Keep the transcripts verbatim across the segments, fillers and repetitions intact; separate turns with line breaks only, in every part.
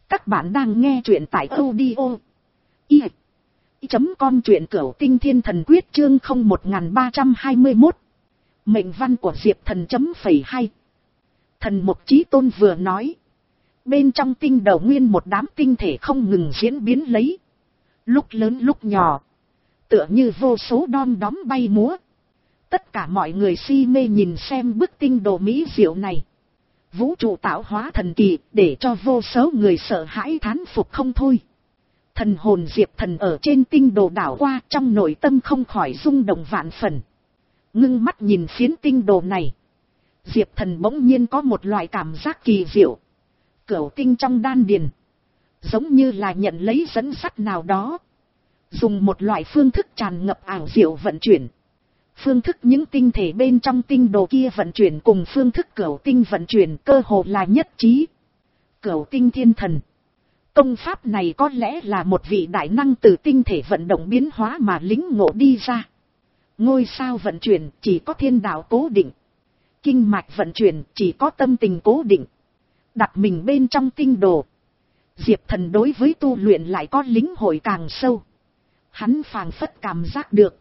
Các bạn đang nghe truyện tại audio i chấm com, truyện cửu tinh thiên thần quyết chương không một ba hai mốt. Mệnh văn của Diệp Thần chấm phẩy hai. Thần Mục Chí Tôn vừa nói, bên trong tinh đầu nguyên một đám tinh thể không ngừng diễn biến lấy, lúc lớn lúc nhỏ, tựa như vô số đom đóm bay múa. Tất cả mọi người si mê nhìn xem bức tinh đồ mỹ diệu này. Vũ trụ tạo hóa thần kỳ, để cho vô số người sợ hãi thán phục không thôi. Thần hồn Diệp Thần ở trên tinh đồ đảo qua, trong nội tâm không khỏi rung động vạn phần. Ngưng mắt nhìn phiến tinh đồ này, Diệp Thần bỗng nhiên có một loại cảm giác kỳ diệu. Cửu tinh trong đan điền, giống như là nhận lấy dẫn dắt nào đó, dùng một loại phương thức tràn ngập ảo diệu vận chuyển. Phương thức những tinh thể bên trong tinh đồ kia vận chuyển cùng phương thức cửu tinh vận chuyển cơ hồ là nhất trí. Cửu tinh thiên thần. Công pháp này có lẽ là một vị đại năng từ tinh thể vận động biến hóa mà lĩnh ngộ đi ra. Ngôi sao vận chuyển chỉ có thiên đạo cố định. Kinh mạch vận chuyển chỉ có tâm tình cố định. Đặt mình bên trong tinh đồ, Diệp Thần đối với tu luyện lại có lĩnh hội càng sâu. Hắn phảng phất cảm giác được,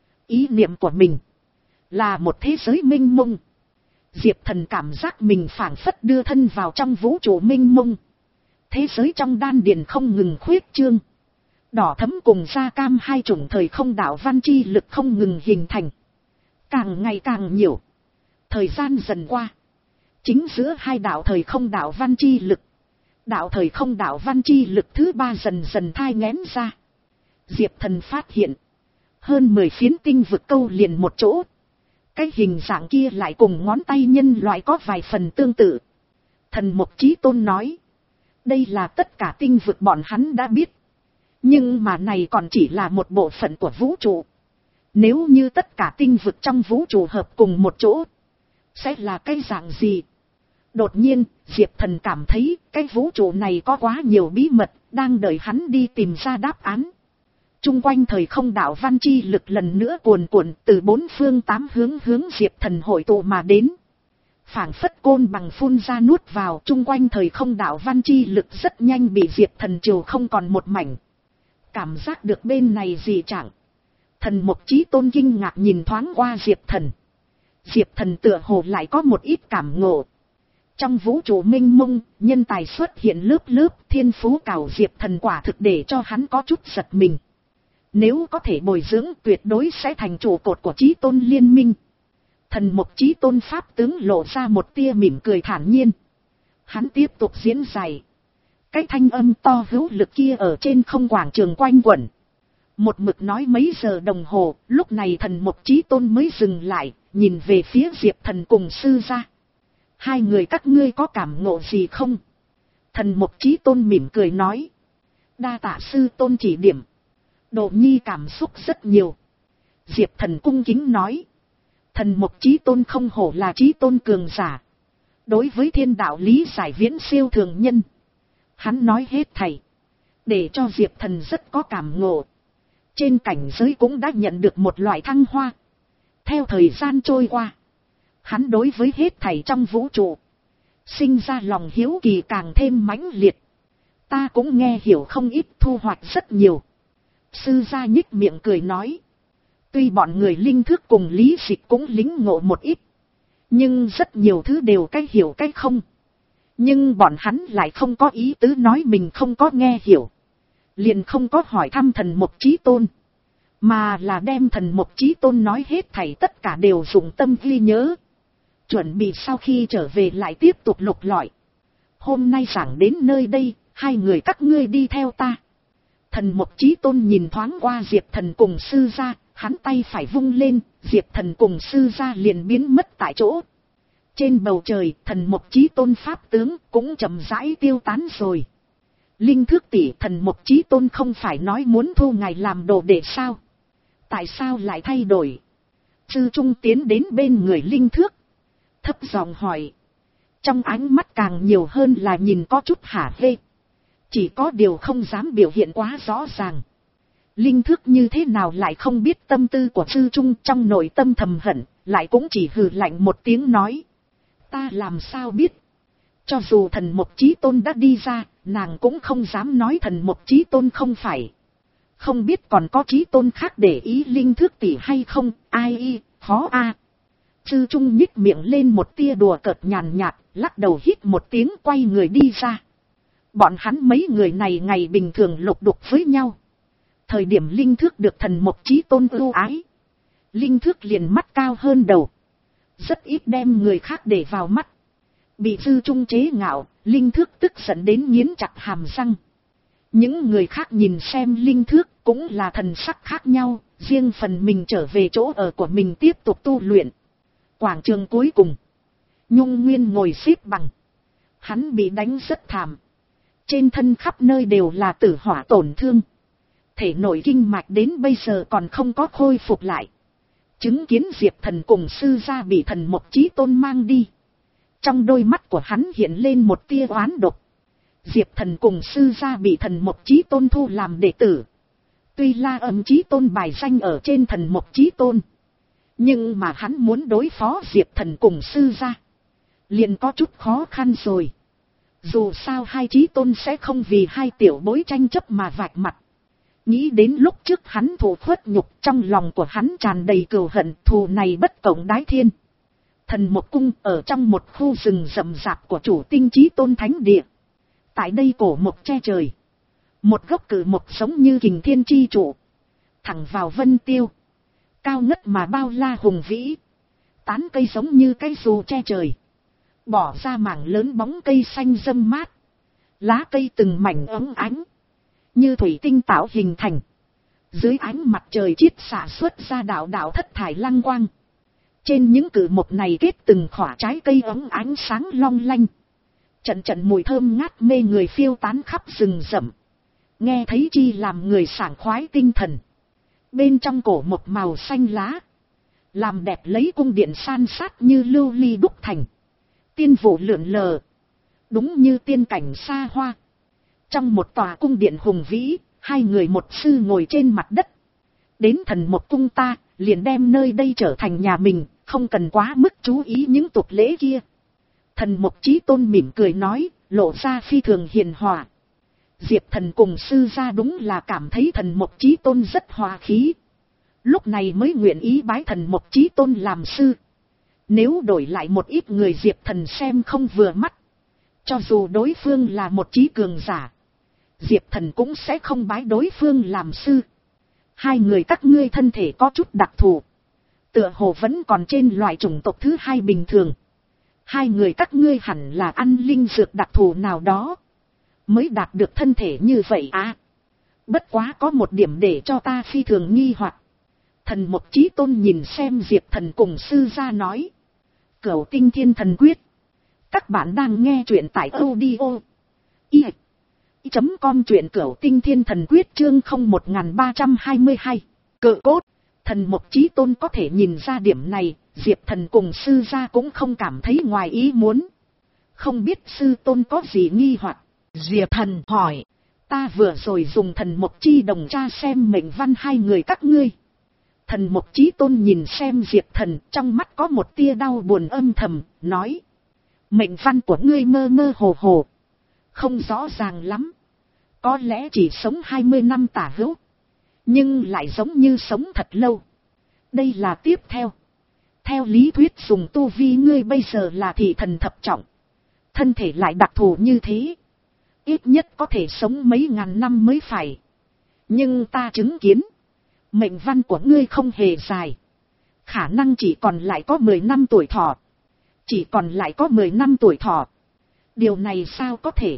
ý niệm của mình là một thế giới mênh mông. Diệp Thần cảm giác mình phảng phất đưa thân vào trong vũ trụ mênh mông. Thế giới trong đan điền không ngừng khuyết trương. Đỏ thẫm cùng da cam hai chủng thời không đạo văn chi lực không ngừng hình thành. Càng ngày càng nhiều. Thời gian dần qua, chính giữa hai đạo thời không đạo văn chi lực, đạo thời không đạo văn chi lực thứ ba dần dần thai nghén ra. Diệp Thần phát hiện, hơn mười phiến tinh vực câu liền một chỗ. Cái hình dạng kia lại cùng ngón tay nhân loại có vài phần tương tự. Thần Mục Chí Tôn nói, đây là tất cả tinh vực bọn hắn đã biết. Nhưng mà này còn chỉ là một bộ phận của vũ trụ. Nếu như tất cả tinh vực trong vũ trụ hợp cùng một chỗ, sẽ là cái dạng gì? Đột nhiên, Diệp Thần cảm thấy cái vũ trụ này có quá nhiều bí mật, đang đợi hắn đi tìm ra đáp án. Trung quanh thời không đạo văn chi lực lần nữa cuồn cuộn từ bốn phương tám hướng hướng Diệp Thần hội tụ mà đến. Phảng phất côn bằng phun ra nuốt vào, trung quanh thời không đạo văn chi lực rất nhanh bị Diệp Thần trừ không còn một mảnh. Cảm giác được bên này gì chẳng. Thần Mục Chí Tôn kinh ngạc nhìn thoáng qua Diệp Thần. Diệp Thần tựa hồ lại có một ít cảm ngộ. Trong vũ trụ mênh mông, nhân tài xuất hiện lớp lớp, thiên phú cảo Diệp Thần quả thực để cho hắn có chút giật mình. Nếu có thể bồi dưỡng tuyệt đối sẽ thành trụ cột của Chí Tôn liên minh. Thần Mục Chí Tôn pháp tướng lộ ra một tia mỉm cười thản nhiên. Hắn tiếp tục diễn giải. Cái thanh âm to hữu lực kia ở trên không quảng trường quanh quẩn. Một mực nói mấy giờ đồng hồ, lúc này Thần Mục Chí Tôn mới dừng lại, nhìn về phía Diệp Thần cùng sư gia. Hai người các ngươi có cảm ngộ gì không? Thần Mục Chí Tôn mỉm cười nói. Đa tạ sư tôn chỉ điểm. Đồ nhi cảm xúc rất nhiều. Diệp Thần cung kính nói. Thần Mục Chí Tôn không hổ là Chí Tôn cường giả. Đối với thiên đạo lý giải viễn siêu thường nhân. Hắn nói hết thầy, để cho Diệp Thần rất có cảm ngộ. Trên cảnh giới cũng đã nhận được một loại thăng hoa. Theo thời gian trôi qua, hắn đối với hết thảy trong vũ trụ sinh ra lòng hiếu kỳ càng thêm mãnh liệt. Ta cũng nghe hiểu không ít, thu hoạch rất nhiều. Sư gia nhích miệng cười nói. Tuy bọn người linh thức cùng lý dịch cũng lính ngộ một ít, nhưng rất nhiều thứ đều cái hiểu cái không. Nhưng bọn hắn lại không có ý tứ nói mình không có nghe hiểu. Liền không có hỏi thăm Thần Mục Chí Tôn, mà là đem Thần Mục Chí Tôn nói hết thảy tất cả đều dùng tâm ghi nhớ. Chuẩn bị sau khi trở về lại tiếp tục lục lọi. Hôm nay giảng đến nơi đây, hai người các ngươi đi theo ta. Thần Mục Chí Tôn nhìn thoáng qua Diệp Thần cùng sư gia, hắn tay phải vung lên, Diệp Thần cùng sư gia liền biến mất tại chỗ. Trên bầu trời, Thần Mục Chí Tôn pháp tướng cũng chậm rãi tiêu tán rồi. Linh Thước tỷ, Thần Mục Chí Tôn không phải nói muốn thu ngài làm đồ đệ sao? Tại sao lại thay đổi? Sư Trung tiến đến bên người Linh Thước, thấp giọng hỏi. Trong ánh mắt càng nhiều hơn là nhìn có chút hả hê. Chỉ có điều không dám biểu hiện quá rõ ràng. Linh Thước như thế nào lại không biết tâm tư của Sư Trung, trong nội tâm thầm hận, lại cũng chỉ hừ lạnh một tiếng nói. Ta làm sao biết? Cho dù Thần Mục Chí Tôn đã đi ra, nàng cũng không dám nói thần một chí tôn không phải. Không biết còn có chí tôn khác để ý linh thước tỷ hay không, ai y, khó a. À. Sư Trung nhích miệng lên một tia đùa cợt nhàn nhạt, lắc đầu hít một tiếng quay người đi ra. Bọn hắn mấy người này ngày bình thường lục đục với nhau. Thời điểm linh thước được thần một chí tôn ưu ái. Linh thước liền mắt cao hơn đầu. Rất ít đem người khác để vào mắt. Bị Sư Trung chế ngạo, linh thước tức giận đến nghiến chặt hàm răng. Những người khác nhìn xem linh thước cũng là thần sắc khác nhau, riêng phần mình trở về chỗ ở của mình tiếp tục tu luyện. Quảng trường cuối cùng, Nhung Nguyên ngồi xếp bằng. Hắn bị đánh rất thảm. Trên thân khắp nơi đều là tử hỏa tổn thương. Thể nội kinh mạch đến bây giờ còn không có khôi phục lại. Chứng kiến Diệp Thần cùng sư gia bị thần một chí tôn mang đi. Trong đôi mắt của hắn hiện lên một tia oán độc. Diệp Thần cùng sư gia bị thần một chí tôn thu làm đệ tử. Tuy La Âm chí tôn bài danh ở trên thần một chí tôn. Nhưng mà hắn muốn đối phó Diệp Thần cùng sư gia. Liền có chút khó khăn rồi. Dù sao hai chí tôn sẽ không vì hai tiểu bối tranh chấp mà vạch mặt. Nghĩ đến lúc trước hắn thù khuất nhục, trong lòng của hắn tràn đầy cừu hận, thù này bất cộng đái thiên. Thần một cung ở trong một khu rừng rậm rạp của chủ tinh chí tôn thánh địa. Tại đây cổ mộc che trời. Một gốc cử mộc giống như kình thiên chi trụ. Thẳng vào vân tiêu. Cao ngất mà bao la hùng vĩ. Tán cây giống như cái dù che trời. Bỏ ra mảng lớn bóng cây xanh râm mát. Lá cây từng mảnh óng ánh. Như thủy tinh tạo hình thành. Dưới ánh mặt trời chiết xạ xuất ra đạo đạo thất thải lăng quang. Trên những cử mộc này kết từng khỏa trái cây óng ánh sáng long lanh. Trận trận mùi thơm ngát mê người phiêu tán khắp rừng rậm. Nghe thấy chi làm người sảng khoái tinh thần. Bên trong cổ một màu xanh lá. Làm đẹp lấy cung điện san sát như lưu ly đúc thành. Tiên vụ lượn lờ. Đúng như tiên cảnh xa hoa. Trong một tòa cung điện hùng vĩ, hai người một sư ngồi trên mặt đất. Đến thần một cung ta, liền đem nơi đây trở thành nhà mình, không cần quá mức chú ý những tục lễ kia. Thần một chí tôn mỉm cười nói, lộ ra phi thường hiền hòa. Diệp Thần cùng sư gia đúng là cảm thấy thần một chí tôn rất hòa khí. Lúc này mới nguyện ý bái thần một chí tôn làm sư. Nếu đổi lại một ít người Diệp Thần xem không vừa mắt. Cho dù đối phương là một chí cường giả. Diệp Thần cũng sẽ không bái đối phương làm sư. Hai người các ngươi thân thể có chút đặc thù. Tựa hồ vẫn còn trên loại chủng tộc thứ hai bình thường. Hai người các ngươi hẳn là ăn linh dược đặc thù nào đó. Mới đạt được thân thể như vậy à. Bất quá có một điểm để cho ta phi thường nghi hoặc. Thần một chí tôn nhìn xem Diệp Thần cùng sư gia nói. Cửu tinh thiên thần quyết. Các bạn đang nghe truyện tại audio. I. Chấm com truyện cửu tinh thiên thần quyết chương không một ba hai hai. Cự cốt. Thần một chí tôn có thể nhìn ra điểm này. Diệp Thần cùng sư gia cũng không cảm thấy ngoài ý muốn. Không biết sư tôn có gì nghi hoặc. Diệp Thần hỏi. Ta vừa rồi dùng thần một chi đồng tra xem mệnh văn hai người các ngươi. Thần một chí tôn nhìn xem Diệp Thần, trong mắt có một tia đau buồn âm thầm, nói. Mệnh văn của ngươi mơ mơ hồ hồ. Không rõ ràng lắm. Có lẽ chỉ sống hai mươi năm tả hữu. Nhưng lại giống như sống thật lâu. Đây là tiếp theo. Theo lý thuyết dùng tu vi ngươi bây giờ là thị thần thập trọng. Thân thể lại đặc thù như thế. Ít nhất có thể sống mấy ngàn năm mới phải. Nhưng ta chứng kiến. Mệnh văn của ngươi không hề dài. Khả năng chỉ còn lại có mười năm tuổi thọ. Chỉ còn lại có mười năm tuổi thọ. Điều này sao có thể?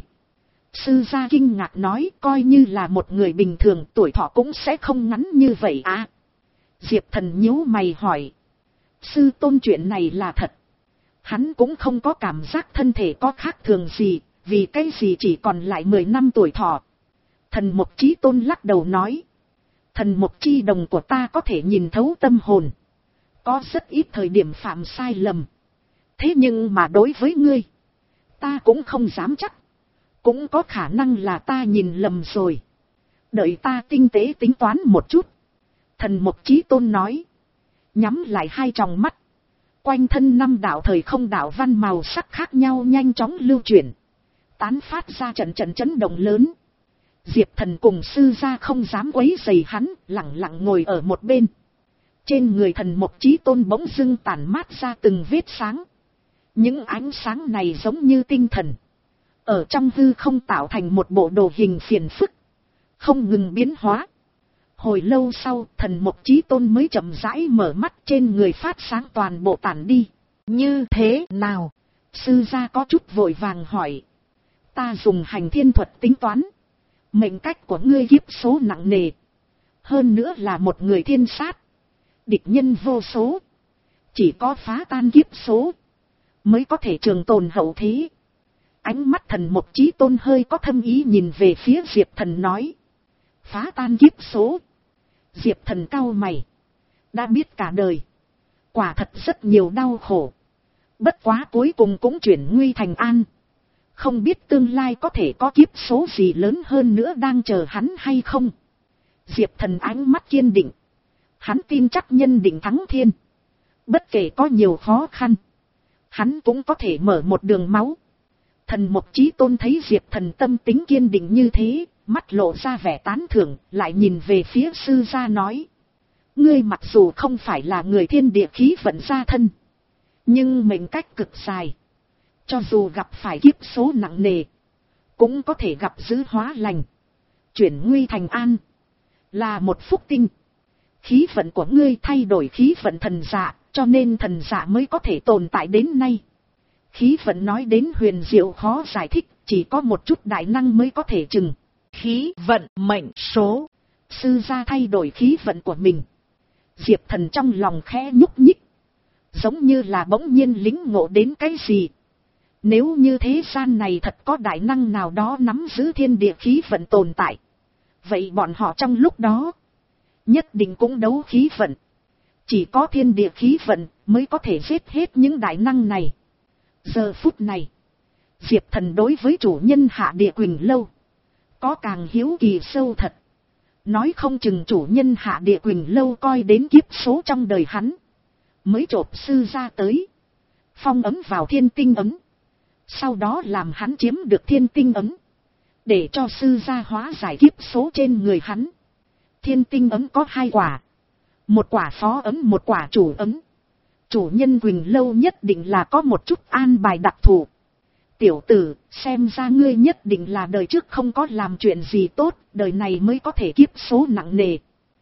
Sư gia kinh ngạc nói coi như là một người bình thường tuổi thọ cũng sẽ không ngắn như vậy à. Diệp Thần nhíu mày hỏi. Sư tôn chuyện này là thật. Hắn cũng không có cảm giác thân thể có khác thường gì. Vì cái gì chỉ còn lại mười năm tuổi thọ. Thần một chí tôn lắc đầu nói. Thần một chi đồng của ta có thể nhìn thấu tâm hồn. Có rất ít thời điểm phạm sai lầm. Thế nhưng mà đối với ngươi. Ta cũng không dám chắc. Cũng có khả năng là ta nhìn lầm rồi. Đợi ta tinh tế tính toán một chút. Thần một chí tôn nói. Nhắm lại hai tròng mắt. Quanh thân năm đạo thời không đạo văn màu sắc khác nhau nhanh chóng lưu chuyển. tán phát ra trận trận chấn động lớn. Diệp Thần cùng sư gia không dám quấy rầy hắn, lặng lặng ngồi ở một bên. Trên người Thần Mộc Chí Tôn bỗng dưng tản mát ra từng vết sáng. Những ánh sáng này giống như tinh thần, ở trong hư không tạo thành một bộ đồ hình phiền phức, không ngừng biến hóa. Hồi lâu sau, Thần Mộc Chí Tôn mới chậm rãi mở mắt, trên người phát sáng toàn bộ tản đi. Như thế nào? Sư gia có chút vội vàng hỏi. Ta dùng hành thiên thuật tính toán. Mệnh cách của ngươi kiếp số nặng nề. Hơn nữa là một người thiên sát. Địch nhân vô số. Chỉ có phá tan kiếp số mới có thể trường tồn hậu thế. Ánh mắt Thần Mộc Chí Tôn hơi có thâm ý nhìn về phía Diệp Thần nói. Phá tan kiếp số. Diệp Thần cau mày. Đã biết cả đời. Quả thật rất nhiều đau khổ. Bất quá cuối cùng cũng chuyển nguy thành an. Không biết tương lai có thể có kiếp số gì lớn hơn nữa đang chờ hắn hay không. Diệp Thần ánh mắt kiên định. Hắn tin chắc nhân định thắng thiên. Bất kể có nhiều khó khăn, hắn cũng có thể mở một đường máu. Thần Mộc Chí Tôn thấy Diệp Thần tâm tính kiên định như thế, mắt lộ ra vẻ tán thưởng, lại nhìn về phía sư gia nói. Ngươi mặc dù không phải là người thiên địa khí vận gia thân, nhưng mệnh cách cực dài. Cho dù gặp phải kiếp số nặng nề, cũng có thể gặp dữ hóa lành, chuyển nguy thành an, là một phúc tinh. Khí vận của ngươi thay đổi khí vận thần dạ, cho nên thần dạ mới có thể tồn tại đến nay. Khí vận nói đến huyền diệu khó giải thích, chỉ có một chút đại năng mới có thể chừng. Khí vận mệnh số. Sư gia thay đổi khí vận của mình. Diệp Thần trong lòng khẽ nhúc nhích, giống như là bỗng nhiên lĩnh ngộ đến cái gì. Nếu như thế gian này thật có đại năng nào đó nắm giữ thiên địa khí vận tồn tại, vậy bọn họ trong lúc đó nhất định cũng đấu khí vận. Chỉ có thiên địa khí vận mới có thể giết hết những đại năng này. Giờ phút này, Diệp Thần đối với chủ nhân Hạ Địa Quỳnh Lâu có càng hiếu kỳ sâu thật. Nói không chừng chủ nhân Hạ Địa Quỳnh Lâu coi đến kiếp số trong đời hắn, mới chộp sư ra tới, phong ấm vào thiên tinh ấm. Sau đó làm hắn chiếm được thiên tinh ấm, để cho sư gia hóa giải kiếp số trên người hắn. Thiên tinh ấm có hai quả, một quả phó ấm, một quả chủ ấm. Chủ nhân Quỳnh Lâu nhất định là có một chút an bài đặc thù. Tiểu tử, xem ra ngươi nhất định là đời trước không có làm chuyện gì tốt, đời này mới có thể kiếp số nặng nề.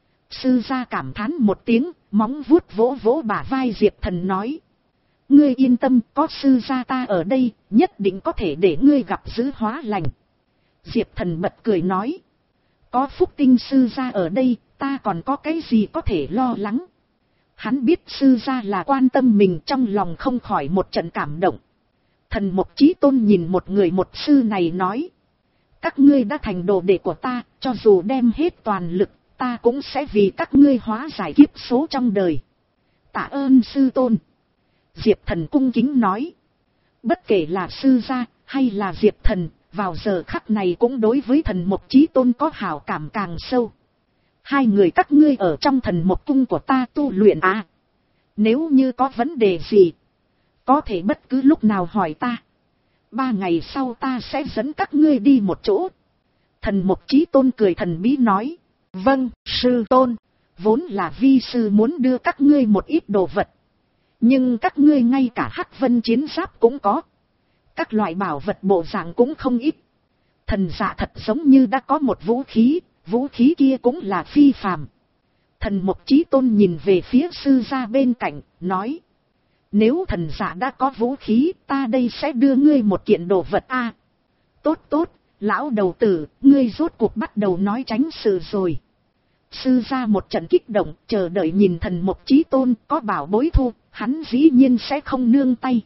Sư gia cảm thán một tiếng, móng vuốt vỗ vỗ bả vai Diệp Thần nói. Ngươi yên tâm, có sư gia ta ở đây, nhất định có thể để ngươi gặp dữ hóa lành. Diệp Thần bật cười nói. Có Phúc Tinh sư gia ở đây, ta còn có cái gì có thể lo lắng. Hắn biết sư gia là quan tâm mình, trong lòng không khỏi một trận cảm động. Thần Mộc Chí Tôn nhìn một người một sư này nói. Các ngươi đã thành đồ đệ của ta, cho dù đem hết toàn lực, ta cũng sẽ vì các ngươi hóa giải kiếp số trong đời. Tạ ơn sư tôn. Diệp Thần cung kính nói. Bất kể là sư gia hay là Diệp Thần, vào giờ khắc này cũng đối với Thần Mộc Chí Tôn có hảo cảm càng sâu. Hai người các ngươi ở trong Thần Mộc cung của ta tu luyện à. Nếu như có vấn đề gì, có thể bất cứ lúc nào hỏi ta. Ba ngày sau ta sẽ dẫn các ngươi đi một chỗ. Thần Mộc Chí Tôn cười thần bí nói. Vâng, sư tôn. Vốn là vi sư muốn đưa các ngươi một ít đồ vật. Nhưng các ngươi ngay cả Hắc Vân chiến giáp cũng có. Các loại bảo vật bộ dạng cũng không ít. Thần dạ thật giống như đã có một vũ khí. Vũ khí kia cũng là phi phàm. Thần Mộc Chí Tôn nhìn về phía sư gia bên cạnh, nói. Nếu thần dạ đã có vũ khí, ta đây sẽ đưa ngươi một kiện đồ vật a. À, tốt tốt, lão đầu tử, ngươi rốt cuộc bắt đầu nói tránh sự rồi. Sư gia một trận kích động, chờ đợi nhìn Thần Mộc Chí Tôn có bảo bối thu, hắn dĩ nhiên sẽ không nương tay.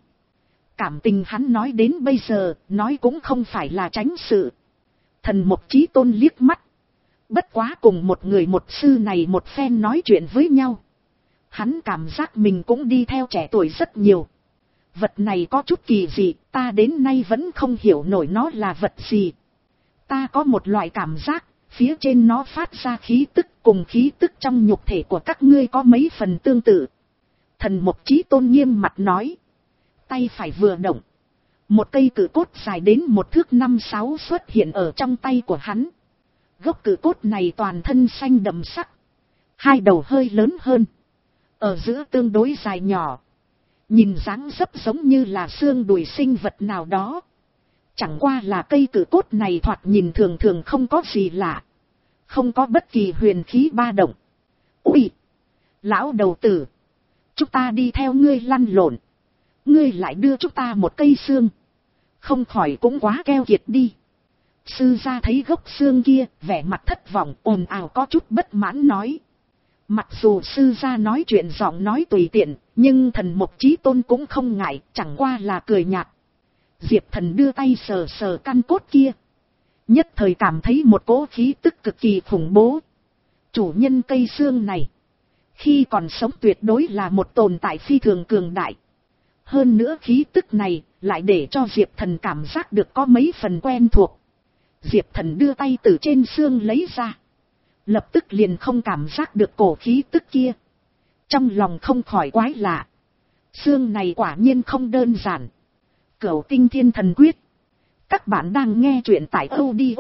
Cảm tình hắn nói đến bây giờ, nói cũng không phải là tránh sự. Thần Mộc Chí Tôn liếc mắt. Bất quá cùng một người một sư này một phen nói chuyện với nhau. Hắn cảm giác mình cũng đi theo trẻ tuổi rất nhiều. Vật này có chút kỳ dị, ta đến nay vẫn không hiểu nổi nó là vật gì. Ta có một loại cảm giác, phía trên nó phát ra khí tức cùng khí tức trong nhục thể của các ngươi có mấy phần tương tự. Thần Mộc Chí Tôn nghiêm mặt nói. Tay phải vừa động. Một cây cự cốt dài đến một thước năm sáu xuất hiện ở trong tay của hắn. Gốc cự cốt này toàn thân xanh đậm sắc. Hai đầu hơi lớn hơn. Ở giữa tương đối dài nhỏ. Nhìn dáng dấp giống như là xương đùi sinh vật nào đó. Chẳng qua là cây cự cốt này thoạt nhìn thường thường không có gì lạ. Không có bất kỳ huyền khí ba động. Ui! Lão đầu tử! Chúng ta đi theo ngươi lăn lộn. Ngươi lại đưa chúng ta một cây xương. Không khỏi cũng quá keo kiệt đi. Sư gia thấy gốc xương kia, vẻ mặt thất vọng, ồn ào có chút bất mãn nói. Mặc dù sư gia nói chuyện giọng nói tùy tiện, nhưng Thần Mục Chí Tôn cũng không ngại, chẳng qua là cười nhạt. Diệp Thần đưa tay sờ sờ căn cốt kia. Nhất thời cảm thấy một cỗ khí tức cực kỳ khủng bố. Chủ nhân cây xương này, khi còn sống tuyệt đối là một tồn tại phi thường cường đại. Hơn nữa khí tức này, lại để cho Diệp Thần cảm giác được có mấy phần quen thuộc. Diệp Thần đưa tay từ trên xương lấy ra. Lập tức liền không cảm giác được cổ khí tức kia. Trong lòng không khỏi quái lạ. Xương này quả nhiên không đơn giản. Cửu Tinh Thiên Thần Quyết. Các bạn đang nghe truyện tại audio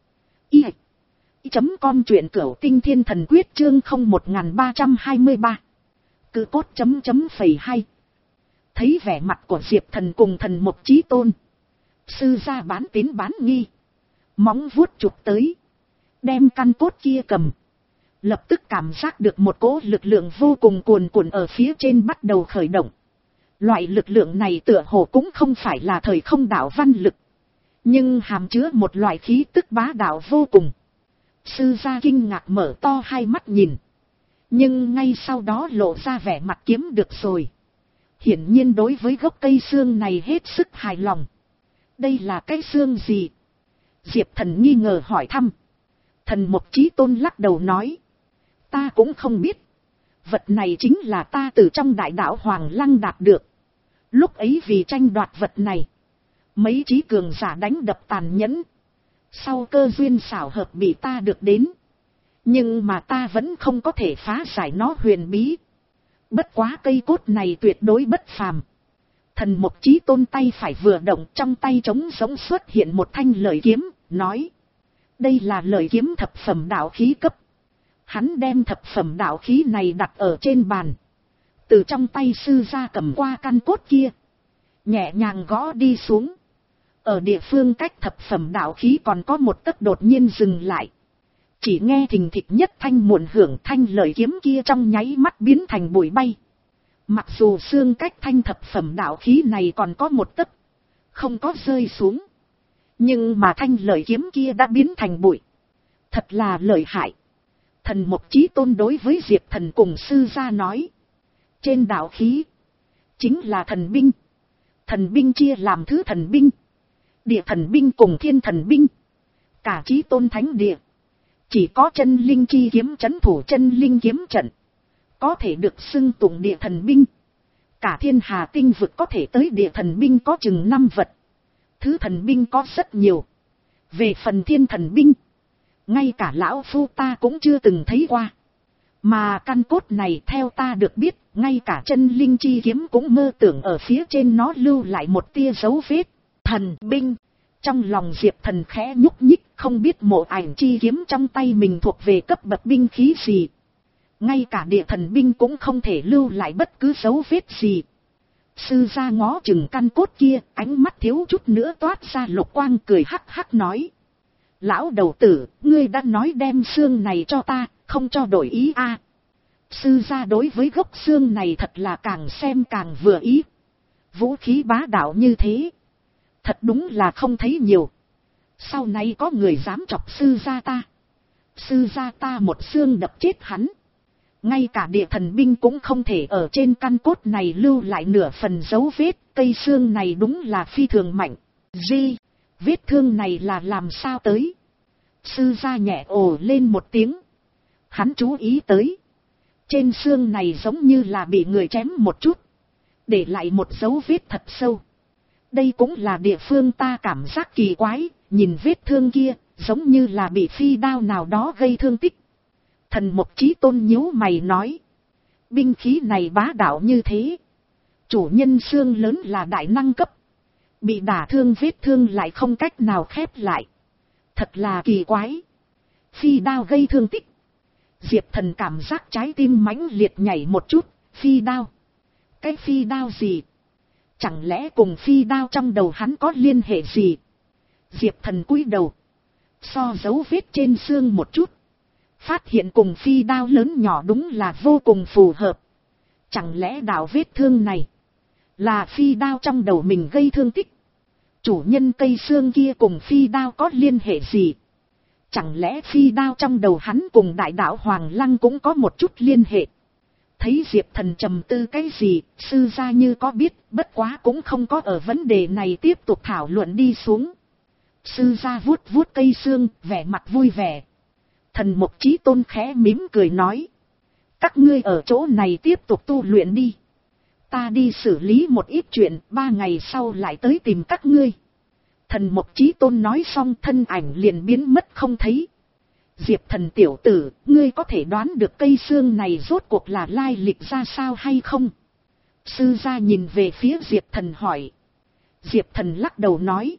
i chấm com, truyện Cửu Tinh Thiên Thần Quyết chương không một ba hai ba. Cự cốt chấm chấm phẩy hai. Thấy vẻ mặt của Diệp Thần cùng Thần Mục Chí Tôn. Sư gia bán tín bán nghi. Móng vuốt chụp tới. Đem căn cốt kia cầm. Lập tức cảm giác được một cỗ lực lượng vô cùng cuồn cuộn ở phía trên bắt đầu khởi động. Loại lực lượng này tựa hồ cũng không phải là thời không đạo văn lực. Nhưng hàm chứa một loại khí tức bá đạo vô cùng. Sư gia kinh ngạc mở to hai mắt nhìn. Nhưng ngay sau đó lộ ra vẻ mặt kiếm được rồi. Hiển nhiên đối với gốc cây xương này hết sức hài lòng. Đây là cái xương gì? Diệp Thần nghi ngờ hỏi thăm. Thần Mục Chí Tôn lắc đầu nói. Ta cũng không biết. Vật này chính là ta từ trong đại đạo Hoàng Lăng đạt được. Lúc ấy vì tranh đoạt vật này. Mấy chí cường giả đánh đập tàn nhẫn. Sau cơ duyên xảo hợp bị ta được đến. Nhưng mà ta vẫn không có thể phá giải nó huyền bí. Bất quá cây cốt này tuyệt đối bất phàm. Thần Mục Chí Tôn tay phải vừa động, trong tay trống giống xuất hiện một thanh lợi kiếm, nói. Đây là lợi kiếm thập phẩm đạo khí cấp. Hắn đem thập phẩm đạo khí này đặt ở trên bàn. Từ trong tay sư gia cầm qua căn cốt kia. Nhẹ nhàng gõ đi xuống. Ở địa phương cách thập phẩm đạo khí còn có một tấc đột nhiên dừng lại. Chỉ nghe thình thịch nhất thanh muộn hưởng, thanh lợi kiếm kia trong nháy mắt biến thành bụi bay. Mặc dù xương cách thanh thập phẩm đạo khí này còn có một tấc, không có rơi xuống. Nhưng mà thanh lợi kiếm kia đã biến thành bụi. Thật là lợi hại. Thần Mục Chí Tôn đối với Diệp Thần cùng sư gia nói. Trên đạo khí, chính là thần binh. Thần binh chia làm thứ thần binh, địa thần binh cùng thiên thần binh. Cả Chí Tôn thánh địa, chỉ có chân linh chi kiếm trấn thủ chân linh kiếm trận. Có thể được xưng tụng địa thần binh. Cả thiên hà tinh vực có thể tới địa thần binh có chừng năm vật. Thứ thần binh có rất nhiều. Về phần thiên thần binh, ngay cả lão phu ta cũng chưa từng thấy qua. Mà căn cốt này theo ta được biết, ngay cả chân linh chi kiếm cũng mơ tưởng ở phía trên nó lưu lại một tia dấu vết. Thần binh. Trong lòng Diệp Thần khẽ nhúc nhích, không biết mộ ảnh chi kiếm trong tay mình thuộc về cấp bậc binh khí gì. Ngay cả địa thần binh cũng không thể lưu lại bất cứ dấu vết gì. Sư gia ngó chừng căn cốt kia, ánh mắt thiếu chút nữa toát ra lục quang, cười hắc hắc nói. Lão đầu tử, ngươi đã nói đem xương này cho ta, không cho đổi ý a? À, sư gia đối với gốc xương này thật là càng xem càng vừa ý. Vũ khí bá đạo như thế, thật đúng là không thấy nhiều. Sau này có người dám chọc sư gia ta, sư gia ta một xương đập chết hắn. Ngay cả địa thần binh cũng không thể ở trên căn cốt này lưu lại nửa phần dấu vết. Cây xương này đúng là phi thường mạnh. Di, vết thương này là làm sao tới? Sư gia nhẹ ồ lên một tiếng. Hắn chú ý tới, trên xương này giống như là bị người chém một chút, để lại một dấu vết thật sâu. Đây cũng là địa phương ta cảm giác kỳ quái. Nhìn vết thương kia, giống như là bị phi đao nào đó gây thương tích. Thần Mục Chí Tôn nhíu mày nói. Binh khí này bá đạo như thế. Chủ nhân xương lớn là đại năng cấp. Bị đả thương vết thương lại không cách nào khép lại. Thật là kỳ quái. Phi đao gây thương tích. Diệp Thần cảm giác trái tim mãnh liệt nhảy một chút. Phi đao. Cái phi đao gì? Chẳng lẽ cùng phi đao trong đầu hắn có liên hệ gì? Diệp Thần cúi đầu. So dấu vết trên xương một chút. Phát hiện cùng phi đao lớn nhỏ đúng là vô cùng phù hợp. Chẳng lẽ đạo vết thương này là phi đao trong đầu mình gây thương tích? Chủ nhân cây xương kia cùng phi đao có liên hệ gì? Chẳng lẽ phi đao trong đầu hắn cùng đại đạo Hoàng Lăng cũng có một chút liên hệ? Thấy Diệp Thần trầm tư cái gì, sư gia như có biết, bất quá cũng không có ở vấn đề này tiếp tục thảo luận đi xuống. Sư gia vuốt vuốt cây xương, vẻ mặt vui vẻ. Thần Mục Chí Tôn khẽ mím cười nói. Các ngươi ở chỗ này tiếp tục tu luyện đi. Ta đi xử lý một ít chuyện, ba ngày sau lại tới tìm các ngươi. Thần Mục Chí Tôn nói xong thân ảnh liền biến mất không thấy. Diệp Thần tiểu tử, ngươi có thể đoán được cây xương này rốt cuộc là lai lịch ra sao hay không? Sư gia nhìn về phía Diệp Thần hỏi. Diệp Thần lắc đầu nói.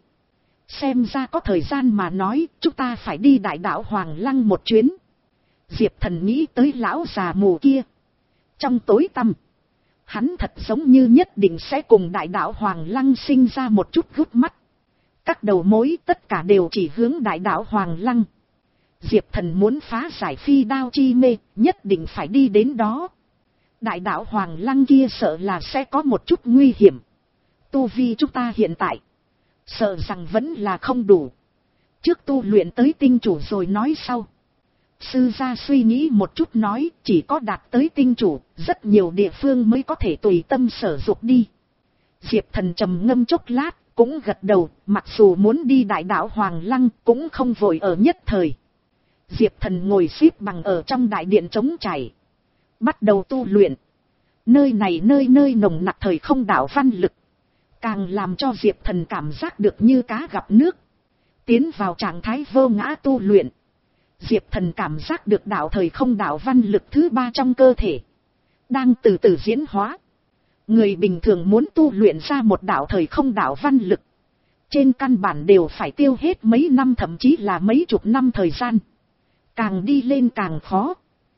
Xem ra có thời gian mà nói, chúng ta phải đi đại đạo Hoàng Lăng một chuyến. Diệp Thần nghĩ tới lão già mù kia. Trong tối tăm, hắn thật giống như nhất định sẽ cùng đại đạo Hoàng Lăng sinh ra một chút gút mắt. Các đầu mối tất cả đều chỉ hướng đại đạo Hoàng Lăng. Diệp Thần muốn phá giải phi đao chi mê, nhất định phải đi đến đó. Đại đạo Hoàng Lăng kia sợ là sẽ có một chút nguy hiểm. Tu vi chúng ta hiện tại, sợ rằng vẫn là không đủ. Trước tu luyện tới tinh chủ rồi nói sau. Sư gia suy nghĩ một chút nói, chỉ có đạt tới tinh chủ, rất nhiều địa phương mới có thể tùy tâm sở dục đi. Diệp Thần trầm ngâm chốc lát, cũng gật đầu, mặc dù muốn đi đại đạo Hoàng Lăng, cũng không vội ở nhất thời. Diệp Thần ngồi xếp bằng ở trong đại điện trống trải, bắt đầu tu luyện. Nơi này nơi nơi nồng nặc thời không đạo văn lực, càng làm cho Diệp Thần cảm giác được như cá gặp nước. Tiến vào trạng thái vô ngã tu luyện, Diệp Thần cảm giác được đạo thời không đạo văn lực thứ ba trong cơ thể đang từ từ diễn hóa. Người bình thường muốn tu luyện ra một đạo thời không đạo văn lực, trên căn bản đều phải tiêu hết mấy năm thậm chí là mấy chục năm thời gian. Càng đi lên càng khó.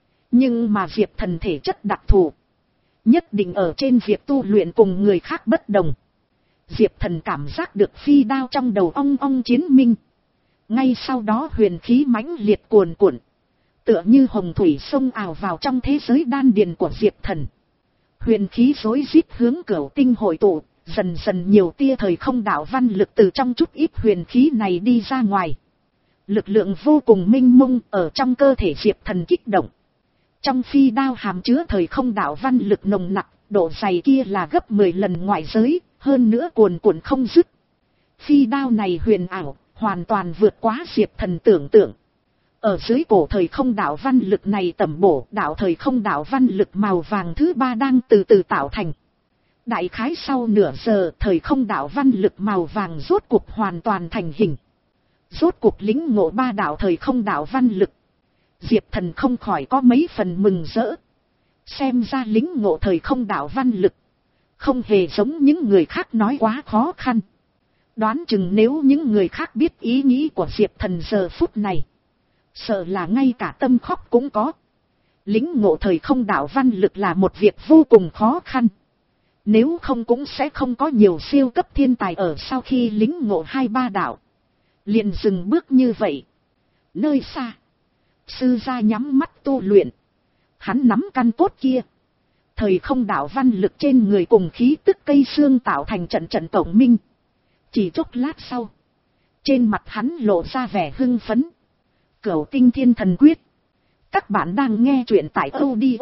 Nhưng mà Diệp Thần thể chất đặc thù, nhất định ở trên việc tu luyện cùng người khác bất đồng. Diệp Thần cảm giác được phi đao trong đầu ong ong chiến minh. Ngay sau đó huyền khí mãnh liệt cuồn cuộn, tựa như hồng thủy sông ào vào trong thế giới đan điền của Diệp Thần. Huyền khí rối rít hướng cửu tinh hội tụ, dần dần nhiều tia thời không đạo văn lực từ trong chút ít huyền khí này đi ra ngoài. Lực lượng vô cùng minh mông ở trong cơ thể Diệp Thần kích động. Trong phi đao hàm chứa thời không đạo văn lực nồng nặc, độ dày kia là gấp mười lần ngoại giới, hơn nữa cuồn cuộn không dứt. Phi đao này huyền ảo, hoàn toàn vượt quá Diệp Thần tưởng tượng. Ở dưới cổ thời không đạo văn lực này tẩm bổ, đạo thời không đạo văn lực màu vàng thứ ba đang từ từ tạo thành. Đại khái sau nửa giờ, thời không đạo văn lực màu vàng rốt cuộc hoàn toàn thành hình. Rốt cuộc lĩnh ngộ ba đạo thời không đạo văn lực. Diệp Thần không khỏi có mấy phần mừng rỡ. Xem ra lĩnh ngộ thời không đạo văn lực không hề giống những người khác nói quá khó khăn. Đoán chừng nếu những người khác biết ý nghĩ của Diệp Thần giờ phút này, sợ là ngay cả tâm khóc cũng có. Lĩnh ngộ thời không đạo văn lực là một việc vô cùng khó khăn. Nếu không cũng sẽ không có nhiều siêu cấp thiên tài ở sau khi lĩnh ngộ hai ba đạo liền dừng bước như vậy. Nơi xa, sư gia nhắm mắt tu luyện. Hắn nắm căn cốt kia, thời không đạo văn lực trên người cùng khí tức cây xương tạo thành trận trận cộng minh. Chỉ chốc lát sau, trên mặt hắn lộ ra vẻ hưng phấn. Cửu tinh thiên thần quyết. Các bạn đang nghe truyện tại audio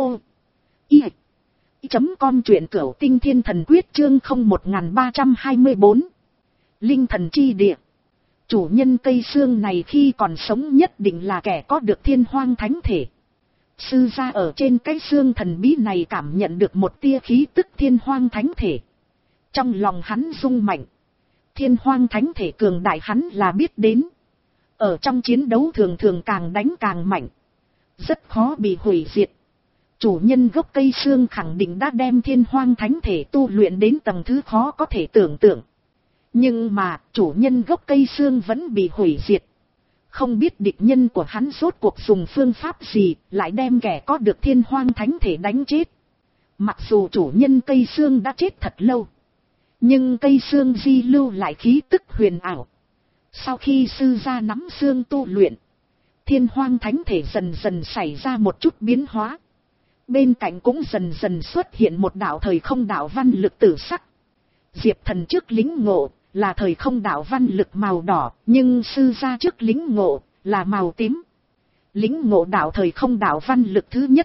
i chấm com, truyện cửu tinh thiên thần quyết chương không một ba hai bốn. Linh thần chi địa. Chủ nhân cây xương này khi còn sống nhất định là kẻ có được thiên hoang thánh thể. Sư gia ở trên cái xương thần bí này cảm nhận được một tia khí tức thiên hoang thánh thể. Trong lòng hắn rung mạnh. Thiên hoang thánh thể cường đại hắn là biết đến. Ở trong chiến đấu thường thường càng đánh càng mạnh, rất khó bị hủy diệt. Chủ nhân gốc cây xương khẳng định đã đem thiên hoang thánh thể tu luyện đến tầng thứ khó có thể tưởng tượng. Nhưng mà chủ nhân gốc cây xương vẫn bị hủy diệt. Không biết địch nhân của hắn rốt cuộc dùng phương pháp gì lại đem kẻ có được thiên hoang thánh thể đánh chết. Mặc dù chủ nhân cây xương đã chết thật lâu, nhưng cây xương di lưu lại khí tức huyền ảo. Sau khi sư gia nắm xương tu luyện, thiên hoang thánh thể dần dần xảy ra một chút biến hóa. Bên cạnh cũng dần dần xuất hiện một đạo thời không đạo văn lực tử sắc. Diệp Thần trước lĩnh ngộ là thời không đạo văn lực màu đỏ, nhưng sư gia trước lĩnh ngộ là màu tím. Lĩnh ngộ đạo thời không đạo văn lực thứ nhất,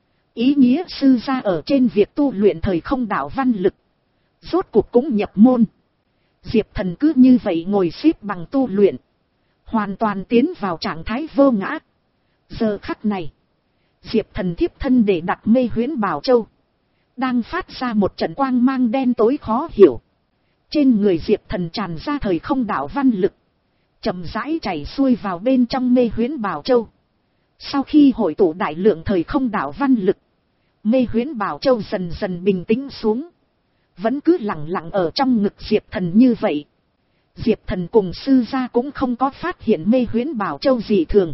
ý nghĩa sư gia ở trên việc tu luyện thời không đạo văn lực, rốt cuộc cũng nhập môn. Diệp Thần cứ như vậy ngồi xếp bằng tu luyện, hoàn toàn tiến vào trạng thái vô ngã. Giờ khắc này, Diệp Thần thiếp thân để đặt mê huyễn bảo châu, đang phát ra một trận quang mang đen tối khó hiểu. Trên người Diệp Thần tràn ra thời không đạo văn lực, chậm rãi chảy xuôi vào bên trong mê huyễn bảo châu. Sau khi hội tụ đại lượng thời không đạo văn lực, mê huyễn bảo châu dần dần bình tĩnh xuống, vẫn cứ lặng lặng ở trong ngực Diệp Thần như vậy. Diệp Thần cùng sư gia cũng không có phát hiện mê huyễn bảo châu gì thường.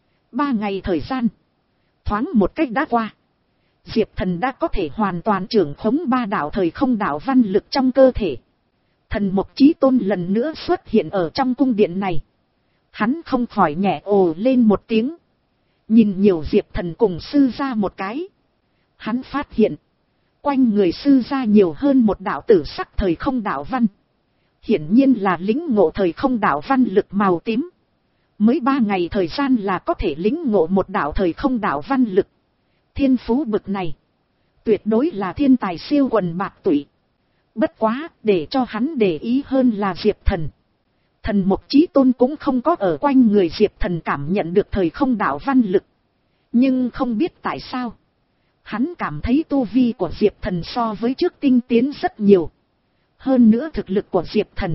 Ba ngày thời gian, thoáng một cách đã qua. Diệp Thần đã có thể hoàn toàn trưởng khống ba đạo thời không đạo văn lực trong cơ thể. Thần Mộc Chí Tôn lần nữa xuất hiện ở trong cung điện này. Hắn không khỏi nhẹ ồ lên một tiếng, nhìn nhiều Diệp Thần cùng sư gia một cái. Hắn phát hiện, quanh người sư gia nhiều hơn một đạo tử sắc thời không đạo văn. Hiển nhiên là lĩnh ngộ thời không đạo văn lực màu tím. Mới ba ngày thời gian là có thể lĩnh ngộ một đạo thời không đạo văn lực. Thiên phú bực này, tuyệt đối là thiên tài siêu quần bạc tụy. Bất quá, để cho hắn để ý hơn là Diệp Thần. Thần Mộc Chí Tôn cũng không có ở quanh người Diệp Thần cảm nhận được thời không đạo văn lực. Nhưng không biết tại sao, hắn cảm thấy tu vi của Diệp Thần so với trước tinh tiến rất nhiều. Hơn nữa thực lực của Diệp Thần,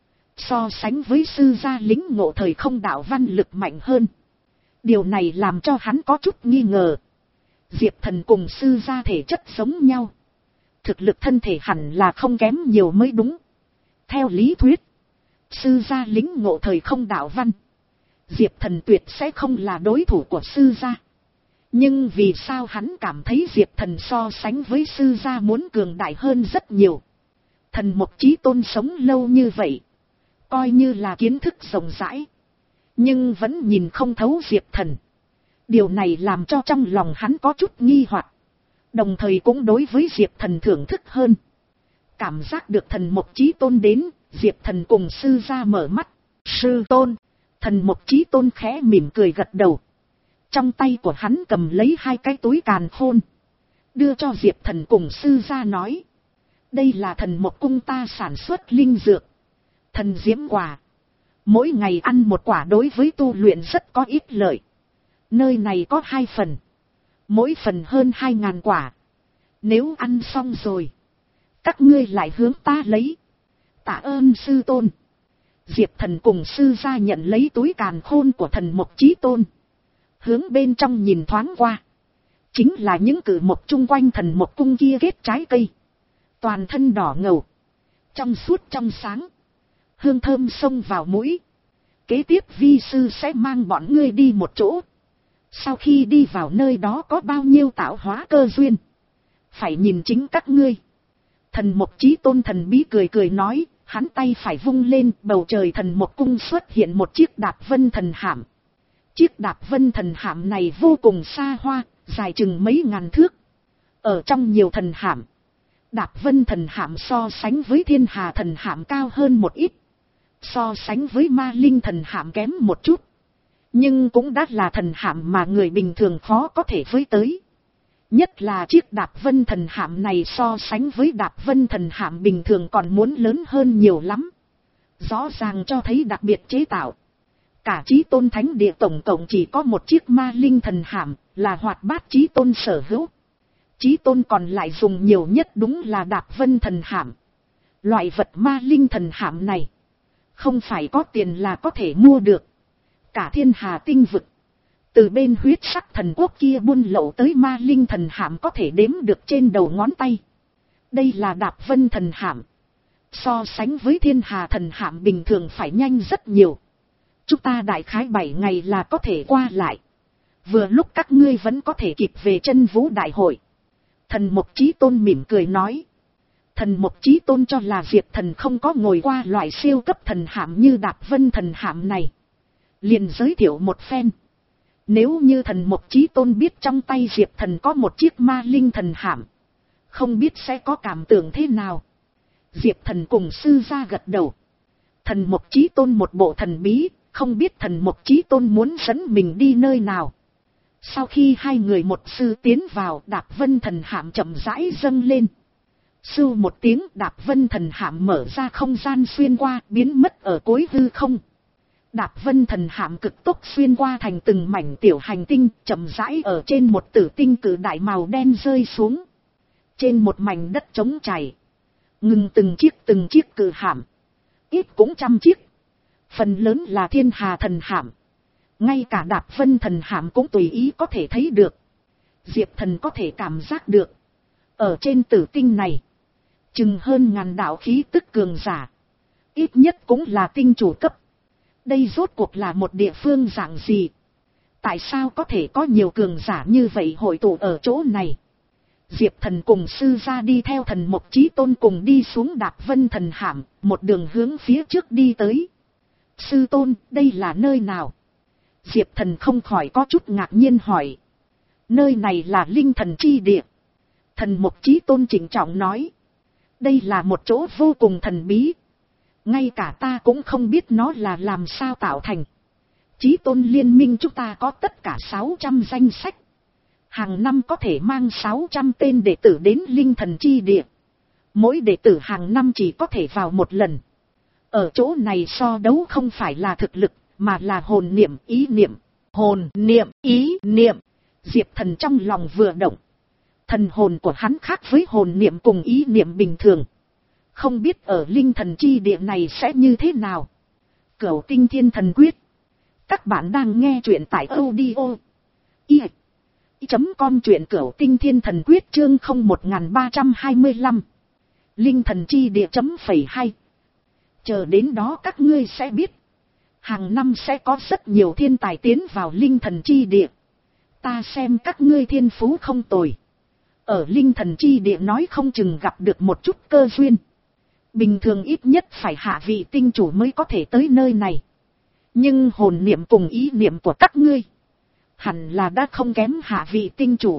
so sánh với sư gia lĩnh ngộ thời không đạo văn lực mạnh hơn. Điều này làm cho hắn có chút nghi ngờ. Diệp Thần cùng sư gia thể chất giống nhau, thực lực thân thể hẳn là không kém nhiều mới đúng. Theo lý thuyết, sư gia lĩnh ngộ thời không đạo văn, Diệp Thần tuyệt sẽ không là đối thủ của sư gia. Nhưng vì sao hắn cảm thấy Diệp Thần so sánh với sư gia muốn cường đại hơn rất nhiều. Thần Mộc Chí Tôn sống lâu như vậy, coi như là kiến thức rộng rãi, nhưng vẫn nhìn không thấu Diệp Thần. Điều này làm cho trong lòng hắn có chút nghi hoặc, đồng thời cũng đối với Diệp Thần thưởng thức hơn. Cảm giác được Thần Mộc Chí Tôn đến, Diệp Thần cùng sư gia mở mắt. Sư tôn. Thần Mộc Chí Tôn khẽ mỉm cười gật đầu. Trong tay của hắn cầm lấy hai cái túi càn khôn, đưa cho Diệp Thần cùng sư gia nói: đây là Thần Mộc cung ta sản xuất linh dược, thần diễm quả. Mỗi ngày ăn một quả đối với tu luyện rất có ích lợi. Nơi này có hai phần, mỗi phần hơn hai ngàn quả. Nếu ăn xong rồi, các ngươi lại hướng ta lấy. Tạ ơn sư tôn. Diệp Thần cùng sư gia nhận lấy túi càn khôn của Thần Mộc Chí Tôn, hướng bên trong nhìn thoáng qua. Chính là những cử mộc chung quanh Thần Mộc cung kia kết trái cây, toàn thân đỏ ngầu, trong suốt trong sáng, hương thơm xông vào mũi. Kế tiếp vi sư sẽ mang bọn ngươi đi một chỗ. Sau khi đi vào nơi đó có bao nhiêu tạo hóa cơ duyên, phải nhìn chính các ngươi. Thần Mộc Chí Tôn thần bí cười cười nói, hắn tay phải vung lên, bầu trời Thần Mộc cung xuất hiện một chiếc Đạp Vân thần hạm. Chiếc Đạp Vân thần hạm này vô cùng xa hoa, dài chừng mấy ngàn thước. Ở trong nhiều thần hạm, Đạp Vân thần hạm so sánh với Thiên Hà thần hạm cao hơn một ít, so sánh với Ma Linh thần hạm kém một chút, nhưng cũng đã là thần hạm mà người bình thường khó có thể với tới. Nhất là chiếc Đạp Vân thần hạm này so sánh với Đạp Vân thần hạm bình thường còn muốn lớn hơn nhiều lắm. Rõ ràng cho thấy đặc biệt chế tạo. Cả Chí Tôn Thánh Địa tổng cộng chỉ có một chiếc Ma Linh thần hạm, là Hoạt Bát Chí Tôn sở hữu. Chí Tôn còn lại dùng nhiều nhất đúng là Đạp Vân thần hạm. Loại vật Ma Linh thần hạm này, không phải có tiền là có thể mua được. Cả Thiên Hà tinh vực, từ bên huyết sắc thần quốc kia buôn lậu tới Ma Linh thần hạm có thể đếm được trên đầu ngón tay. Đây là Đạp Vân thần hạm. so sánh với thiên hà thần hạm bình thường phải nhanh rất nhiều. Chúng ta đại khái bảy ngày là có thể qua lại. Vừa lúc các ngươi vẫn có thể kịp về chân vũ đại hội. Thần Mục Chí Tôn mỉm cười nói. Thần Mục Chí Tôn cho là Diệp Thần không có ngồi qua loại siêu cấp thần hạm như Đạp Vân thần hạm này. Liền giới thiệu một phen. Nếu như Thần Mục Chí Tôn biết trong tay Diệp Thần có một chiếc ma linh thần hạm, không biết sẽ có cảm tưởng thế nào. Diệp Thần cùng sư gia gật đầu. Thần Mục Chí Tôn một bộ thần bí, không biết Thần Mục Chí Tôn muốn dẫn mình đi nơi nào. Sau khi hai người một sư tiến vào, Đạp Vân thần hạm chậm rãi dâng lên. Sưu một tiếng, Đạp Vân thần hạm mở ra không gian xuyên qua, biến mất ở cuối hư không. Đạp Vân thần hạm cực tốc xuyên qua thành từng mảnh tiểu hành tinh, chậm rãi ở trên một tử tinh cử đại màu đen rơi xuống. Trên một mảnh đất trống trải, ngừng từng chiếc từng chiếc cử hạm, ít cũng trăm chiếc. Phần lớn là thiên hà thần hạm. Ngay cả Đạp Vân thần hạm cũng tùy ý có thể thấy được. Diệp Thần có thể cảm giác được. Ở trên tử tinh này, chừng hơn ngàn đạo khí tức cường giả. Ít nhất cũng là tinh chủ cấp. Đây rốt cuộc là một địa phương dạng gì? Tại sao có thể có nhiều cường giả như vậy hội tụ ở chỗ này? Diệp Thần cùng sư gia đi theo Thần Mục Chí Tôn cùng đi xuống Đạp Vân thần hạm, một đường hướng phía trước đi tới. Sư Tôn, đây là nơi nào? Diệp Thần không khỏi có chút ngạc nhiên hỏi. Nơi này là linh thần chi địa. Thần Mục Chí Tôn trịnh trọng nói. Đây là một chỗ vô cùng thần bí. Ngay cả ta cũng không biết nó là làm sao tạo thành. Chí Tôn liên minh chúng ta có tất cả sáu trăm danh sách. Hàng năm có thể mang sáu trăm tên đệ tử đến linh thần chi địa. Mỗi đệ tử hàng năm chỉ có thể vào một lần. Ở chỗ này so đấu không phải là thực lực, mà là hồn niệm, ý niệm. Hồn niệm, ý niệm. Diệp Thần trong lòng vừa động. Thần hồn của hắn khác với hồn niệm cùng ý niệm bình thường. Không biết ở linh thần chi địa này sẽ như thế nào. Cửu Tinh Thiên Thần Quyết. Các bạn đang nghe truyện tại audio i chấm com, truyện Cửu Tinh Thiên Thần Quyết chương không một ba hai lăm. Linh thần chi địa chấm phẩy hai. Chờ đến đó các ngươi sẽ biết. Hàng năm sẽ có rất nhiều thiên tài tiến vào linh thần chi địa. Ta xem các ngươi thiên phú không tồi. Ở linh thần chi địa nói không chừng gặp được một chút cơ duyên. Bình thường ít nhất phải hạ vị tinh chủ mới có thể tới nơi này. Nhưng hồn niệm cùng ý niệm của các ngươi hẳn là đã không kém hạ vị tinh chủ.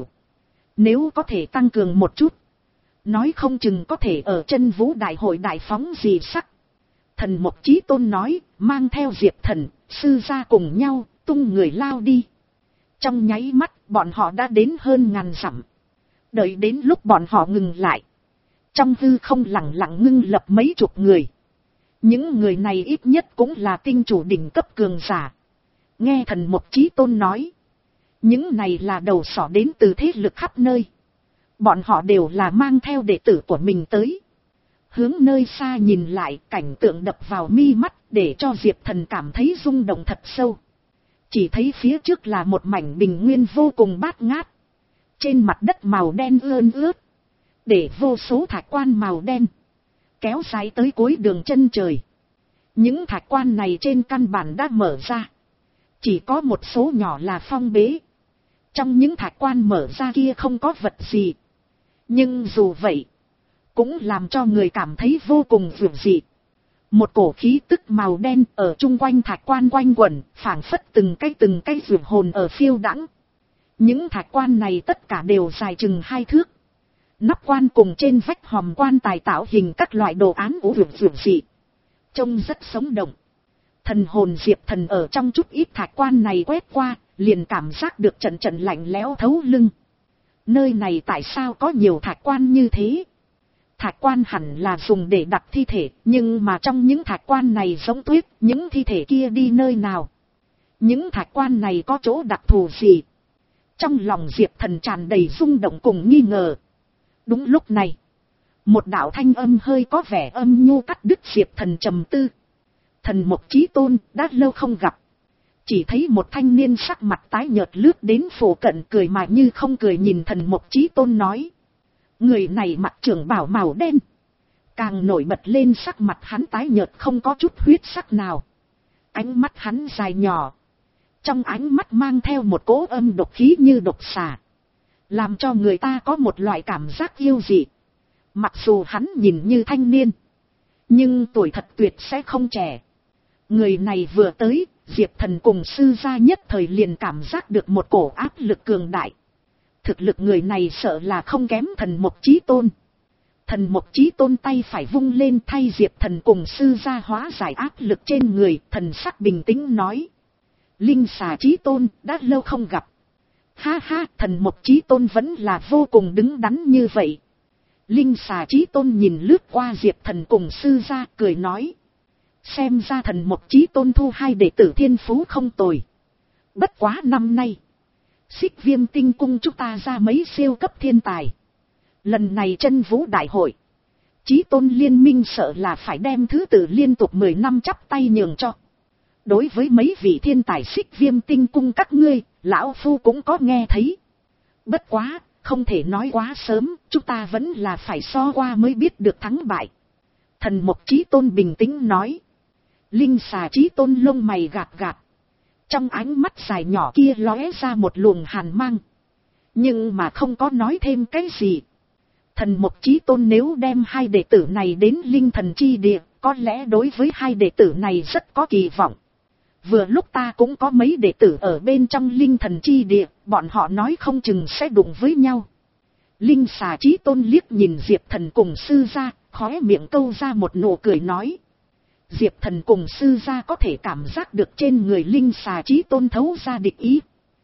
Nếu có thể tăng cường một chút, nói không chừng có thể ở chân vũ đại hội đại phóng gì sắc. Thần Mục Chí Tôn nói, mang theo Diệp Thần, sư gia cùng nhau, tung người lao đi. Trong nháy mắt, bọn họ đã đến hơn ngàn dặm. Đợi đến lúc bọn họ ngừng lại. Trong hư không lặng lặng ngưng lập mấy chục người. Những người này ít nhất cũng là tinh chủ đỉnh cấp cường giả. Nghe Thần Mục Chí Tôn nói. Những này là đầu sỏ đến từ thế lực khắp nơi. Bọn họ đều là mang theo đệ tử của mình tới. Hướng nơi xa nhìn lại, cảnh tượng đập vào mi mắt để cho Diệp Thần cảm thấy rung động thật sâu. Chỉ thấy phía trước là một mảnh bình nguyên vô cùng bát ngát. Trên mặt đất màu đen ươn ướt. Để vô số thạch quan màu đen kéo dài tới cuối đường chân trời. Những thạch quan này trên căn bản đã mở ra. Chỉ có một số nhỏ là phong bế. Trong những thạch quan mở ra kia không có vật gì. Nhưng dù vậy, cũng làm cho người cảm thấy vô cùng vượt dị. Một cổ khí tức màu đen ở chung quanh thạch quan quanh quẩn, phảng phất từng cái từng cái vượt hồn ở phiêu đãng. Những thạch quan này tất cả đều dài chừng hai thước. Nắp quan cùng trên vách hòm quan tài tạo hình các loại đồ án ủ vượt vượt dị. Trông rất sống động. Thần hồn Diệp Thần ở trong chút ít thạch quan này quét qua, liền cảm giác được trận trận lạnh lẽo thấu lưng. Nơi này tại sao có nhiều thạch quan như thế? Thạch quan hẳn là dùng để đặt thi thể, nhưng mà trong những thạch quan này giống tuyết, những thi thể kia đi nơi nào? Những thạch quan này có chỗ đặc thù gì? Trong lòng Diệp Thần tràn đầy rung động cùng nghi ngờ. Đúng lúc này, một đạo thanh âm hơi có vẻ âm nhu cắt đứt Diệp Thần trầm tư. Thần Mục Chí Tôn, đã lâu không gặp. Chỉ thấy một thanh niên sắc mặt tái nhợt lướt đến phủ cận, cười mà như không cười nhìn Thần Mục Chí Tôn nói. Người này mặc trường bào màu đen. càng nổi bật lên sắc mặt hắn tái nhợt không có chút huyết sắc nào. Ánh mắt hắn dài nhỏ. Trong ánh mắt mang theo một cỗ âm độc khí như độc xà. Làm cho người ta có một loại cảm giác yêu dị. Mặc dù hắn nhìn như thanh niên. Nhưng tuổi thật tuyệt sẽ không trẻ. Người này vừa tới, Diệp Thần cùng sư gia nhất thời liền cảm giác được một cổ áp lực cường đại. Thực lực người này sợ là không kém Thần Mộc Chí Tôn. Thần Mộc Chí Tôn tay phải vung lên thay Diệp Thần cùng sư gia hóa giải áp lực trên người, thần sắc bình tĩnh nói. Linh Xà Chí Tôn, đã lâu không gặp. Ha ha, Thần Mộc Chí Tôn vẫn là vô cùng đứng đắn như vậy. Linh Xà Chí Tôn nhìn lướt qua Diệp Thần cùng sư gia cười nói. Xem ra Thần Mộc Chí Tôn thu hai đệ tử thiên phú không tồi. Bất quá năm nay, Xích Viêm Tinh Cung chúng ta ra mấy siêu cấp thiên tài. Lần này chân vũ đại hội, Chí Tôn liên minh sợ là phải đem thứ tự liên tục mười năm chắp tay nhường cho. Đối với mấy vị thiên tài Xích Viêm Tinh Cung các ngươi, lão phu cũng có nghe thấy. Bất quá, không thể nói quá sớm, chúng ta vẫn là phải so qua mới biết được thắng bại. Thần Mộc Chí Tôn bình tĩnh nói. Linh Xà Chí Tôn lông mày gạt gạt. Trong ánh mắt dài nhỏ kia lóe ra một luồng hàn mang. Nhưng mà không có nói thêm cái gì. Thần Mộc Chí Tôn nếu đem hai đệ tử này đến Linh Thần Chi Địa, có lẽ đối với hai đệ tử này rất có kỳ vọng. Vừa lúc ta cũng có mấy đệ tử ở bên trong Linh Thần Chi Địa, bọn họ nói không chừng sẽ đụng với nhau. Linh Xà Chí Tôn liếc nhìn Diệp Thần cùng sư gia, khóe miệng câu ra một nụ cười nói. Diệp Thần cùng sư gia có thể cảm giác được trên người Linh Xà Chí Tôn thấu ra địch ý.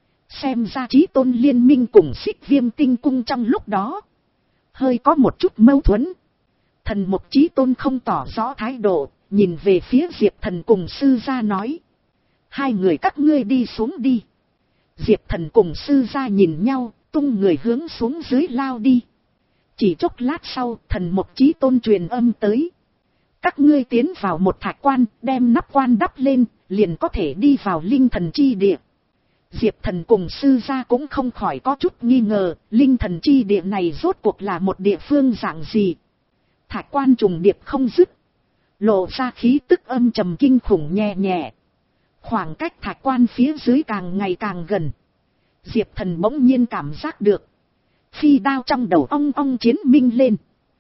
Xem ra Chí Tôn liên minh cùng Xích Viêm Tinh Cung trong lúc đó hơi có một chút mâu thuẫn. Thần Mộc Chí Tôn không tỏ rõ thái độ, nhìn về phía Diệp Thần cùng sư gia nói. Hai người các ngươi đi xuống đi. Diệp Thần cùng sư gia nhìn nhau, tung người hướng xuống dưới lao đi. Chỉ chốc lát sau, Thần Mộc Chí Tôn truyền âm tới. Các ngươi tiến vào một thạch quan, đem nắp quan đắp lên, liền có thể đi vào Linh Thần Chi Địa. Diệp Thần cùng sư gia cũng không khỏi có chút nghi ngờ, Linh Thần Chi Địa này rốt cuộc là một địa phương dạng gì. Thạch quan trùng điệp không dứt, lộ ra khí tức âm trầm kinh khủng nhẹ nhẹ. Khoảng cách thạch quan phía dưới càng ngày càng gần. Diệp Thần bỗng nhiên cảm giác được phi đao trong đầu ong ong chiến minh lên.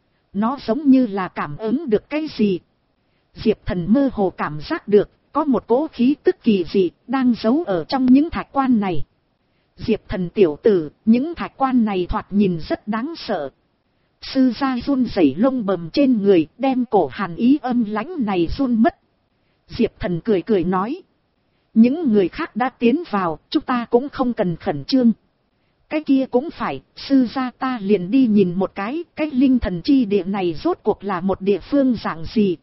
Nó giống như là cảm ứng được cái gì. Diệp Thần mơ hồ cảm giác được có một cỗ khí tức kỳ dị đang giấu ở trong những thạch quan này. Diệp Thần tiểu tử, những thạch quan này thoạt nhìn rất đáng sợ. Sư gia run rẩy lông bầm trên người, đem cổ hàn ý âm lãnh này run mất. Diệp Thần cười cười nói. Những người khác đã tiến vào, chúng ta cũng không cần khẩn trương. Cái kia cũng phải, sư gia ta liền đi nhìn một cái, cái Linh Thần Chi Địa này rốt cuộc là một địa phương dạng gì.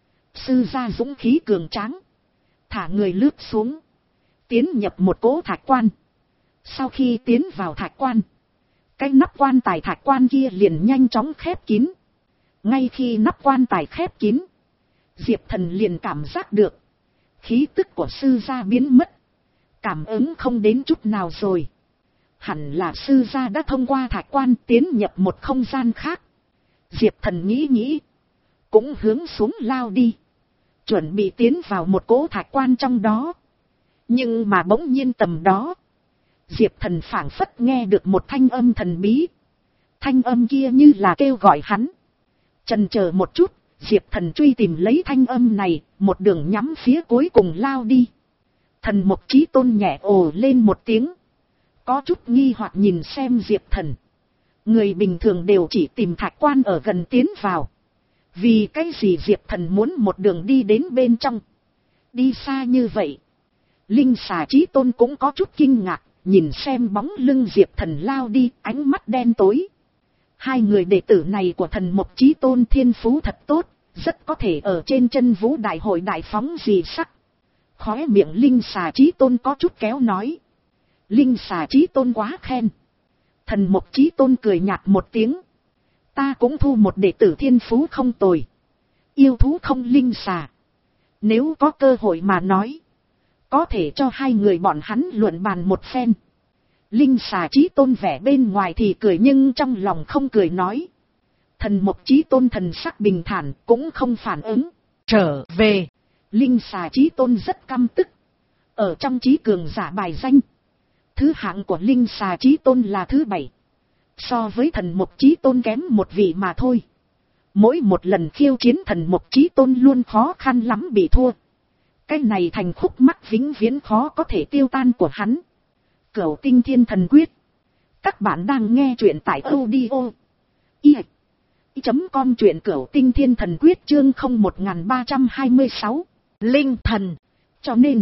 Sư gia dũng khí cường tráng, thả người lướt xuống, tiến nhập một cỗ thạch quan. Sau khi tiến vào thạch quan, cái nắp quan tài thạch quan kia liền nhanh chóng khép kín. Ngay khi nắp quan tài khép kín, Diệp Thần liền cảm giác được khí tức của sư gia biến mất, cảm ứng không đến chút nào rồi. Hẳn là sư gia đã thông qua thạch quan tiến nhập một không gian khác. Diệp Thần nghĩ nghĩ, cũng hướng xuống lao đi, chuẩn bị tiến vào một cỗ thạch quan trong đó. Nhưng mà bỗng nhiên tầm đó, Diệp Thần phảng phất nghe được một thanh âm thần bí. Thanh âm kia như là kêu gọi hắn. Chần chờ một chút, Diệp Thần truy tìm lấy thanh âm này, một đường nhắm phía cuối cùng lao đi. Thần Mộc Chí Tôn nhẹ ồ lên một tiếng, có chút nghi hoặc nhìn xem Diệp Thần. Người bình thường đều chỉ tìm thạch quan ở gần tiến vào. Vì cái gì Diệp Thần muốn một đường đi đến bên trong, đi xa như vậy? Linh Xà Chí Tôn cũng có chút kinh ngạc, nhìn xem bóng lưng Diệp Thần lao đi, ánh mắt đen tối. Hai người đệ tử này của Thần Mộc Chí Tôn thiên phú thật tốt, rất có thể ở trên chân vũ đại hội đại phóng dị sắc. Khóe miệng Linh Xà Chí Tôn có chút kéo nói. Linh Xà Chí Tôn quá khen. Thần Mộc Chí Tôn cười nhạt một tiếng. Ta cũng thu một đệ tử thiên phú không tồi. Yêu thú không linh xà. Nếu có cơ hội mà nói, có thể cho hai người bọn hắn luận bàn một phen. Linh Xà Chí Tôn vẻ bên ngoài thì cười nhưng trong lòng không cười nói. Thần Mộc Chí Tôn thần sắc bình thản cũng không phản ứng. Trở về, Linh Xà Chí Tôn rất căm tức. Ở trong trí cường giả bài danh, thứ hạng của Linh Xà Chí Tôn là thứ bảy. So với thần Mộc Chí Tôn kém một vị mà thôi. Mỗi một lần khiêu chiến thần Mộc Chí Tôn luôn khó khăn lắm bị thua. Cái này thành khúc mắc vĩnh viễn khó có thể tiêu tan của hắn. Cửu Tinh Thiên Thần Quyết. Các bạn đang nghe truyện tại audio i chấm com, truyện Cửu Tinh Thiên Thần Quyết chương không một ba hai sáu. Linh thần. Cho nên,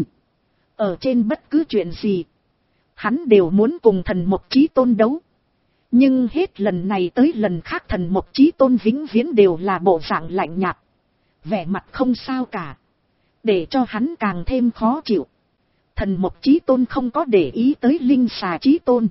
ở trên bất cứ chuyện gì, hắn đều muốn cùng thần Mộc Chí Tôn đấu. Nhưng hết lần này tới lần khác thần Mộc Chí Tôn vĩnh viễn đều là bộ dạng lạnh nhạt, vẻ mặt không sao cả, để cho hắn càng thêm khó chịu. Thần Mộc Chí Tôn không có để ý tới Linh Xà Chí Tôn.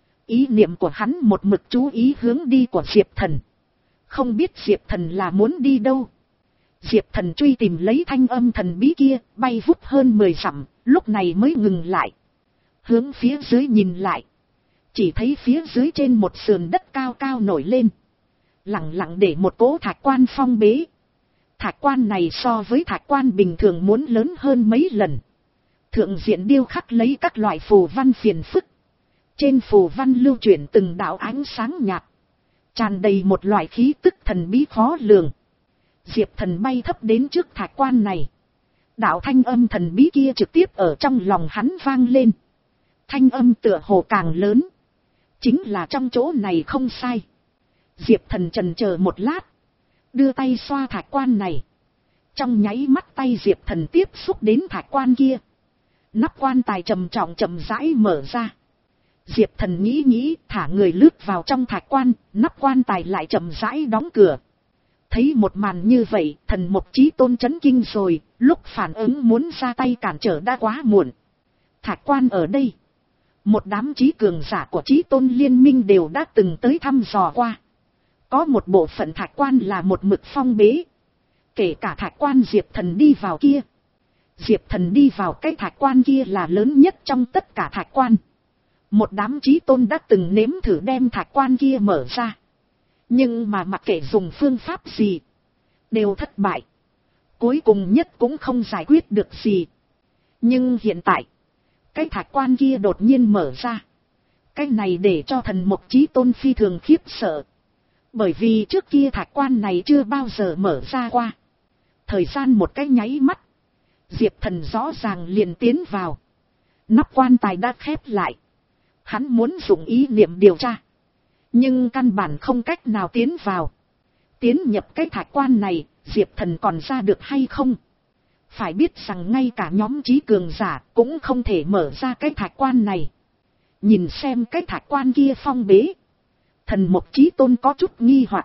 Ý niệm của hắn một mực chú ý hướng đi của Diệp Thần. Không biết Diệp Thần là muốn đi đâu. Diệp Thần truy tìm lấy thanh âm thần bí kia, bay vút hơn mười dặm, lúc này mới ngừng lại. Hướng phía dưới nhìn lại. Chỉ thấy phía dưới trên một sườn đất cao cao nổi lên. Lặng lặng để một cỗ thạch quan phong bế. Thạch quan này so với thạch quan bình thường muốn lớn hơn mấy lần. Thượng diện điêu khắc lấy các loại phù văn phiền phức. Trên phù văn lưu chuyển từng đạo ánh sáng nhạt. Tràn đầy một loại khí tức thần bí khó lường. Diệp Thần bay thấp đến trước thạch quan này. Đạo thanh âm thần bí kia trực tiếp ở trong lòng hắn vang lên. Thanh âm tựa hồ càng lớn. Chính là trong chỗ này không sai. Diệp Thần chần chờ một lát. Đưa tay xoa thạch quan này. Trong nháy mắt tay Diệp Thần tiếp xúc đến thạch quan kia. Nắp quan tài trầm trọng chậm rãi mở ra. Diệp Thần nghĩ nghĩ thả người lướt vào trong thạch quan. Nắp quan tài lại chậm rãi đóng cửa. Thấy một màn như vậy, thần Mộc Chí Tôn chấn kinh rồi. Lúc phản ứng muốn ra tay cản trở đã quá muộn. Thạch quan ở đây, một đám chí cường giả của Chí Tôn liên minh đều đã từng tới thăm dò qua. Có một bộ phận thạch quan là một mực phong bế. Kể cả thạch quan Diệp Thần đi vào kia. Diệp Thần đi vào cái thạch quan kia là lớn nhất trong tất cả thạch quan. Một đám Chí Tôn đã từng nếm thử đem thạch quan kia mở ra. Nhưng mà mặc kệ dùng phương pháp gì, đều thất bại. Cuối cùng nhất cũng không giải quyết được gì. Nhưng hiện tại, cái thạch quan kia đột nhiên mở ra. Cái này để cho thần Mộc Chí Tôn phi thường khiếp sợ. Bởi vì trước kia thạch quan này chưa bao giờ mở ra qua. Thời gian một cái nháy mắt, Diệp Thần rõ ràng liền tiến vào. Nắp quan tài đã khép lại. Hắn muốn dùng ý niệm điều tra. Nhưng căn bản không cách nào tiến vào. Tiến nhập cái thạch quan này, Diệp Thần còn ra được hay không? Phải biết rằng ngay cả nhóm chí cường giả cũng không thể mở ra cái thạch quan này. Nhìn xem cái thạch quan kia phong bế. Thần Mộc Chí Tôn có chút nghi hoặc.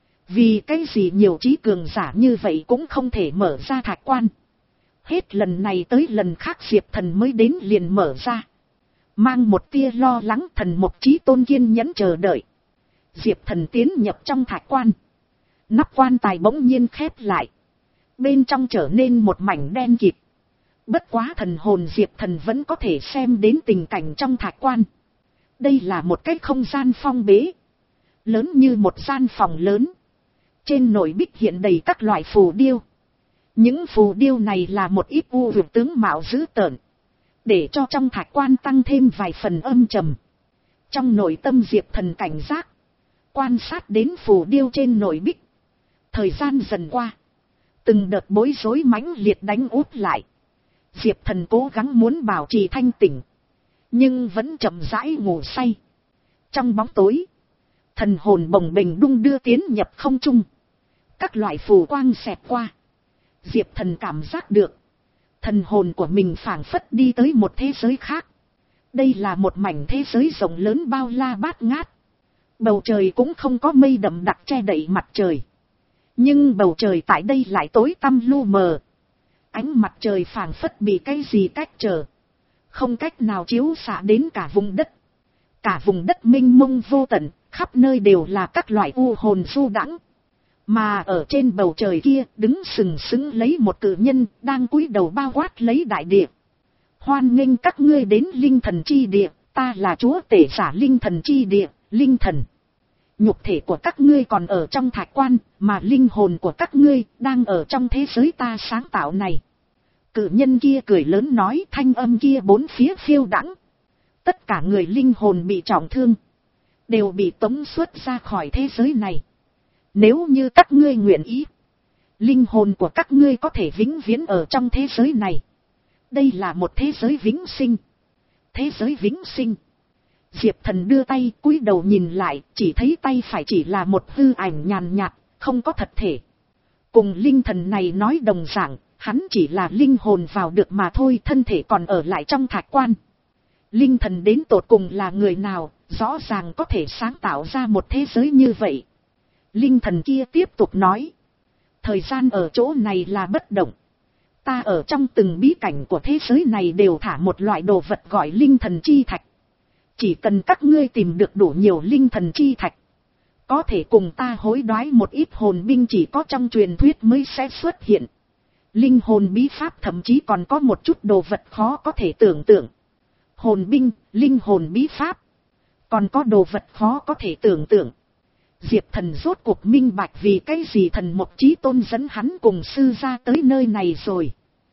Vì cái gì nhiều chí cường giả như vậy cũng không thể mở ra thạch quan. Hết lần này tới lần khác Diệp Thần mới đến liền mở ra. Mang một tia lo lắng, thần Mộc Chí Tôn kiên nhẫn chờ đợi. Diệp Thần tiến nhập trong thạch quan. Nắp quan tài bỗng nhiên khép lại. Bên trong trở nên một mảnh đen kịt. Bất quá thần hồn Diệp Thần vẫn có thể xem đến tình cảnh trong thạch quan. Đây là một cái không gian phong bế. Lớn như một gian phòng lớn. Trên nội bích hiện đầy các loại phù điêu. Những phù điêu này là một ít u vượt tướng mạo dữ tợn. Để cho trong thạch quan tăng thêm vài phần âm trầm. Trong nội tâm Diệp Thần cảnh giác. Quan sát đến phù điêu trên nội bích. Thời gian dần qua. Từng đợt bối rối mãnh liệt đánh úp lại. Diệp Thần cố gắng muốn bảo trì thanh tỉnh. Nhưng vẫn chậm rãi ngủ say. Trong bóng tối. Thần hồn bồng bềnh đung đưa tiến nhập không trung. Các loại phù quang xẹt qua. Diệp Thần cảm giác được. Thần hồn của mình phảng phất đi tới một thế giới khác. Đây là một mảnh thế giới rộng lớn bao la bát ngát. Bầu trời cũng không có mây đậm đặc che đậy mặt trời. Nhưng bầu trời tại đây lại tối tăm lu mờ. Ánh mặt trời phảng phất bị cái gì cách trở. Không cách nào chiếu xạ đến cả vùng đất. Cả vùng đất mênh mông vô tận, khắp nơi đều là các loại u hồn du đãng. Mà ở trên bầu trời kia đứng sừng sững lấy một cự nhân đang cúi đầu bao quát lấy đại địa. Hoan nghênh các ngươi đến linh thần chi địa, ta là chúa tể giả linh thần chi địa, linh thần. Nhục thể của các ngươi còn ở trong thạch quan, mà linh hồn của các ngươi đang ở trong thế giới ta sáng tạo này. Cự nhân kia cười lớn nói, thanh âm kia bốn phía phiêu đãng. Tất cả người linh hồn bị trọng thương, đều bị tống xuất ra khỏi thế giới này. Nếu như các ngươi nguyện ý, linh hồn của các ngươi có thể vĩnh viễn ở trong thế giới này. Đây là một thế giới vĩnh sinh. Thế giới vĩnh sinh. Diệp Thần đưa tay cúi đầu nhìn lại, chỉ thấy tay phải chỉ là một hư ảnh nhàn nhạt, không có thật thể. Cùng linh thần này nói đồng dạng, hắn chỉ là linh hồn vào được mà thôi, thân thể còn ở lại trong thạch quan. Linh thần đến tột cùng là người nào, rõ ràng có thể sáng tạo ra một thế giới như vậy. Linh thần kia tiếp tục nói. Thời gian ở chỗ này là bất động. Ta ở trong từng bí cảnh của thế giới này đều thả một loại đồ vật gọi linh thần chi thạch. Chỉ cần các ngươi tìm được đủ nhiều linh thần chi thạch, có thể cùng ta hối đoái một ít hồn binh chỉ có trong truyền thuyết mới sẽ xuất hiện. Linh hồn bí pháp thậm chí còn có một chút đồ vật khó có thể tưởng tượng. Hồn binh, linh hồn bí pháp, còn có đồ vật khó có thể tưởng tượng. Diệp Thần rốt cuộc minh bạch vì cái gì Thần Mộc Chí Tôn dẫn hắn cùng sư ra tới nơi này rồi.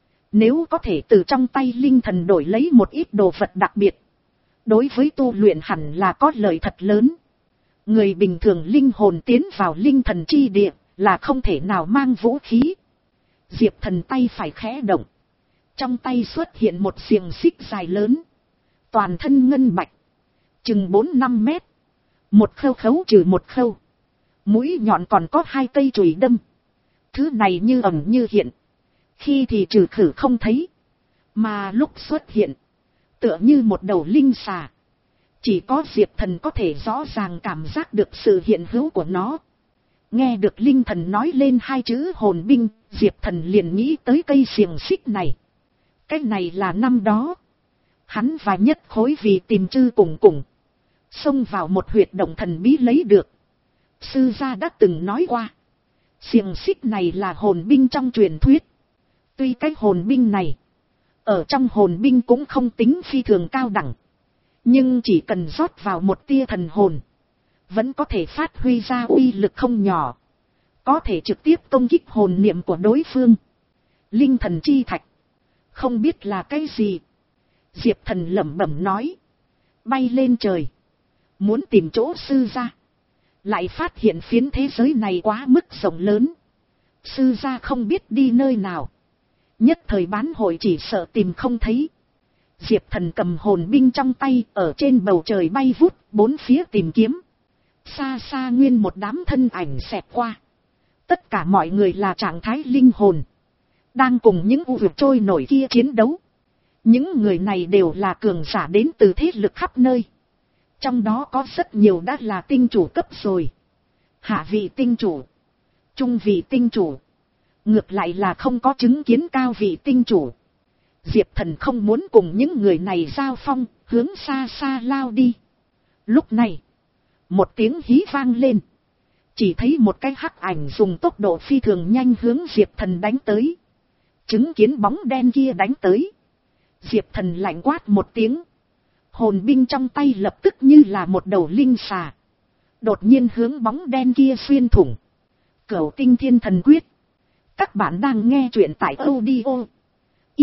Nếu có thể từ trong tay linh thần đổi lấy một ít đồ vật đặc biệt, đối với tu luyện hẳn là có lợi thật lớn. Người bình thường linh hồn tiến vào linh thần chi địa là không thể nào mang vũ khí. Diệp Thần tay phải khẽ động, trong tay xuất hiện một xiềng xích dài lớn, toàn thân ngân bạch, chừng bốn năm mét, một khâu khấu trừ một khâu, mũi nhọn còn có hai cây chùy đâm. Thứ này như ẩn như hiện, khi thì trừ khử không thấy, mà lúc xuất hiện tựa như một đầu linh xà. Chỉ có Diệp Thần có thể rõ ràng cảm giác được sự hiện hữu của nó. Nghe được linh thần nói lên hai chữ hồn binh, Diệp Thần liền nghĩ tới cây xiềng xích này. Cái này là năm đó hắn và Nhất Khối vì tìm Trư Cùng Cùng, xông vào một huyệt động thần bí lấy được. Sư gia đã từng nói qua, xiềng xích này là hồn binh trong truyền thuyết. Tuy cái hồn binh này ở trong hồn binh cũng không tính phi thường cao đẳng, nhưng chỉ cần rót vào một tia thần hồn, vẫn có thể phát huy ra uy lực không nhỏ, có thể trực tiếp công kích hồn niệm của đối phương. Linh thần chi thạch, không biết là cái gì. Diệp Thần lẩm bẩm nói, bay lên trời, muốn tìm chỗ sư gia, lại phát hiện phiến thế giới này quá mức rộng lớn, sư gia không biết đi nơi nào, nhất thời bán hội chỉ sợ tìm không thấy. Diệp Thần cầm hồn binh trong tay ở trên bầu trời bay vút, bốn phía tìm kiếm. Xa xa nguyên một đám thân ảnh xẹt qua. Tất cả mọi người là trạng thái linh hồn, đang cùng những u vực trôi nổi kia chiến đấu. Những người này đều là cường giả đến từ thế lực khắp nơi. Trong đó có rất nhiều đã là tinh chủ cấp rồi. Hạ vị tinh chủ, trung vị tinh chủ, ngược lại là không có chứng kiến cao vị tinh chủ. Diệp Thần không muốn cùng những người này giao phong, hướng xa xa lao đi. Lúc này, một tiếng hí vang lên. Chỉ thấy một cái hắc ảnh dùng tốc độ phi thường nhanh hướng Diệp Thần đánh tới. Chứng kiến bóng đen kia đánh tới, Diệp Thần lạnh quát một tiếng. Hồn binh trong tay lập tức như là một đầu linh xà, đột nhiên hướng bóng đen kia xuyên thủng. Cửu Tinh Thiên Thần Quyết. Các bạn đang nghe truyện tại audio i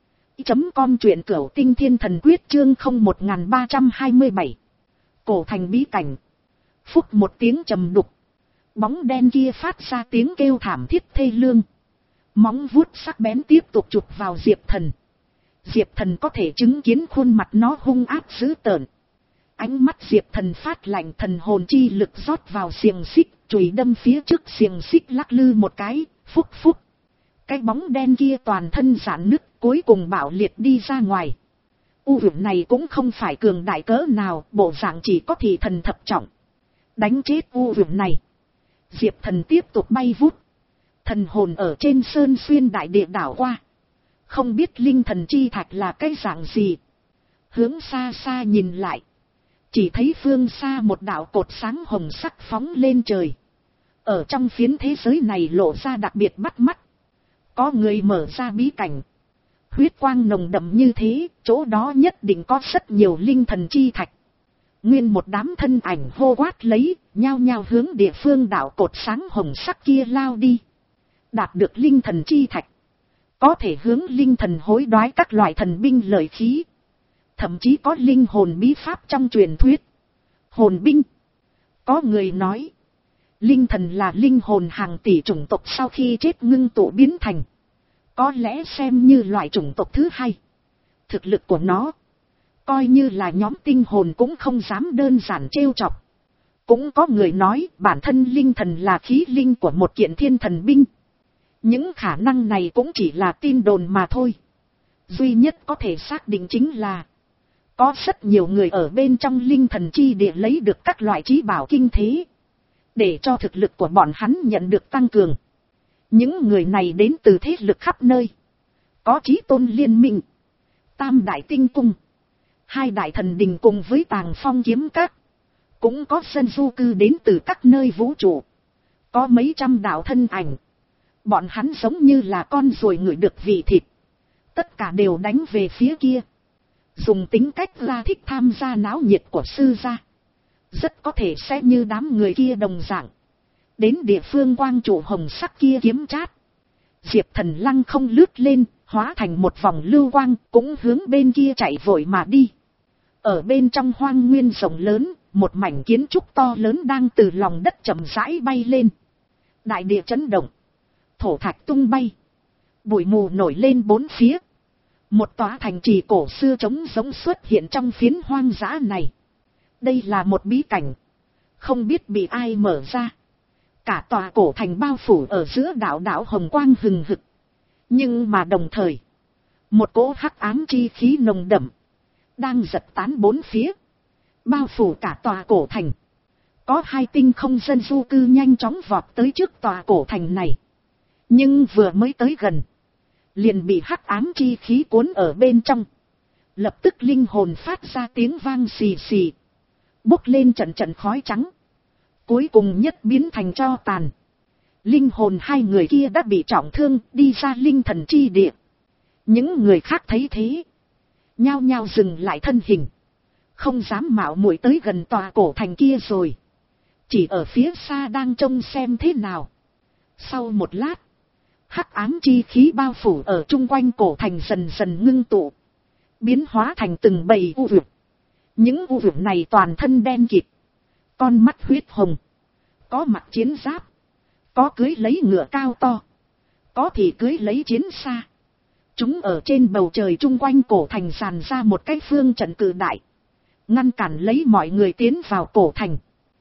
chấm com, truyện Cửu Tinh Thiên Thần Quyết chương không một ba hai bảy. Cổ thành bí cảnh. Phúc một tiếng trầm đục, bóng đen kia phát ra tiếng kêu thảm thiết thê lương. Móng vuốt sắc bén tiếp tục chụp vào Diệp Thần. Diệp Thần có thể chứng kiến khuôn mặt nó hung ác dữ tợn. Ánh mắt Diệp Thần phát lạnh, thần hồn chi lực rót vào xiềng xích, chùy đâm phía trước xiềng xích lắc lư một cái, phúc phúc. Cái bóng đen kia toàn thân rạn nứt, cuối cùng bạo liệt đi ra ngoài. U vực này cũng không phải cường đại cỡ nào, bộ dạng chỉ có thị thần thập trọng. Đánh chết u vực này, Diệp Thần tiếp tục bay vút. Thần hồn ở trên sơn xuyên đại địa đảo qua. Không biết linh thần chi thạch là cái dạng gì. Hướng xa xa nhìn lại, chỉ thấy phương xa một đạo cột sáng hồng sắc phóng lên trời. Ở trong phiến thế giới này lộ ra đặc biệt bắt mắt. Có người mở ra bí cảnh. Huyết quang nồng đậm như thế, chỗ đó nhất định có rất nhiều linh thần chi thạch. Nguyên một đám thân ảnh hô quát lấy, nhao nhao hướng địa phương đạo cột sáng hồng sắc kia lao đi. Đạt được linh thần chi thạch, có thể hướng linh thần hối đoái các loại thần binh lợi khí. Thậm chí có linh hồn bí pháp trong truyền thuyết. Hồn binh. Có người nói, linh thần là linh hồn hàng tỷ chủng tộc sau khi chết ngưng tụ biến thành. Có lẽ xem như loại chủng tộc thứ hai. Thực lực của nó, coi như là nhóm tinh hồn cũng không dám đơn giản trêu chọc. Cũng có người nói bản thân linh thần là khí linh của một kiện thiên thần binh. Những khả năng này cũng chỉ là tin đồn mà thôi. Duy nhất có thể xác định chính là có rất nhiều người ở bên trong linh thần chi địa lấy được các loại trí bảo kinh thế, để cho thực lực của bọn hắn nhận được tăng cường. Những người này đến từ thế lực khắp nơi. Có Chí Tôn Liên Minh, Tam Đại Tinh Cung, Hai Đại Thần Đình cùng với Tàng Phong Kiếm Các. Cũng có dân du cư đến từ các nơi vũ trụ. Có mấy trăm đạo thân ảnh. Bọn hắn giống như là con ruồi ngửi được vị thịt. Tất cả đều đánh về phía kia. Dùng tính cách ra thích tham gia náo nhiệt của sư gia. Rất có thể sẽ như đám người kia đồng dạng. Đến địa phương quang trụ hồng sắc kia kiếm chát. Diệp Thần lăng không lướt lên, hóa thành một vòng lưu quang, cũng hướng bên kia chạy vội mà đi. Ở bên trong hoang nguyên rộng lớn, một mảnh kiến trúc to lớn đang từ lòng đất chậm rãi bay lên. Đại địa chấn động, thổ thạch tung bay, bụi mù nổi lên bốn phía. Một tòa thành trì cổ xưa trống giống xuất hiện trong phiến hoang dã này. Đây là một bí cảnh, không biết bị ai mở ra. Cả tòa cổ thành bao phủ ở giữa đạo đạo hồng quang hừng hực. Nhưng mà đồng thời, một cỗ hắc ám chi khí nồng đậm đang giật tán bốn phía, bao phủ cả tòa cổ thành. Có hai tinh không dân du cư nhanh chóng vọt tới trước tòa cổ thành này. Nhưng vừa mới tới gần, liền bị hắc ám chi khí cuốn ở bên trong. Lập tức linh hồn phát ra tiếng vang xì xì, bốc lên trận trận khói trắng, cuối cùng nhất biến thành tro tàn. Linh hồn hai người kia đã bị trọng thương, đi ra linh thần chi địa. Những người khác thấy thế, nhao nhao dừng lại thân hình, không dám mạo muội tới gần tòa cổ thành kia rồi, chỉ ở phía xa đang trông xem thế nào. Sau một lát, hắc ám chi khí bao phủ ở chung quanh cổ thành dần dần ngưng tụ, biến hóa thành từng bầy u vực. Những u vực này toàn thân đen kịt, con mắt huyết hồng, có mặc chiến giáp, có cưới lấy ngựa cao to, có thì cưới lấy chiến xa. Chúng ở trên bầu trời chung quanh cổ thành dàn ra một cái phương trận cự đại, ngăn cản lấy mọi người tiến vào cổ thành.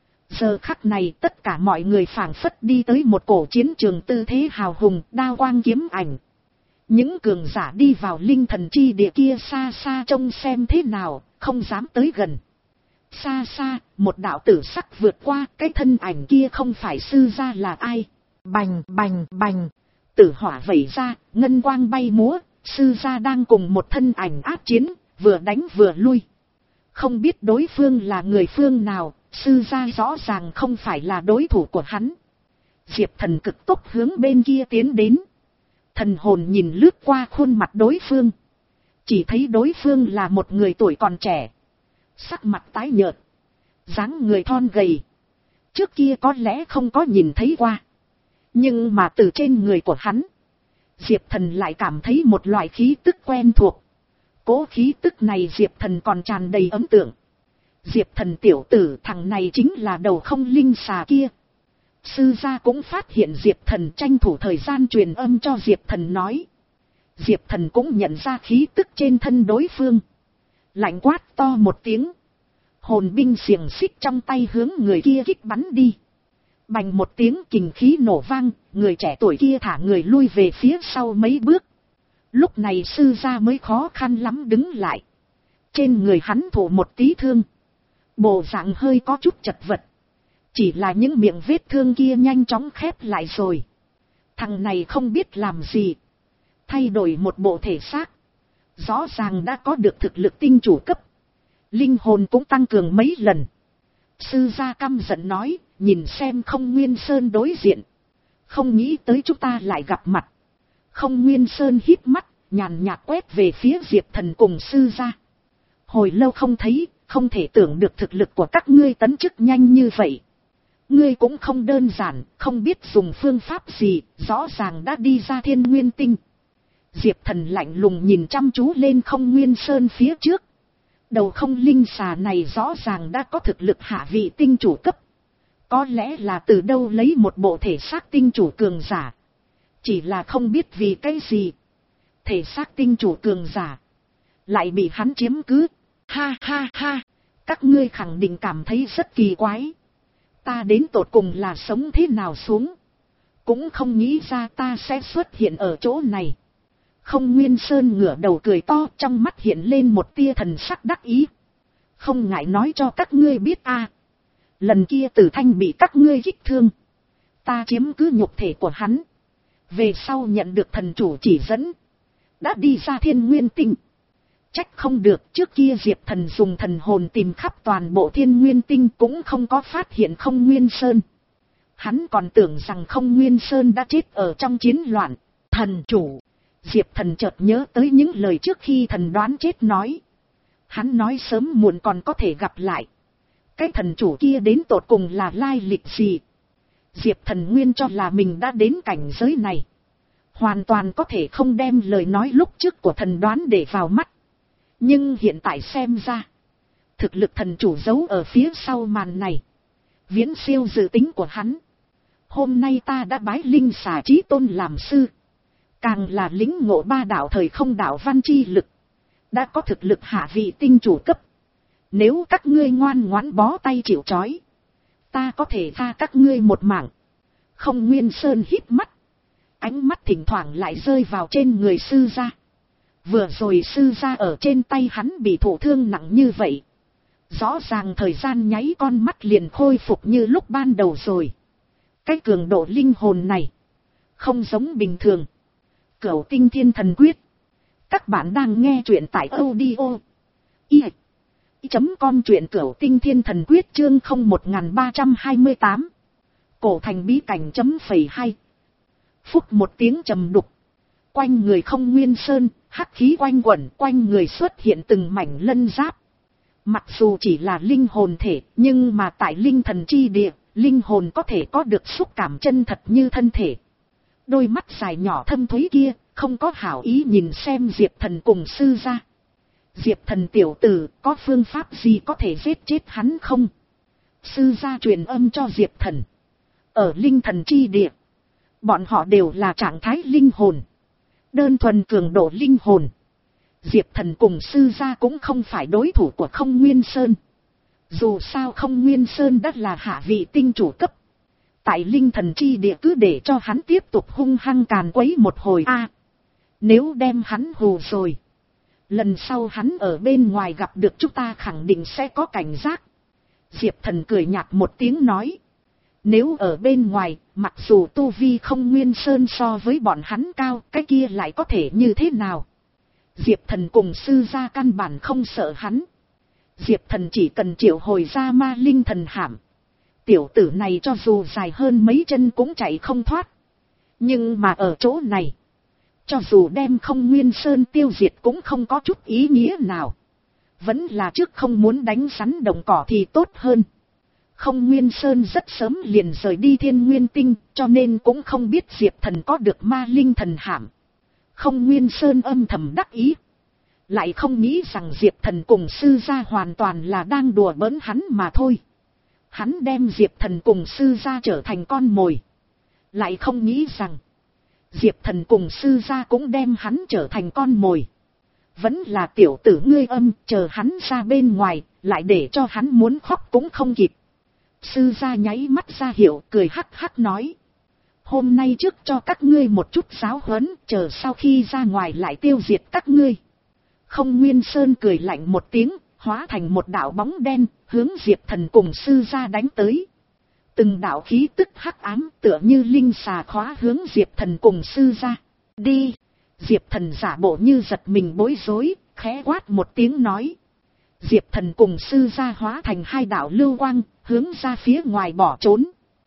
Giờ khắc này tất cả mọi người phảng phất đi tới một cổ chiến trường tư thế hào hùng, đao quang kiếm ảnh. Những cường giả đi vào linh thần chi địa kia xa xa trông xem thế nào, không dám tới gần. Xa xa, một đạo tử sắc vượt qua, cái thân ảnh kia không phải sư gia là ai. Bành bành bành, tử hỏa vẩy ra, ngân quang bay múa, sư gia đang cùng một thân ảnh áp chiến, vừa đánh vừa lui. Không biết đối phương là người phương nào, sư gia rõ ràng không phải là đối thủ của hắn. Diệp Thần cực tốc hướng bên kia tiến đến. Thần hồn nhìn lướt qua khuôn mặt đối phương, chỉ thấy đối phương là một người tuổi còn trẻ, sắc mặt tái nhợt, dáng người thon gầy. Trước kia có lẽ không có nhìn thấy qua, nhưng mà từ trên người của hắn, Diệp Thần lại cảm thấy một loại khí tức quen thuộc. Cố khí tức này Diệp Thần còn tràn đầy ấn tượng. Diệp Thần tiểu tử, thằng này chính là đầu không linh xà kia. Sư gia cũng phát hiện Diệp Thần, tranh thủ thời gian truyền âm cho Diệp Thần nói. Diệp Thần cũng nhận ra khí tức trên thân đối phương, lạnh quát to một tiếng, hồn binh xiềng xích trong tay hướng người kia kích bắn đi. Bành một tiếng kình khí nổ vang, người trẻ tuổi kia thả người lui về phía sau mấy bước. Lúc này sư gia mới khó khăn lắm đứng lại. Trên người hắn thụ một tí thương, bộ dạng hơi có chút chật vật. Chỉ là những miệng vết thương kia nhanh chóng khép lại rồi. Thằng này không biết làm gì, thay đổi một bộ thể xác, rõ ràng đã có được thực lực tinh chủ cấp, linh hồn cũng tăng cường mấy lần. Sư gia căm giận nói, nhìn xem Không Nguyên Sơn đối diện, không nghĩ tới chúng ta lại gặp mặt. Không Nguyên Sơn hít mắt, nhàn nhạt quét về phía Diệp Thần cùng sư gia. Hồi lâu không thấy, không thể tưởng được thực lực của các ngươi tấn chức nhanh như vậy. Ngươi cũng không đơn giản, không biết dùng phương pháp gì, rõ ràng đã đi ra Thiên Nguyên Tinh. Diệp Thần lạnh lùng nhìn chăm chú lên Không Nguyên Sơn phía trước. Đầu không linh xà này rõ ràng đã có thực lực hạ vị tinh chủ cấp. Có lẽ là từ đâu lấy một bộ thể xác tinh chủ cường giả. Chỉ là không biết vì cái gì. Thể xác tinh chủ cường giả lại bị hắn chiếm cứ. Ha ha ha, các ngươi khẳng định cảm thấy rất kỳ quái. Ta đến tột cùng là sống thế nào xuống. Cũng không nghĩ ra ta sẽ xuất hiện ở chỗ này. Không Nguyên Sơn ngửa đầu cười to, trong mắt hiện lên một tia thần sắc đắc ý. Không ngại nói cho các ngươi biết a, lần kia Tử Thanh bị các ngươi kích thương. Ta chiếm cứ nhục thể của hắn. Về sau nhận được thần chủ chỉ dẫn. Đã đi ra Thiên Nguyên Tinh. Trách không được, trước kia Diệp Thần dùng thần hồn tìm khắp toàn bộ Thiên Nguyên Tinh cũng không có phát hiện Không Nguyên Sơn. Hắn còn tưởng rằng Không Nguyên Sơn đã chết ở trong chiến loạn. Thần chủ. Diệp Thần chợt nhớ tới những lời trước khi thần đoán chết nói. Hắn nói sớm muộn còn có thể gặp lại. Cái thần chủ kia đến tột cùng là lai lịch gì? Diệp Thần nguyên cho là mình đã đến cảnh giới này. Hoàn toàn có thể không đem lời nói lúc trước của thần đoán để vào mắt. Nhưng hiện tại xem ra, thực lực thần chủ giấu ở phía sau màn này viễn siêu dự tính của hắn. Hôm nay ta đã bái linh xà chí tôn làm sư. Càng là lĩnh ngộ ba đạo thời không đạo văn chi lực. Đã có thực lực hạ vị tinh chủ cấp. Nếu các ngươi ngoan ngoãn bó tay chịu trói, ta có thể tha các ngươi một mạng. Không Nguyên Sơn híp mắt. Ánh mắt thỉnh thoảng lại rơi vào trên người sư gia. Vừa rồi sư gia ở trên tay hắn bị thụ thương nặng như vậy. Rõ ràng thời gian nháy con mắt liền khôi phục như lúc ban đầu rồi. Cái cường độ linh hồn này không giống bình thường. Cửu Tinh Thiên Thần Quyết. Các bạn đang nghe truyện tại audio i chấm com, truyện Cửu Tinh Thiên Thần Quyết chương không một ba hai tám. Cổ thành bí cảnh chấm phẩy hai. Phúc một tiếng trầm đục. Quanh người Không Nguyên Sơn, hắc khí quanh quẩn, quanh người xuất hiện từng mảnh lân giáp. Mặc dù chỉ là linh hồn thể, nhưng mà tại linh thần chi địa, linh hồn có thể có được xúc cảm chân thật như thân thể. Đôi mắt dài nhỏ thâm thúy kia, không có hảo ý nhìn xem Diệp Thần cùng sư gia. Diệp Thần tiểu tử, có phương pháp gì có thể giết chết hắn không? Sư gia truyền âm cho Diệp Thần. Ở linh thần chi địa, bọn họ đều là trạng thái linh hồn. Đơn thuần cường độ linh hồn. Diệp Thần cùng sư gia cũng không phải đối thủ của Không Nguyên Sơn. Dù sao Không Nguyên Sơn đã là hạ vị tinh chủ cấp. Tại linh thần chi địa cứ để cho hắn tiếp tục hung hăng càn quấy một hồi a. À, nếu đem hắn hù rồi, lần sau hắn ở bên ngoài gặp được chúng ta khẳng định sẽ có cảnh giác. Diệp Thần cười nhạt một tiếng nói. Nếu ở bên ngoài, mặc dù tu vi Không Nguyên Sơn so với bọn hắn cao, cái kia lại có thể như thế nào? Diệp Thần cùng sư gia căn bản không sợ hắn. Diệp Thần chỉ cần triệu hồi ra ma linh thần hạm. Tiểu tử này cho dù dài hơn mấy chân cũng chạy không thoát. Nhưng mà ở chỗ này, cho dù đem Không Nguyên Sơn tiêu diệt cũng không có chút ý nghĩa nào. Vẫn là trước không muốn đánh rắn động cỏ thì tốt hơn. Không Nguyên Sơn rất sớm liền rời đi Thiên Nguyên Tinh, cho nên cũng không biết Diệp Thần có được ma linh thần hạm. Không Nguyên Sơn âm thầm đắc ý. Lại không nghĩ rằng Diệp Thần cùng sư gia hoàn toàn là đang đùa bỡn hắn mà thôi. Hắn đem Diệp Thần cùng sư gia trở thành con mồi. Lại không nghĩ rằng Diệp Thần cùng sư gia cũng đem hắn trở thành con mồi. Vẫn là tiểu tử ngươi âm, chờ hắn ra bên ngoài, lại để cho hắn muốn khóc cũng không kịp. Sư gia nháy mắt ra hiệu, cười hắc hắc nói. Hôm nay trước cho các ngươi một chút giáo huấn, chờ sau khi ra ngoài lại tiêu diệt các ngươi. Không Nguyên Sơn cười lạnh một tiếng, hóa thành một đạo bóng đen, hướng Diệp Thần cùng sư gia đánh tới. Từng đạo khí tức hắc ám tựa như linh xà khóa hướng Diệp Thần cùng sư gia. Đi! Diệp Thần giả bộ như giật mình bối rối, khẽ quát một tiếng nói. Diệp Thần cùng sư gia hóa thành hai đạo lưu quang, hướng ra phía ngoài bỏ trốn.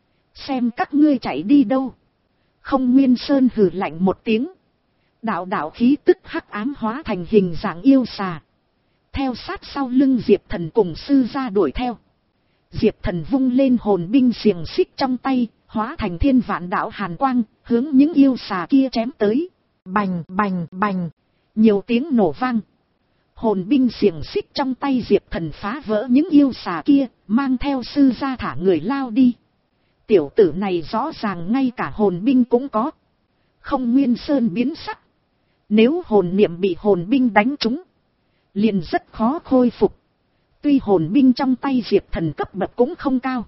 Xem các ngươi chạy đi đâu. Không Nguyên Sơn hừ lạnh một tiếng. Đạo đạo khí tức hắc ám hóa thành hình dạng yêu xà. Theo sát sau lưng Diệp Thần cùng sư gia đuổi theo. Diệp Thần vung lên hồn binh xiềng xích trong tay, hóa thành thiên vạn đạo hàn quang, hướng những yêu xà kia chém tới. Bành bành bành, nhiều tiếng nổ vang. Hồn binh xiềng xích trong tay Diệp Thần phá vỡ những yêu xà kia, mang theo sư gia thả người lao đi. Tiểu tử này rõ ràng ngay cả hồn binh cũng có. Không Nguyên Sơn biến sắc. Nếu hồn niệm bị hồn binh đánh trúng, liền rất khó khôi phục. Tuy hồn binh trong tay Diệp Thần cấp bậc cũng không cao,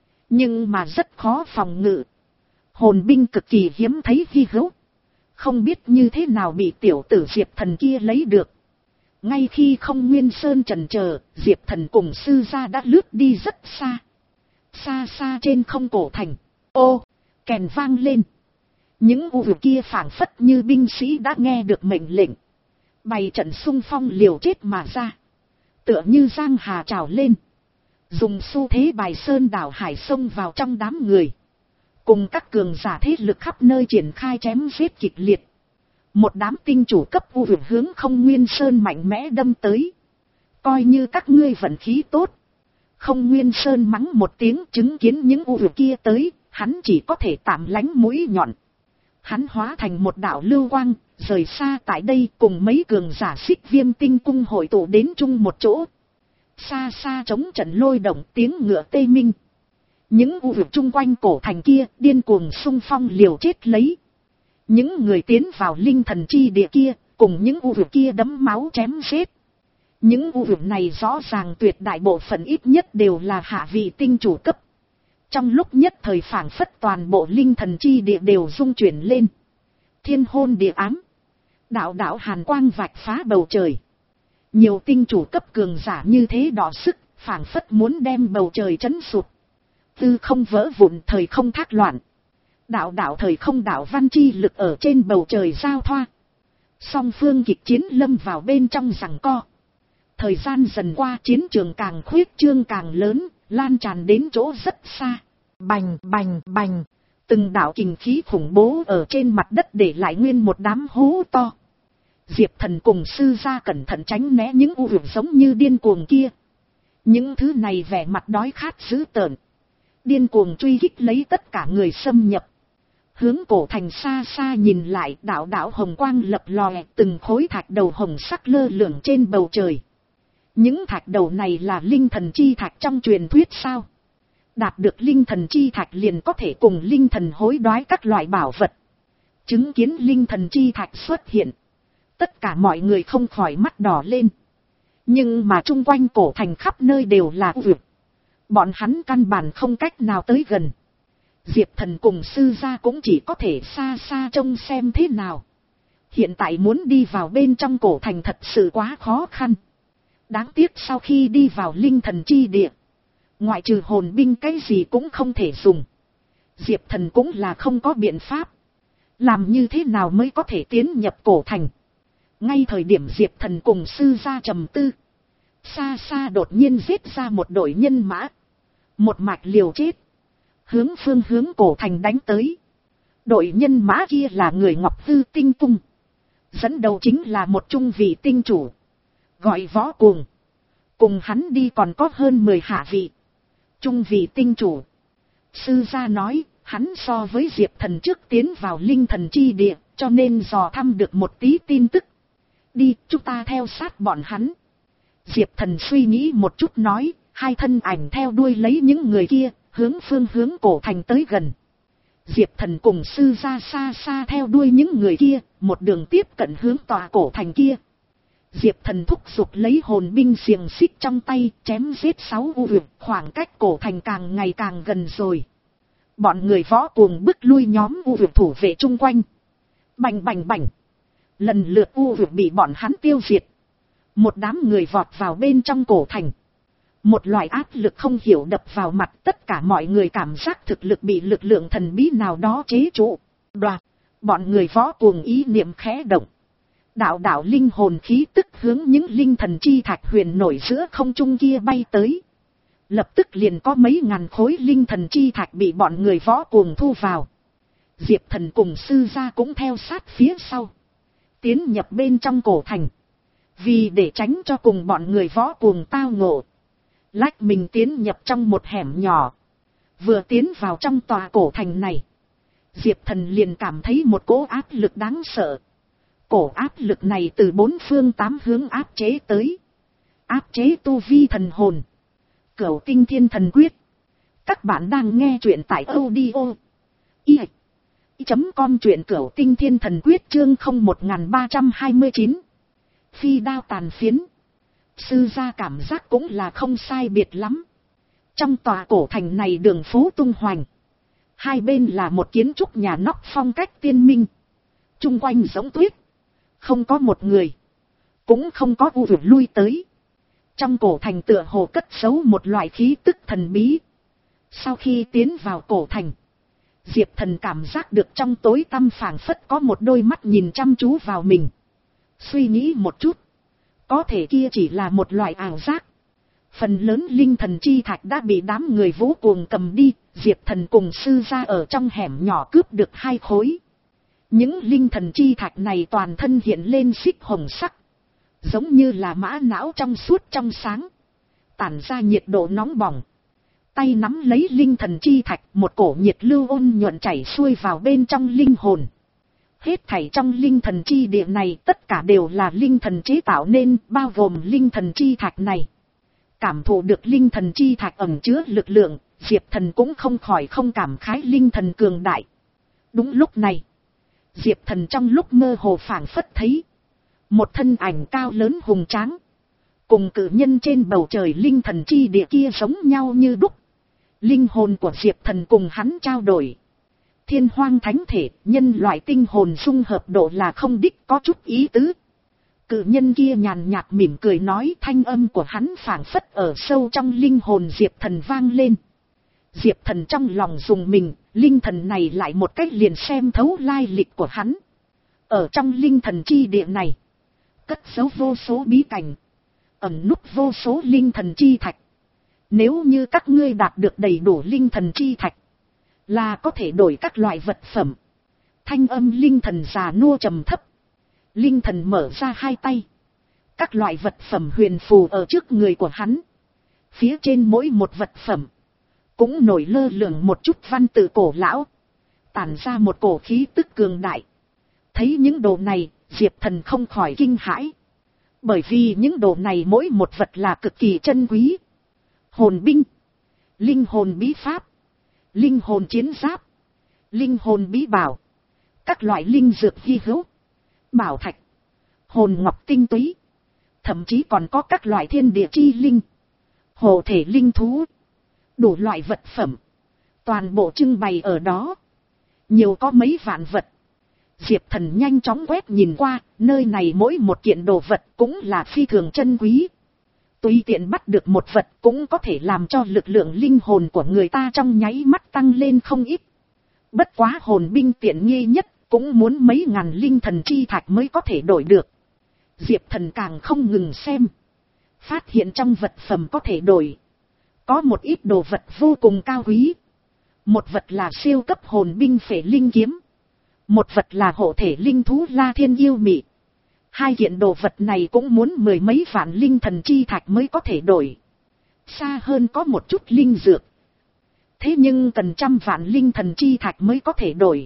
nhưng mà rất khó phòng ngự. Hồn binh cực kỳ hiếm thấy hy hữu, không biết như thế nào bị tiểu tử Diệp Thần kia lấy được. Ngay khi Không Nguyên Sơn chần chờ, Diệp Thần cùng sư gia đã lướt đi rất xa. Xa xa trên không cổ thành, ô, kèn vang lên. Những u vực kia phảng phất như binh sĩ đã nghe được mệnh lệnh, bày trận xung phong liều chết mà ra. Tựa như giang hà trào lên, dùng xu thế bài sơn đảo hải sông vào trong đám người, cùng các cường giả thế lực khắp nơi triển khai chém giết kịch liệt. Một đám tinh chủ cấp u vực hướng Không Nguyên Sơn mạnh mẽ đâm tới. Coi như các ngươi vận khí tốt. Không Nguyên Sơn mắng một tiếng, chứng kiến những u vực kia tới, hắn chỉ có thể tạm lánh mũi nhọn. Hắn hóa thành một đạo lưu quang, rời xa tại đây, cùng mấy cường giả Xích Viêm Tinh Cung hội tụ đến chung một chỗ. Xa xa chống trận lôi động, tiếng ngựa tê minh. Những u vực chung quanh cổ thành kia điên cuồng xung phong liều chết lấy. Những người tiến vào linh thần chi địa kia, cùng những u vực kia đấm máu chém giết. Những u vực này rõ ràng tuyệt đại bộ phận ít nhất đều là hạ vị tinh chủ cấp. Trong lúc nhất thời phảng phất toàn bộ linh thần chi địa đều rung chuyển lên. Thiên hôn địa ám. Đạo đạo hàn quang vạch phá bầu trời. Nhiều tinh chủ cấp cường giả như thế đỏ sức, phảng phất muốn đem bầu trời chấn sụp. Tư không vỡ vụn, thời không thác loạn. Đạo đạo thời không đạo văn chi lực ở trên bầu trời giao thoa. Song phương kịch chiến lâm vào bên trong giằng co. Thời gian dần qua, chiến trường càng khuyết trương càng lớn, lan tràn đến chỗ rất xa. Bành bành bành, từng đạo kình khí khủng bố ở trên mặt đất để lại nguyên một đám hố to. Diệp Thần cùng sư gia cẩn thận tránh né những u vực giống như điên cuồng kia. Những thứ này vẻ mặt đói khát dữ tợn, điên cuồng truy kích lấy tất cả người xâm nhập. Hướng cổ thành xa xa nhìn lại, đạo đạo hồng quang lập lòe, từng khối thạch đầu hồng sắc lơ lửng trên bầu trời. Những thạch đầu này là linh thần chi thạch trong truyền thuyết sao? Đạt được linh thần chi thạch liền có thể cùng linh thần hối đoái các loại bảo vật. Chứng kiến linh thần chi thạch xuất hiện, tất cả mọi người không khỏi mắt đỏ lên. Nhưng mà chung quanh cổ thành khắp nơi đều là u vực, bọn hắn căn bản không cách nào tới gần. Diệp Thần cùng sư gia cũng chỉ có thể xa xa trông xem thế nào. Hiện tại muốn đi vào bên trong cổ thành thật sự quá khó khăn. Đáng tiếc sau khi đi vào linh thần chi địa, ngoại trừ hồn binh cái gì cũng không thể dùng. Diệp Thần cũng là không có biện pháp. Làm như thế nào mới có thể tiến nhập cổ thành? Ngay thời điểm Diệp Thần cùng sư gia trầm tư, xa xa đột nhiên giết ra một đội nhân mã. Một mạch liều chết, hướng phương hướng cổ thành đánh tới. Đội nhân mã kia là người Ngọc Hư Tinh Cung. Dẫn đầu chính là một trung vị tinh chủ, gọi Võ Cuồng. Cùng hắn đi còn có hơn mười hạ vị. Trung vị tinh chủ. Sư gia nói, hắn so với Diệp Thần trước tiến vào linh thần chi địa, cho nên dò thăm được một tí tin tức. Đi, chúng ta theo sát bọn hắn. Diệp Thần suy nghĩ một chút nói, hai thân ảnh theo đuôi lấy những người kia, hướng phương hướng cổ thành tới gần. Diệp Thần cùng sư gia xa xa theo đuôi những người kia, một đường tiếp cận hướng tòa cổ thành kia. Diệp Thần thúc giục lấy hồn binh xiềng xích trong tay, chém giết sáu u vực, khoảng cách cổ thành càng ngày càng gần rồi. Bọn người Võ Cuồng bức lui nhóm u vực thủ vệ chung quanh. Bành bành bành, lần lượt u vực bị bọn hắn tiêu diệt. Một đám người vọt vào bên trong cổ thành. Một loại áp lực không hiểu đập vào mặt, tất cả mọi người cảm giác thực lực bị lực lượng thần bí nào đó chế trụ. Đoạt, bọn người Võ Cuồng ý niệm khẽ động. Đạo đạo linh hồn khí tức hướng những linh thần chi thạch huyền nổi giữa không trung kia bay tới. Lập tức liền có mấy ngàn khối linh thần chi thạch bị bọn người Võ Cuồng thu vào. Diệp Thần cùng sư gia cũng theo sát phía sau, tiến nhập bên trong cổ thành. Vì để tránh cho cùng bọn người võ cuồng tao ngộ, lách mình tiến nhập trong một hẻm nhỏ. Vừa tiến vào trong tòa cổ thành này, Diệp Thần liền cảm thấy một cỗ áp lực đáng sợ. Cổ áp lực này từ bốn phương tám hướng áp chế tới. Áp chế tu vi thần hồn. Cửu Tinh Thiên Thần Quyết. Các bạn đang nghe truyện tại audio i chấm com, truyện Cửu Tinh Thiên Thần Quyết chương không một ba hai chín. Phi đao tàn phiến. Sư gia cảm giác cũng là không sai biệt lắm. Trong tòa cổ thành này đường phố tung hoành. Hai bên là một kiến trúc nhà nóc phong cách tiên minh. Trung quanh giống tuyết. Không có một người. Cũng không có u vực lui tới. Trong cổ thành tựa hồ cất giấu một loại khí tức thần bí. Sau khi tiến vào cổ thành, Diệp Thần cảm giác được trong tối tăm phảng phất có một đôi mắt nhìn chăm chú vào mình. Suy nghĩ một chút, có thể kia chỉ là một loại ảo giác. Phần lớn linh thần chi thạch đã bị đám người vũ cuồng cầm đi. Diệp Thần cùng sư gia ở trong hẻm nhỏ cướp được hai khối. Những linh thần chi thạch này toàn thân hiện lên xích hồng sắc, giống như là mã não trong suốt trong sáng, tản ra nhiệt độ nóng bỏng. Tay nắm lấy linh thần chi thạch, một cổ nhiệt lưu ôn nhuận chảy xuôi vào bên trong linh hồn. Hết thảy trong linh thần chi địa này tất cả đều là linh thần chế tạo nên, bao gồm linh thần chi thạch này. Cảm thụ được linh thần chi thạch ẩn chứa lực lượng, Diệp Thần cũng không khỏi không cảm khái linh thần cường đại. Đúng lúc này, Diệp Thần trong lúc mơ hồ phảng phất thấy một thân ảnh cao lớn hùng tráng, cùng cử nhân trên bầu trời linh thần chi địa kia giống nhau như đúc. Linh hồn của Diệp Thần cùng hắn trao đổi. Thiên hoang thánh thể, nhân loại tinh hồn dung hợp độ là không đích, có chút ý tứ. Cự nhân kia nhàn nhạt mỉm cười nói, thanh âm của hắn phảng phất ở sâu trong linh hồn Diệp Thần vang lên. Diệp Thần trong lòng dùng mình, linh thần này lại một cách liền xem thấu lai lịch của hắn. Ở trong linh thần chi địa này, cất giấu vô số bí cảnh, ẩn núp vô số linh thần chi thạch. Nếu như các ngươi đạt được đầy đủ linh thần chi thạch, là có thể đổi các loại vật phẩm. Thanh âm linh thần già nua trầm thấp. Linh thần mở ra hai tay. Các loại vật phẩm huyền phù ở trước người của hắn. Phía trên mỗi một vật phẩm cũng nổi lơ lửng một chút văn tự cổ lão, tản ra một cổ khí tức cường đại. Thấy những đồ này, Diệp Thần không khỏi kinh hãi. Bởi vì những đồ này mỗi một vật là cực kỳ chân quý. Hồn binh, linh hồn bí pháp, linh hồn chiến giáp, linh hồn bí bảo, các loại linh dược hy hữu, bảo thạch, hồn ngọc tinh túy, thậm chí còn có các loại thiên địa chi linh, hộ thể linh thú, đủ loại vật phẩm, toàn bộ trưng bày ở đó, nhiều có mấy vạn vật. Diệp Thần nhanh chóng quét nhìn qua, nơi này mỗi một kiện đồ vật cũng là phi thường chân quý. Tùy tiện bắt được một vật cũng có thể làm cho lực lượng linh hồn của người ta trong nháy mắt tăng lên không ít. Bất quá hồn binh tiện nghi nhất cũng muốn mấy ngàn linh thần chi thạch mới có thể đổi được. Diệp Thần càng không ngừng xem, phát hiện trong vật phẩm có thể đổi có một ít đồ vật vô cùng cao quý. Một vật là siêu cấp hồn binh phệ linh kiếm, một vật là hộ thể linh thú La Thiên Yêu Mị. Hai kiện đồ vật này cũng muốn mười mấy vạn linh thần chi thạch mới có thể đổi. Xa hơn có một chút linh dược, thế nhưng cần trăm vạn linh thần chi thạch mới có thể đổi.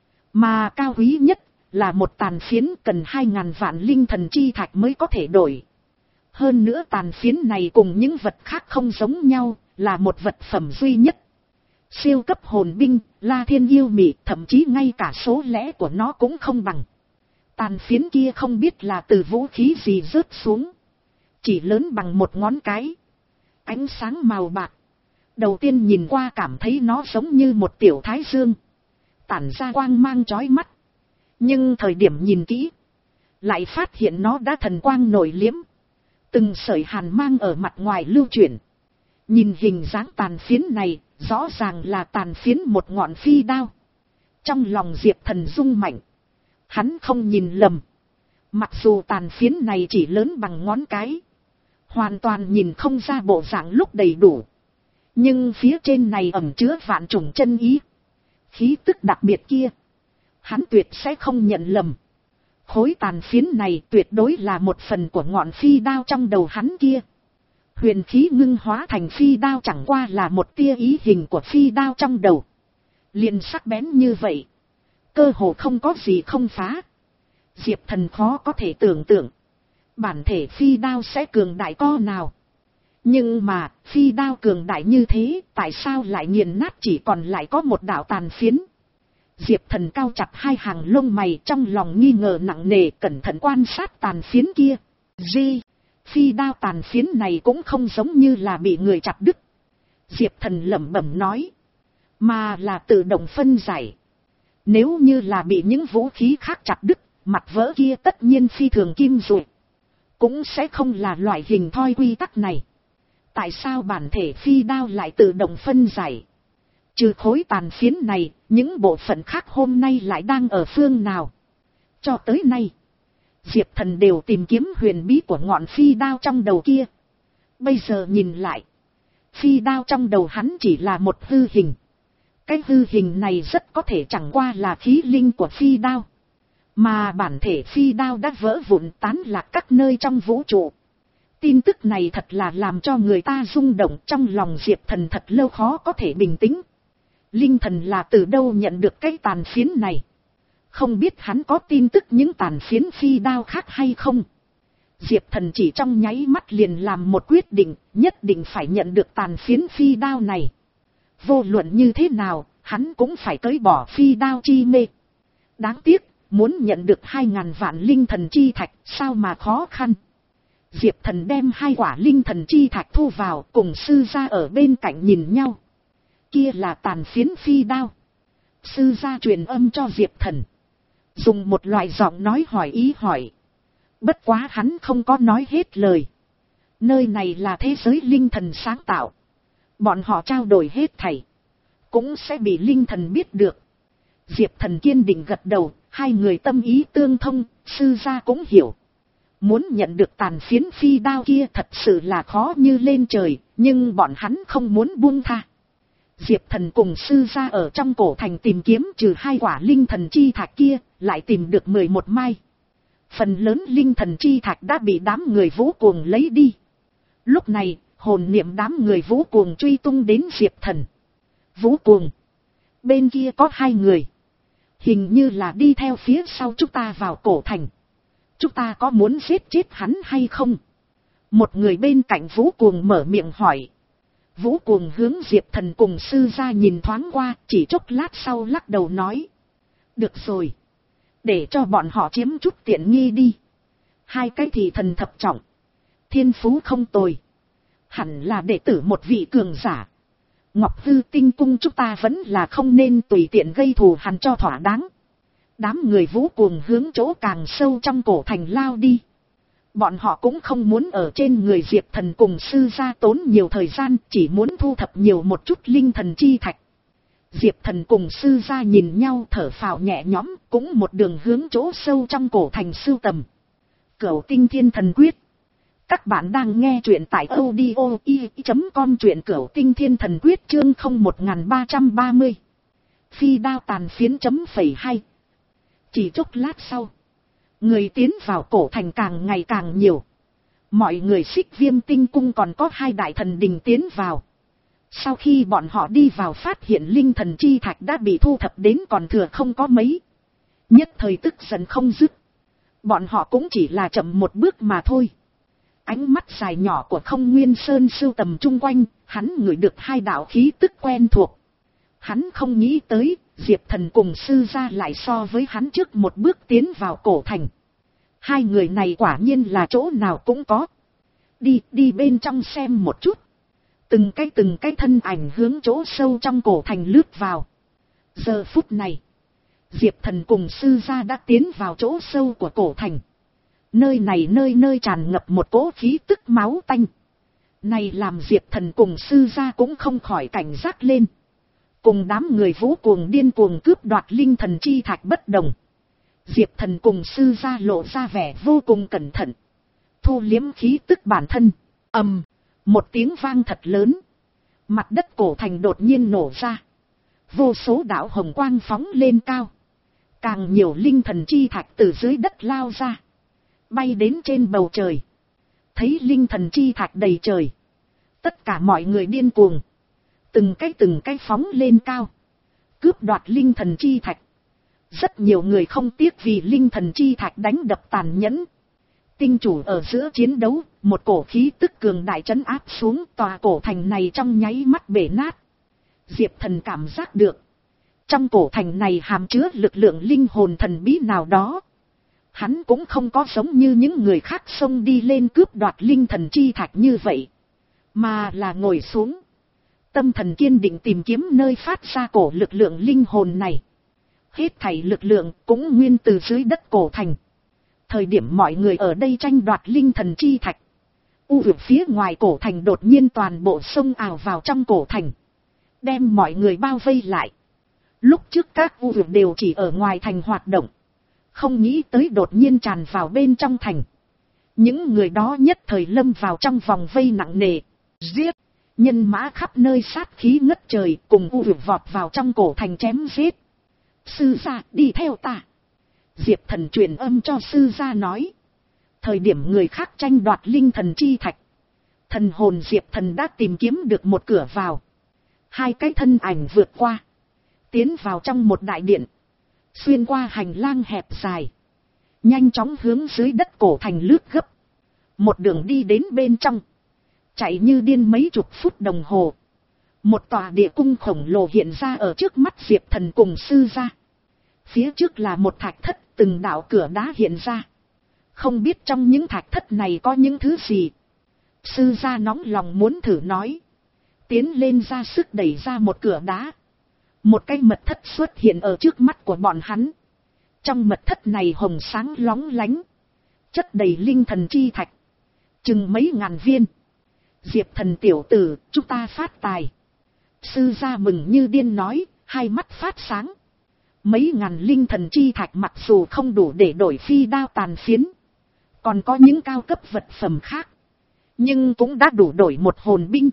Mà cao quý nhất là một tàn phiến, cần hai ngàn vạn linh thần chi thạch mới có thể đổi. Hơn nữa tàn phiến này cùng những vật khác không giống nhau, là một vật phẩm duy nhất. Siêu cấp hồn binh, La Thiên Yêu Mị, thậm chí ngay cả số lẻ của nó cũng không bằng. Tàn phiến kia không biết là từ vũ khí gì rớt xuống, chỉ lớn bằng một ngón cái, ánh sáng màu bạc. Đầu tiên nhìn qua cảm thấy nó giống như một tiểu thái dương, tản ra quang mang chói mắt. Nhưng thời điểm nhìn kỹ, lại phát hiện nó đã thần quang nổi liếm, từng sợi hàn mang ở mặt ngoài lưu chuyển. Nhìn hình dáng tàn phiến này, rõ ràng là tàn phiến một ngọn phi đao. Trong lòng Diệp Thần rung mạnh, hắn không nhìn lầm. Mặc dù tàn phiến này chỉ lớn bằng ngón cái, hoàn toàn nhìn không ra bộ dạng lúc đầy đủ, nhưng phía trên này ẩn chứa vạn trùng chân ý. Khí tức đặc biệt kia, hắn tuyệt sẽ không nhận lầm. Khối tàn phiến này tuyệt đối là một phần của ngọn phi đao trong đầu hắn kia. Huyền khí ngưng hóa thành phi đao chẳng qua là một tia ý hình của phi đao trong đầu. Liền sắc bén như vậy. Cơ hồ không có gì không phá. Diệp Thần khó có thể tưởng tượng. Bản thể phi đao sẽ cường đại co nào. Nhưng mà, phi đao cường đại như thế, tại sao lại nghiền nát chỉ còn lại có một đạo tàn phiến? Diệp Thần cao chặt hai hàng lông mày, trong lòng nghi ngờ nặng nề, cẩn thận quan sát tàn phiến kia. Di, phi đao tàn phiến này cũng không giống như là bị người chặt đứt. Diệp Thần lẩm bẩm nói. Mà là tự động phân giải. Nếu như là bị những vũ khí khác chặt đứt, mặt vỡ kia tất nhiên phi thường kim rụi. Cũng sẽ không là loại hình thoi quy tắc này. Tại sao bản thể phi đao lại tự động phân giải? Trừ khối tàn phiến này, những bộ phận khác hôm nay lại đang ở phương nào? Cho tới nay, Diệp Thần đều tìm kiếm huyền bí của ngọn phi đao trong đầu kia. Bây giờ nhìn lại, phi đao trong đầu hắn chỉ là một hư hình. Cái hư hình này rất có thể chẳng qua là khí linh của phi đao. Mà bản thể phi đao đã vỡ vụn tán lạc các nơi trong vũ trụ. Tin tức này thật là làm cho người ta rung động, trong lòng Diệp Thần thật lâu khó có thể bình tĩnh. Linh thần là từ đâu nhận được cái tàn phiến này? Không biết hắn có tin tức những tàn phiến phi đao khác hay không? Diệp Thần chỉ trong nháy mắt liền làm một quyết định, nhất định phải nhận được tàn phiến phi đao này. Vô luận như thế nào, hắn cũng phải cởi bỏ phi đao chi mê. Đáng tiếc, muốn nhận được hai ngàn vạn linh thần chi thạch, sao mà khó khăn. Diệp Thần đem hai quả linh thần chi thạch thu vào, cùng sư gia ở bên cạnh nhìn nhau. Kia là tàn phiến phi đao. Sư gia truyền âm cho Diệp Thần. Dùng một loại giọng nói hỏi ý hỏi. Bất quá hắn không có nói hết lời. Nơi này là thế giới linh thần sáng tạo. Bọn họ trao đổi hết thảy. Cũng sẽ bị linh thần biết được. Diệp Thần kiên định gật đầu. Hai người tâm ý tương thông. Sư gia cũng hiểu. Muốn nhận được tàn phiến phi đao kia thật sự là khó như lên trời. Nhưng bọn hắn không muốn buông tha. Diệp Thần cùng sư gia ở trong cổ thành tìm kiếm, trừ hai quả linh thần chi thạch kia, lại tìm được mười một mai. Phần lớn linh thần chi thạch đã bị đám người Vũ Cuồng lấy đi. Lúc này, hồn niệm đám người Vũ Cuồng truy tung đến Diệp Thần. Vũ Cuồng, bên kia có hai người. Hình như là đi theo phía sau chúng ta vào cổ thành. Chúng ta có muốn giết chết hắn hay không? Một người bên cạnh Vũ Cuồng mở miệng hỏi. Vũ Cuồng hướng Diệp Thần cùng sư gia nhìn thoáng qua, chỉ chốc lát sau lắc đầu nói. Được rồi. Để cho bọn họ chiếm chút tiện nghi đi. Hai cái thì thần thập trọng. Thiên phú không tồi. Hẳn là đệ tử một vị cường giả. Ngọc Hư Tinh Cung chúng ta vẫn là không nên tùy tiện gây thù hằn cho thỏa đáng. Đám người Vũ Cuồng hướng chỗ càng sâu trong cổ thành lao đi. Bọn họ cũng không muốn ở trên người Diệp Thần cùng sư gia tốn nhiều thời gian, chỉ muốn thu thập nhiều một chút linh thần chi thạch. Diệp Thần cùng sư gia nhìn nhau thở phào nhẹ nhõm, cũng một đường hướng chỗ sâu trong cổ thành sưu tầm. Cửu Tinh Thiên Thần Quyết. Các bạn đang nghe truyện tại audio i chấm com, truyện Cửu Tinh Thiên Thần Quyết chương không một ba ba mươi. Phi đao tàn phiến chấm phẩy hai. Chỉ chốc lát sau, người tiến vào cổ thành càng ngày càng nhiều. Mọi người Xích Viêm Tinh Cung còn có hai đại thần đình tiến vào. Sau khi bọn họ đi vào phát hiện linh thần chi thạch đã bị thu thập đến còn thừa không có mấy. Nhất thời tức giận không dứt. Bọn họ cũng chỉ là chậm một bước mà thôi. Ánh mắt dài nhỏ của Không Nguyên Sơn sưu tầm chung quanh, hắn ngửi được hai đạo khí tức quen thuộc. Hắn không nghĩ tới, Diệp Thần cùng sư gia lại so với hắn trước một bước tiến vào cổ thành. Hai người này quả nhiên là chỗ nào cũng có. Đi, đi bên trong xem một chút. Từng cái từng cái thân ảnh hướng chỗ sâu trong cổ thành lướt vào. Giờ phút này, Diệp Thần cùng sư gia đã tiến vào chỗ sâu của cổ thành. Nơi này nơi nơi tràn ngập một cỗ khí tức máu tanh. Này làm Diệp Thần cùng sư gia cũng không khỏi cảnh giác lên. Cùng đám người Vũ Cuồng điên cuồng cướp đoạt linh thần chi thạch bất đồng. Diệp Thần cùng sư gia lộ ra vẻ vô cùng cẩn thận. Thu liếm khí tức bản thân. Ầm, một tiếng vang thật lớn. Mặt đất cổ thành đột nhiên nổ ra. Vô số đạo hồng quang phóng lên cao. Càng nhiều linh thần chi thạch từ dưới đất lao ra, bay đến trên bầu trời. Thấy linh thần chi thạch đầy trời, tất cả mọi người điên cuồng, từng cái từng cái phóng lên cao, cướp đoạt linh thần chi thạch. Rất nhiều người không tiếc vì linh thần chi thạch đánh đập tàn nhẫn. Tinh chủ ở giữa chiến đấu, một cổ khí tức cường đại trấn áp xuống, tòa cổ thành này trong nháy mắt bể nát. Diệp Thần cảm giác được, trong cổ thành này hàm chứa lực lượng linh hồn thần bí nào đó. Hắn cũng không có giống như những người khác xông đi lên cướp đoạt linh thần chi thạch như vậy, mà là ngồi xuống, tâm thần kiên định tìm kiếm nơi phát ra cổ lực lượng linh hồn này. Hết thảy lực lượng cũng nguyên từ dưới đất cổ thành. Thời điểm mọi người ở đây tranh đoạt linh thần chi thạch, u vực phía ngoài cổ thành đột nhiên toàn bộ xông ào vào trong cổ thành, đem mọi người bao vây lại. Lúc trước các u vực đều chỉ ở ngoài thành hoạt động, không nghĩ tới đột nhiên tràn vào bên trong thành. Những người đó nhất thời lâm vào trong vòng vây nặng nề, giết, nhân mã khắp nơi sát khí ngất trời, cùng u vực vọt vào trong cổ thành chém giết. Sư gia đi theo ta. Diệp Thần truyền âm cho sư gia nói. Thời điểm người khác tranh đoạt linh thần chi thạch, thần hồn Diệp Thần đã tìm kiếm được một cửa vào. Hai cái thân ảnh vượt qua, tiến vào trong một đại điện, xuyên qua hành lang hẹp dài, nhanh chóng hướng dưới đất cổ thành lướt gấp. Một đường đi đến bên trong, chạy như điên mấy chục phút đồng hồ. Một tòa địa cung khổng lồ hiện ra ở trước mắt Diệp Thần cùng sư gia. Phía trước là một thạch thất, từng đạo cửa đá hiện ra. Không biết trong những thạch thất này có những thứ gì. Sư gia nóng lòng muốn thử nói. Tiến lên ra sức đẩy ra một cửa đá. Một cái mật thất xuất hiện ở trước mắt của bọn hắn. Trong mật thất này hồng sáng lóng lánh, chất đầy linh thần chi thạch, chừng mấy ngàn viên. Diệp Thần tiểu tử, chúng ta phát tài. Sư gia mừng như điên nói, hai mắt phát sáng. Mấy ngàn linh thần chi thạch mặc dù không đủ để đổi phi đao tàn phiến, còn có những cao cấp vật phẩm khác, nhưng cũng đã đủ đổi một hồn binh.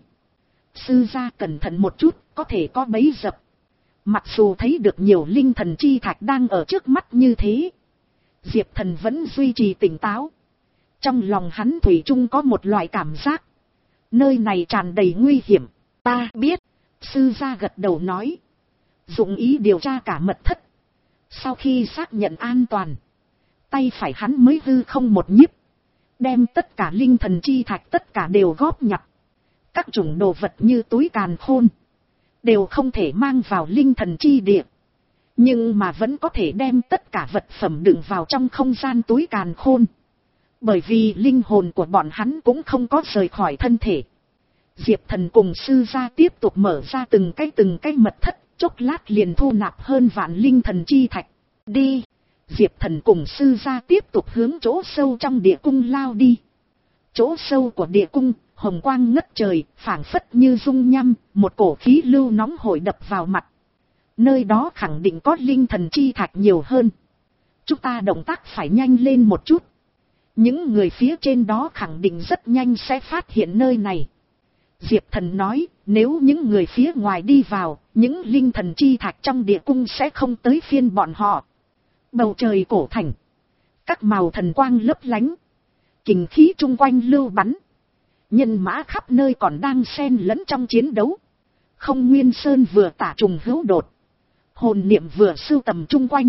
Sư gia cẩn thận một chút, có thể có bấy dập. Mặc dù thấy được nhiều linh thần chi thạch đang ở trước mắt như thế, Diệp Thần vẫn duy trì tỉnh táo. Trong lòng hắn thủy chung có một loại cảm giác, nơi này tràn đầy nguy hiểm. Ta biết. Sư gia gật đầu nói. Dụng ý điều tra cả mật thất. Sau khi xác nhận an toàn, tay phải hắn mới hư không một nhíp, đem tất cả linh thần chi thạch tất cả đều góp nhặt. Các chủng đồ vật như túi càn khôn đều không thể mang vào linh thần chi địa, nhưng mà vẫn có thể đem tất cả vật phẩm đựng vào trong không gian túi càn khôn, bởi vì linh hồn của bọn hắn cũng không có rời khỏi thân thể. Diệp Thần cùng sư gia tiếp tục mở ra từng cái từng cái mật thất, chốc lát liền thu nạp hơn vạn linh thần chi thạch. Đi. Diệp Thần cùng sư gia tiếp tục hướng chỗ sâu trong địa cung lao đi. Chỗ sâu của địa cung, hồng quang ngất trời, phảng phất như dung nham, một cổ khí lưu nóng hổi đập vào mặt. Nơi đó khẳng định có linh thần chi thạch nhiều hơn. Chúng ta động tác phải nhanh lên một chút. Những người phía trên đó khẳng định rất nhanh sẽ phát hiện nơi này. Diệp Thần nói, nếu những người phía ngoài đi vào, những linh thần chi thạch trong địa cung sẽ không tới phiên bọn họ. Bầu trời cổ thành, các màu thần quang lấp lánh, kình khí chung quanh lưu bắn, nhân mã khắp nơi còn đang xen lẫn trong chiến đấu. Không Nguyên Sơn vừa tả trùng hữu đột, hồn niệm vừa sưu tầm chung quanh.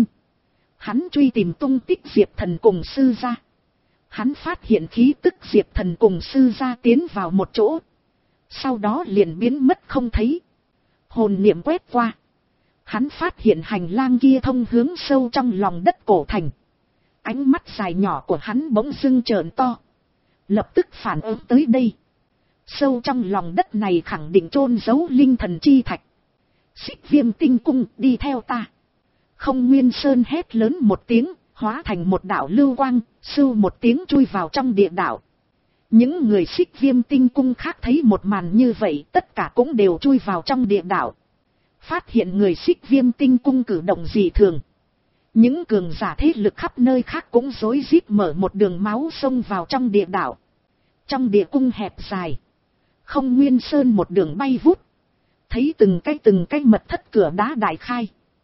Hắn truy tìm tung tích Diệp Thần cùng sư gia. Hắn phát hiện khí tức Diệp Thần cùng sư gia tiến vào một chỗ, sau đó liền biến mất không thấy. Hồn niệm quét qua, hắn phát hiện hành lang kia thông hướng sâu trong lòng đất cổ thành. Ánh mắt dài nhỏ của hắn bỗng dưng trợn to, lập tức phản ứng tới đây. Sâu trong lòng đất này khẳng định chôn giấu linh thần chi thạch. Xích Viêm Tinh Cung, đi theo ta. Không Nguyên Sơn hét lớn một tiếng, hóa thành một đạo lưu quang, sưu một tiếng chui vào trong địa đạo. Những người Xích Viêm Tinh Cung khác thấy một màn như vậy, tất cả cũng đều chui vào trong địa đạo. Phát hiện người Xích Viêm Tinh Cung cử động dị thường, những cường giả thế lực khắp nơi khác cũng rối rít mở một đường máu xông vào trong địa đạo. Trong địa cung hẹp dài, Không Nguyên Sơn một đường bay vút, thấy từng cái từng cái mật thất cửa đá đại khai,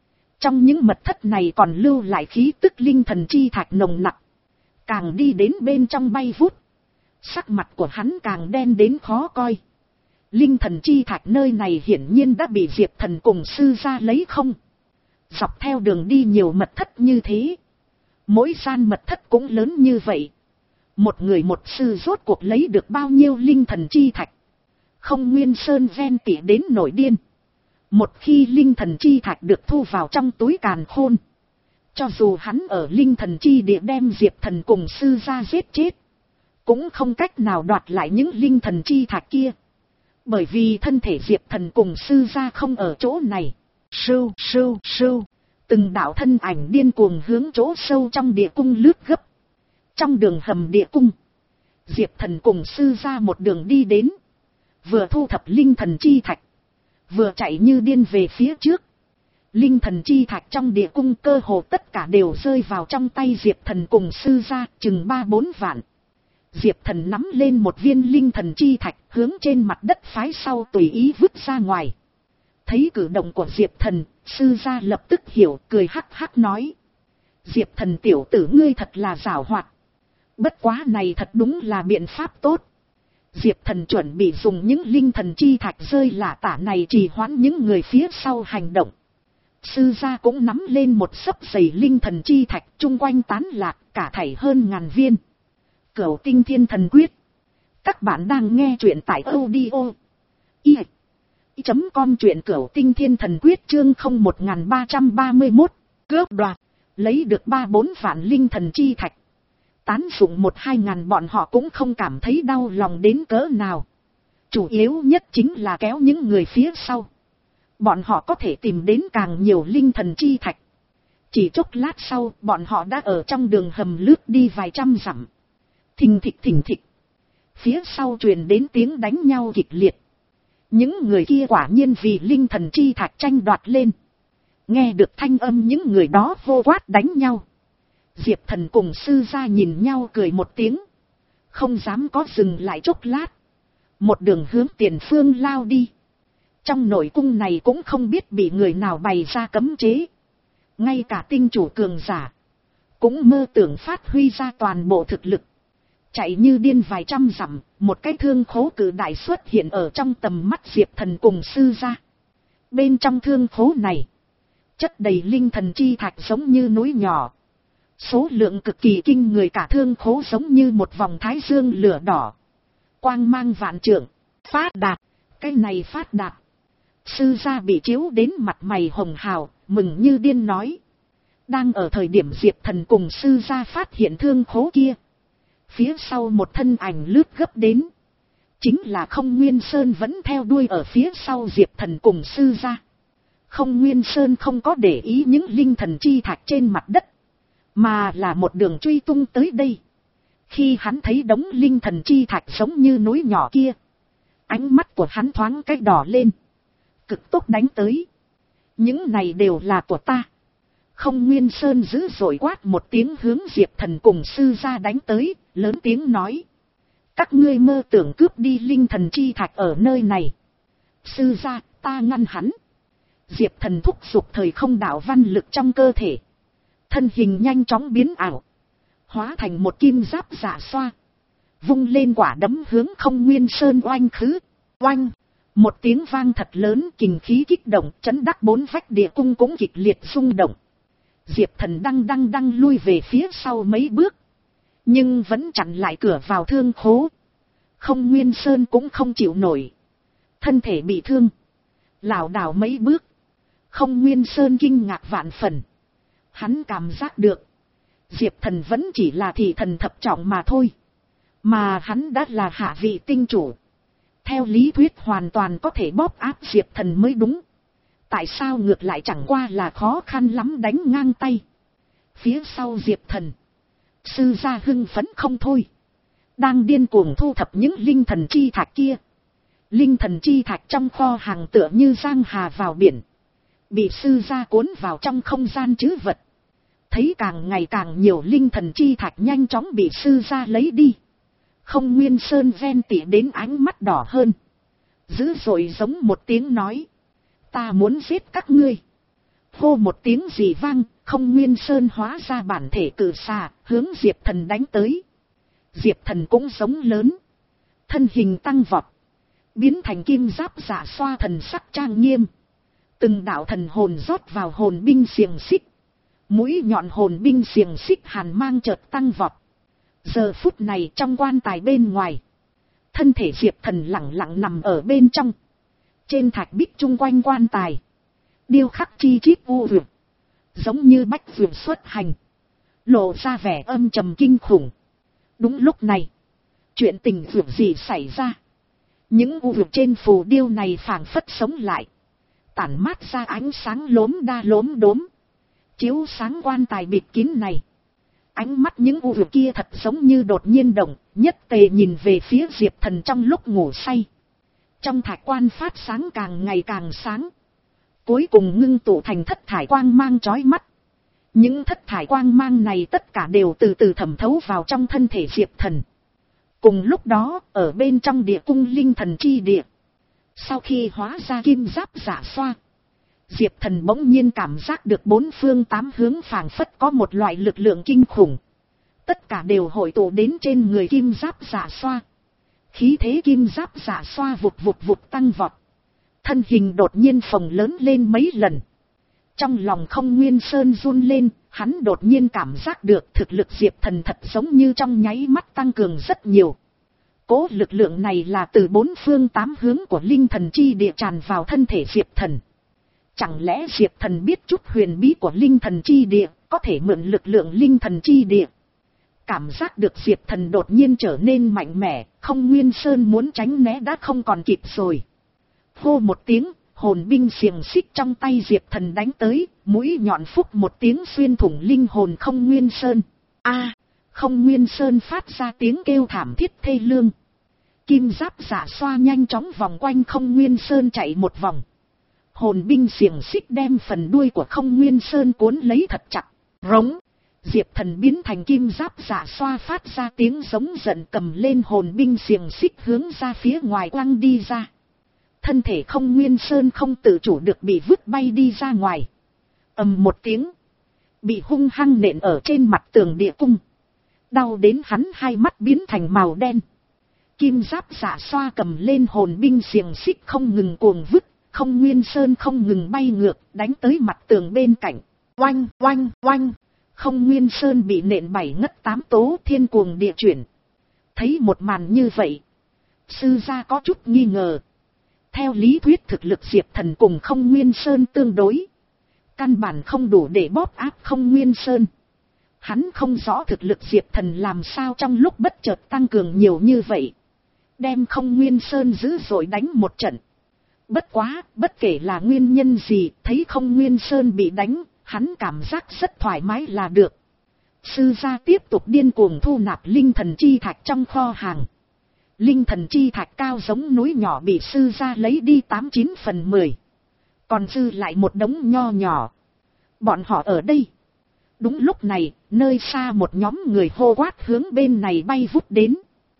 Trong những mật thất này còn lưu lại khí tức linh thần chi thạch nồng nặc. Càng đi đến bên trong bay vút. Sắc mặt của hắn càng đen đến khó coi. Linh thần chi thạch nơi này hiển nhiên đã bị Diệp Thần cùng sư gia lấy không. Dọc theo đường đi nhiều mật thất như thế. Mỗi gian mật thất cũng lớn như vậy. Một người một sư rốt cuộc lấy được bao nhiêu linh thần chi thạch. Không Nguyên Sơn ven tỉ đến nổi điên. Một khi linh thần chi thạch được thu vào trong túi càn khôn. Cho dù hắn ở linh thần chi địa đem Diệp Thần cùng sư gia giết chết. Cũng không cách nào đoạt lại những linh thần chi thạch kia. Bởi vì thân thể Diệp Thần cùng sư gia không ở chỗ này. Sưu, sưu, sưu. Từng đạo thân ảnh điên cuồng hướng chỗ sâu trong địa cung lướt gấp. Trong đường hầm địa cung. Diệp Thần cùng sư gia một đường đi đến. Vừa thu thập linh thần chi thạch. Vừa chạy như điên về phía trước. Linh thần chi thạch trong địa cung cơ hồ tất cả đều rơi vào trong tay Diệp Thần cùng sư gia chừng ba bốn vạn. Diệp Thần nắm lên một viên linh thần chi thạch hướng trên mặt đất phái sau tùy ý vứt ra ngoài. Thấy cử động của Diệp Thần, sư gia lập tức hiểu, cười hắc hắc nói. Diệp Thần tiểu tử ngươi thật là giảo hoạt. Bất quá này thật đúng là biện pháp tốt. Diệp Thần chuẩn bị dùng những linh thần chi thạch rơi lả tả này trì hoãn những người phía sau hành động. Sư gia cũng nắm lên một xấp dày linh thần chi thạch chung quanh tán lạc cả thảy hơn ngàn viên. Cửu Tinh Thiên Thần Quyết. Các bạn đang nghe truyện tại audio i chấm com truyện Cửu Tinh Thiên Thần Quyết chương không một ba ba mốt. Cướp đoạt. Lấy được ba bốn vạn linh thần chi thạch. Tán dụng một hai ngàn bọn họ cũng không cảm thấy đau lòng đến cỡ nào. Chủ yếu nhất chính là kéo những người phía sau. Bọn họ có thể tìm đến càng nhiều linh thần chi thạch. Chỉ chốc lát sau bọn họ đã ở trong đường hầm lướt đi vài trăm dặm. Thình thịch thình thịch. Phía sau truyền đến tiếng đánh nhau kịch liệt. Những người kia quả nhiên vì linh thần chi thạch tranh đoạt lên. Nghe được thanh âm những người đó vô quát đánh nhau. Diệp Thần cùng sư gia nhìn nhau cười một tiếng. Không dám có dừng lại chốc lát. Một đường hướng tiền phương lao đi. Trong nội cung này cũng không biết bị người nào bày ra cấm chế. Ngay cả tinh chủ cường giả. Cũng mơ tưởng phát huy ra toàn bộ thực lực. Chạy như điên vài trăm dặm, một cái thương khố cử đại xuất hiện ở trong tầm mắt Diệp Thần cùng sư gia. Bên trong thương khố này, chất đầy linh thần chi thạch giống như núi nhỏ. Số lượng cực kỳ kinh người, cả thương khố giống như một vòng thái dương lửa đỏ. Quang mang vạn trượng, phát đạt, cái này phát đạt. Sư gia bị chiếu đến mặt mày hồng hào, mừng như điên nói. Đang ở thời điểm Diệp Thần cùng sư gia phát hiện thương khố kia. Phía sau một thân ảnh lướt gấp đến. Chính là Không Nguyên Sơn vẫn theo đuôi ở phía sau Diệp Thần cùng sư gia. Không Nguyên Sơn không có để ý những linh thần chi thạch trên mặt đất. Mà là một đường truy tung tới đây. Khi hắn thấy đống linh thần chi thạch giống như núi nhỏ kia. Ánh mắt của hắn thoáng cách đỏ lên. Cực tốc đánh tới. Những này đều là của ta. Không Nguyên Sơn dữ dội quát một tiếng hướng Diệp Thần cùng sư gia đánh tới, lớn tiếng nói. Các ngươi mơ tưởng cướp đi linh thần chi thạch ở nơi này. Sư gia, ta ngăn hắn. Diệp Thần thúc giục thời không đạo văn lực trong cơ thể. Thân hình nhanh chóng biến ảo. Hóa thành một kim giáp giả xoa. Vung lên quả đấm hướng Không Nguyên Sơn oanh khứ. Oanh! Một tiếng vang thật lớn, kình khí kích động, chấn đắc bốn vách địa cung cũng kịch liệt rung động. Diệp Thần đăng đăng đăng lui về phía sau mấy bước. Nhưng vẫn chặn lại cửa vào thương khố. Không Nguyên Sơn cũng không chịu nổi. Thân thể bị thương. Lảo đảo mấy bước. Không Nguyên Sơn kinh ngạc vạn phần. Hắn cảm giác được. Diệp Thần vẫn chỉ là thị thần thập trọng mà thôi. Mà hắn đã là hạ vị tinh chủ. Theo lý thuyết hoàn toàn có thể bóp áp Diệp Thần mới đúng. Tại sao ngược lại chẳng qua là khó khăn lắm đánh ngang tay. Phía sau Diệp Thần. Sư gia hưng phấn không thôi. Đang điên cuồng thu thập những linh thần chi thạch kia. Linh thần chi thạch trong kho hàng tựa như giang hà vào biển. Bị sư gia cuốn vào trong không gian trữ vật. Thấy càng ngày càng nhiều linh thần chi thạch nhanh chóng bị sư gia lấy đi. Không Nguyên Sơn ven tỉ đến ánh mắt đỏ hơn. Dữ dội giống một tiếng nói. Ta muốn giết các ngươi. Hô một tiếng gì vang, Không Nguyên Sơn hóa ra bản thể cự xà, hướng Diệp Thần đánh tới. Diệp Thần cũng giống lớn, thân hình tăng vọt, biến thành kim giáp dạ xoa thần sắc trang nghiêm. Từng đạo thần hồn rót vào hồn binh xiềng xích, mũi nhọn hồn binh xiềng xích hàn mang chợt tăng vọt. Giờ phút này trong quan tài bên ngoài, thân thể Diệp Thần lặng lặng nằm ở bên trong. Trên thạch bích chung quanh quan tài, điêu khắc chi chít u vượt, giống như bách vượt xuất hành, lộ ra vẻ âm trầm kinh khủng. Đúng lúc này, chuyện tình vượt gì xảy ra? Những u vượt trên phù điêu này phảng phất sống lại, tản mát ra ánh sáng lốm đa lốm đốm, chiếu sáng quan tài bịt kín này. Ánh mắt những u vượt kia thật giống như đột nhiên động, nhất tề nhìn về phía Diệp Thần trong lúc ngủ say. Trong thạch quan phát sáng càng ngày càng sáng, cuối cùng ngưng tụ thành thất thải quang mang chói mắt. Những thất thải quang mang này tất cả đều từ từ thẩm thấu vào trong thân thể Diệp Thần. Cùng lúc đó, ở bên trong địa cung linh thần chi địa, sau khi hóa ra kim giáp dạ xoa, Diệp Thần bỗng nhiên cảm giác được bốn phương tám hướng phảng phất có một loại lực lượng kinh khủng. Tất cả đều hội tụ đến trên người kim giáp dạ xoa. Khí thế kim giáp dạ xoa vụt vụt vụt tăng vọt. Thân hình đột nhiên phồng lớn lên mấy lần. Trong lòng Không Nguyên Sơn run lên, hắn đột nhiên cảm giác được thực lực Diệp Thần thật giống như trong nháy mắt tăng cường rất nhiều. Cố lực lượng này là từ bốn phương tám hướng của linh thần chi địa tràn vào thân thể Diệp Thần. Chẳng lẽ Diệp Thần biết chút huyền bí của linh thần chi địa, có thể mượn lực lượng linh thần chi địa? Cảm giác được Diệp Thần đột nhiên trở nên mạnh mẽ, Không Nguyên Sơn muốn tránh né đã không còn kịp rồi. Hô một tiếng, hồn binh xiềng xích trong tay Diệp Thần đánh tới, mũi nhọn phúc một tiếng xuyên thủng linh hồn Không Nguyên Sơn. A, Không Nguyên Sơn phát ra tiếng kêu thảm thiết thê lương. Kim giáp dạ xoa nhanh chóng vòng quanh Không Nguyên Sơn chạy một vòng. Hồn binh xiềng xích đem phần đuôi của Không Nguyên Sơn cuốn lấy thật chặt. Rống. Diệp Thần biến thành kim giáp dạ xoa phát ra tiếng giống giận, cầm lên hồn binh xiềng xích hướng ra phía ngoài quăng đi ra. Thân thể Không Nguyên Sơn không tự chủ được bị vứt bay đi ra ngoài. Ầm một tiếng, bị hung hăng nện ở trên mặt tường địa cung. Đau đến hắn hai mắt biến thành màu đen. Kim giáp dạ xoa cầm lên hồn binh xiềng xích không ngừng cuồng vứt. Không Nguyên Sơn không ngừng bay ngược, đánh tới mặt tường bên cạnh. Oanh, oanh, oanh. Không Nguyên Sơn bị nện bảy ngất tám tố, thiên cuồng địa chuyển. Thấy một màn như vậy, sư gia có chút nghi ngờ. Theo lý thuyết thực lực Diệp Thần cùng Không Nguyên Sơn tương đối, căn bản không đủ để bóp áp Không Nguyên Sơn. Hắn không rõ thực lực Diệp Thần làm sao trong lúc bất chợt tăng cường nhiều như vậy, đem Không Nguyên Sơn dữ dội đánh một trận. Bất quá, bất kể là nguyên nhân gì, thấy Không Nguyên Sơn bị đánh, hắn cảm giác rất thoải mái là được. Sư gia tiếp tục điên cuồng thu nạp linh thần chi thạch trong kho hàng. Linh thần chi thạch cao giống núi nhỏ bị sư gia lấy đi tám chín phần mười. Còn dư lại một đống nho nhỏ. Bọn họ ở đây. Đúng lúc này, nơi xa một nhóm người hô quát hướng bên này bay vút đến.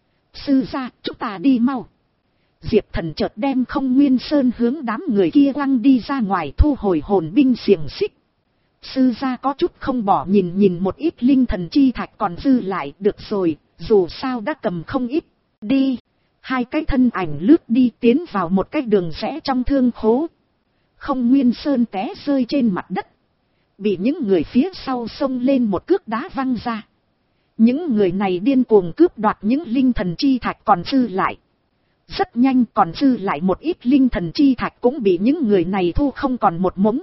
Sư gia, chúng ta đi mau. Diệp Thần chợt đem Không Nguyên Sơn hướng đám người kia quăng đi ra ngoài, thu hồi hồn binh xiềng xích. Sư gia có chút không bỏ, nhìn nhìn một ít linh thần chi thạch còn dư lại. Được rồi, dù sao đã cầm không ít. Đi. Hai cái thân ảnh lướt đi tiến vào một cái đường rẽ trong thương khố. Không Nguyên Sơn té rơi trên mặt đất, bị những người phía sau xông lên một cước đá văng ra. Những người này điên cuồng cướp đoạt những linh thần chi thạch còn dư lại. Rất nhanh còn dư lại một ít linh thần chi thạch cũng bị những người này thu không còn một mống.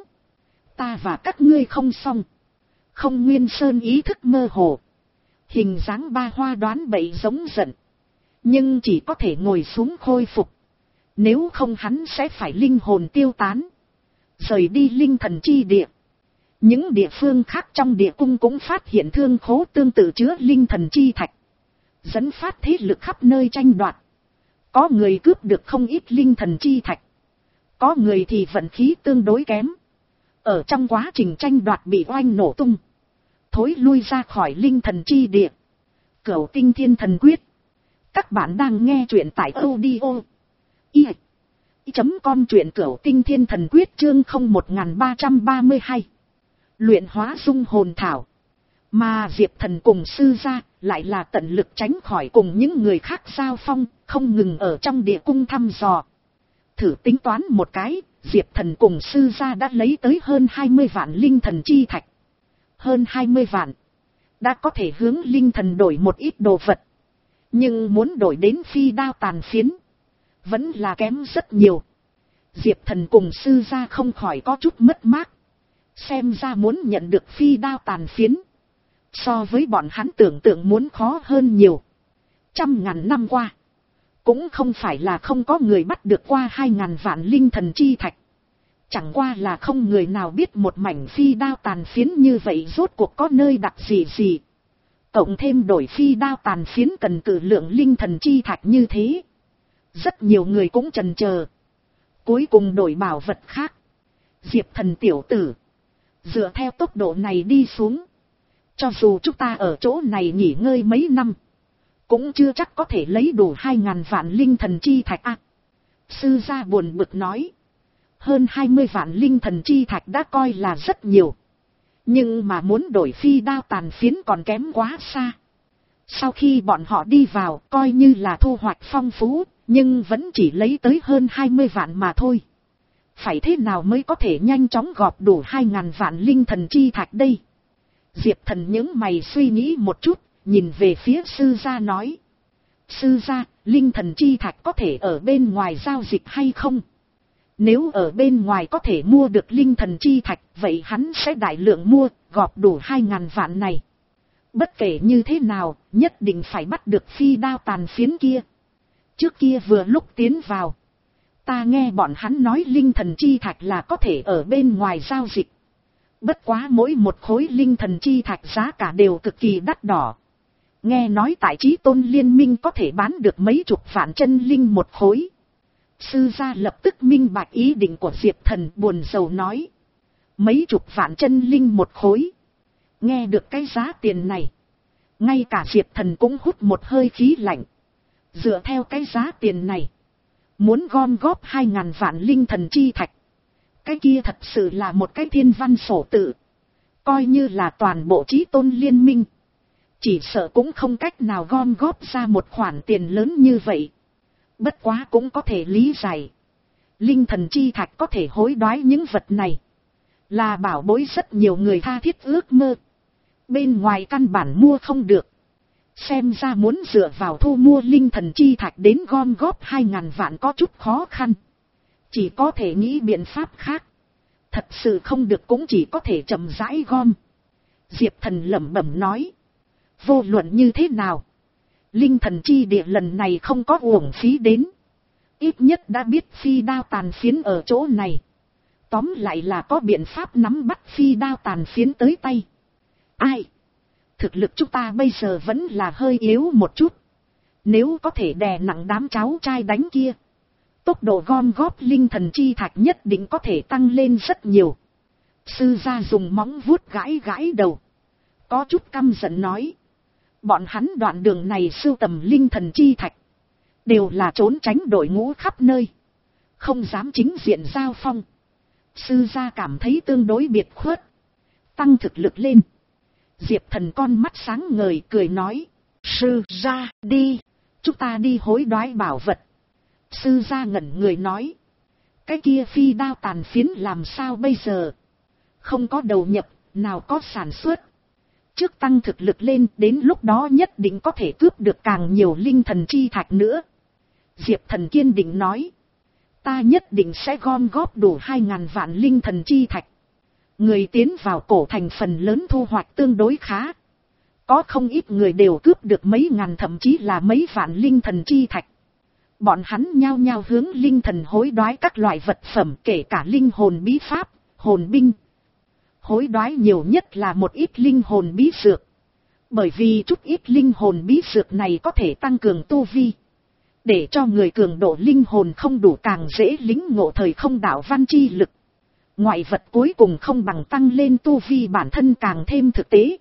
Ta và các ngươi không xong. Không Nguyên Sơn ý thức mơ hồ, hình dáng ba hoa đoán bậy giống giận, nhưng chỉ có thể ngồi xuống khôi phục. Nếu không hắn sẽ phải linh hồn tiêu tán, rời đi linh thần chi địa. Những địa phương khác trong địa cung cũng phát hiện thương khố tương tự chứa linh thần chi thạch, dẫn phát thế lực khắp nơi tranh đoạt. Có người cướp được không ít linh thần chi thạch, có người thì vận khí tương đối kém, ở trong quá trình tranh đoạt bị oanh nổ tung, thối lui ra khỏi linh thần chi địa. Cửu Tinh Thiên Thần Quyết. Các bạn đang nghe truyện tại audio i chấm com truyện cửu tinh thiên thần quyết chương không một ba trăm ba mươi hai. Luyện hóa dung hồn thảo. Mà Diệp Thần cùng sư gia lại là tận lực tránh khỏi cùng những người khác giao phong, không ngừng ở trong địa cung thăm dò. Thử tính toán một cái, Diệp Thần cùng sư gia đã lấy tới hơn hai mươi vạn linh thần chi thạch. Hơn hai mươi vạn. Đã có thể hướng linh thần đổi một ít đồ vật. Nhưng muốn đổi đến phi đao tàn phiến, vẫn là kém rất nhiều. Diệp Thần cùng sư gia không khỏi có chút mất mát. Xem ra muốn nhận được phi đao tàn phiến, so với bọn hắn tưởng tượng muốn khó hơn nhiều. Trăm ngàn năm qua, cũng không phải là không có người bắt được qua hai ngàn vạn linh thần chi thạch. Chẳng qua là không người nào biết một mảnh phi đao tàn phiến như vậy rốt cuộc có nơi đặc gì gì. Cộng thêm đổi phi đao tàn phiến cần cử lượng linh thần chi thạch như thế. Rất nhiều người cũng chần chờ. Cuối cùng đổi bảo vật khác. Diệp Thần tiểu tử, dựa theo tốc độ này đi xuống, cho dù chúng ta ở chỗ này nghỉ ngơi mấy năm, cũng chưa chắc có thể lấy đủ hai ngàn vạn linh thần chi thạch à. Sư gia buồn bực nói. Hơn hai mươi vạn linh thần chi thạch đã coi là rất nhiều. Nhưng mà muốn đổi phi đao tàn phiến còn kém quá xa. Sau khi bọn họ đi vào coi như là thu hoạch phong phú, nhưng vẫn chỉ lấy tới hơn hai mươi vạn mà thôi. Phải thế nào mới có thể nhanh chóng gọp đủ hai ngàn vạn linh thần chi thạch đây? Diệp Thần những mày suy nghĩ một chút, nhìn về phía sư gia nói. Sư gia, linh thần chi thạch có thể ở bên ngoài giao dịch hay không? Nếu ở bên ngoài có thể mua được linh thần chi thạch, vậy hắn sẽ đại lượng mua, gọp đủ hai ngàn vạn này. Bất kể như thế nào, nhất định phải bắt được phi đao tàn phiến kia. Trước kia vừa lúc tiến vào, ta nghe bọn hắn nói linh thần chi thạch là có thể ở bên ngoài giao dịch. Bất quá mỗi một khối linh thần chi thạch giá cả đều cực kỳ đắt đỏ. Nghe nói tại Chí Tôn Liên Minh có thể bán được mấy chục vạn chân linh một khối. Sư gia lập tức minh bạch ý định của Diệp Thần, buồn rầu nói. Mấy chục vạn chân linh một khối. Nghe được cái giá tiền này, ngay cả Diệp Thần cũng hút một hơi khí lạnh. Dựa theo cái giá tiền này, muốn gom góp hai ngàn vạn linh thần chi thạch, cái kia thật sự là một cái thiên văn sổ tự. Coi như là toàn bộ Chí Tôn Liên Minh, chỉ sợ cũng không cách nào gom góp ra một khoản tiền lớn như vậy. Bất quá cũng có thể lý giải. Linh thần chi thạch có thể hối đoái những vật này, là bảo bối rất nhiều người tha thiết ước mơ. Bên ngoài căn bản mua không được. Xem ra muốn dựa vào thu mua linh thần chi thạch đến gom góp hai ngàn vạn có chút khó khăn. Chỉ có thể nghĩ biện pháp khác. Thật sự không được cũng chỉ có thể chậm rãi gom. Diệp Thần lẩm bẩm nói. Vô luận như thế nào, linh thần chi địa lần này không có uổng phí đến. Ít nhất đã biết phi đao tàn phiến ở chỗ này. Tóm lại là có biện pháp nắm bắt phi đao tàn phiến tới tay. Ai? Thực lực chúng ta bây giờ vẫn là hơi yếu một chút. Nếu có thể đè nặng đám cháu trai đánh kia, tốc độ gom góp linh thần chi thạch nhất định có thể tăng lên rất nhiều. Sư gia dùng móng vuốt gãi gãi đầu, có chút căm giận nói. Bọn hắn đoạn đường này sưu tầm linh thần chi thạch, đều là trốn tránh đội ngũ khắp nơi, không dám chính diện giao phong. Sư gia cảm thấy tương đối biệt khuất. Tăng thực lực lên. Diệp Thần con mắt sáng ngời cười nói. Sư gia đi, chúng ta đi hối đoái bảo vật. Sư gia ngẩn người nói. Cái kia phi đao tàn phiến làm sao bây giờ? Không có đầu nhập, nào có sản xuất. Trước tăng thực lực lên, đến lúc đó nhất định có thể cướp được càng nhiều linh thần chi thạch nữa. Diệp Thần kiên định nói. Ta nhất định sẽ gom góp đủ hai ngàn vạn linh thần chi thạch. Người tiến vào cổ thành phần lớn thu hoạch tương đối khá. Có không ít người đều cướp được mấy ngàn thậm chí là mấy vạn linh thần chi thạch. Bọn hắn nhao nhao hướng linh thần hối đoái các loại vật phẩm, kể cả linh hồn bí pháp, hồn binh. Hối đoái nhiều nhất là một ít linh hồn bí dược. Bởi vì chút ít linh hồn bí dược này có thể tăng cường tu vi. Để cho người cường độ linh hồn không đủ càng dễ lĩnh ngộ thời không đạo văn chi lực. Ngoại vật cuối cùng không bằng tăng lên tu vi bản thân càng thêm thực tế.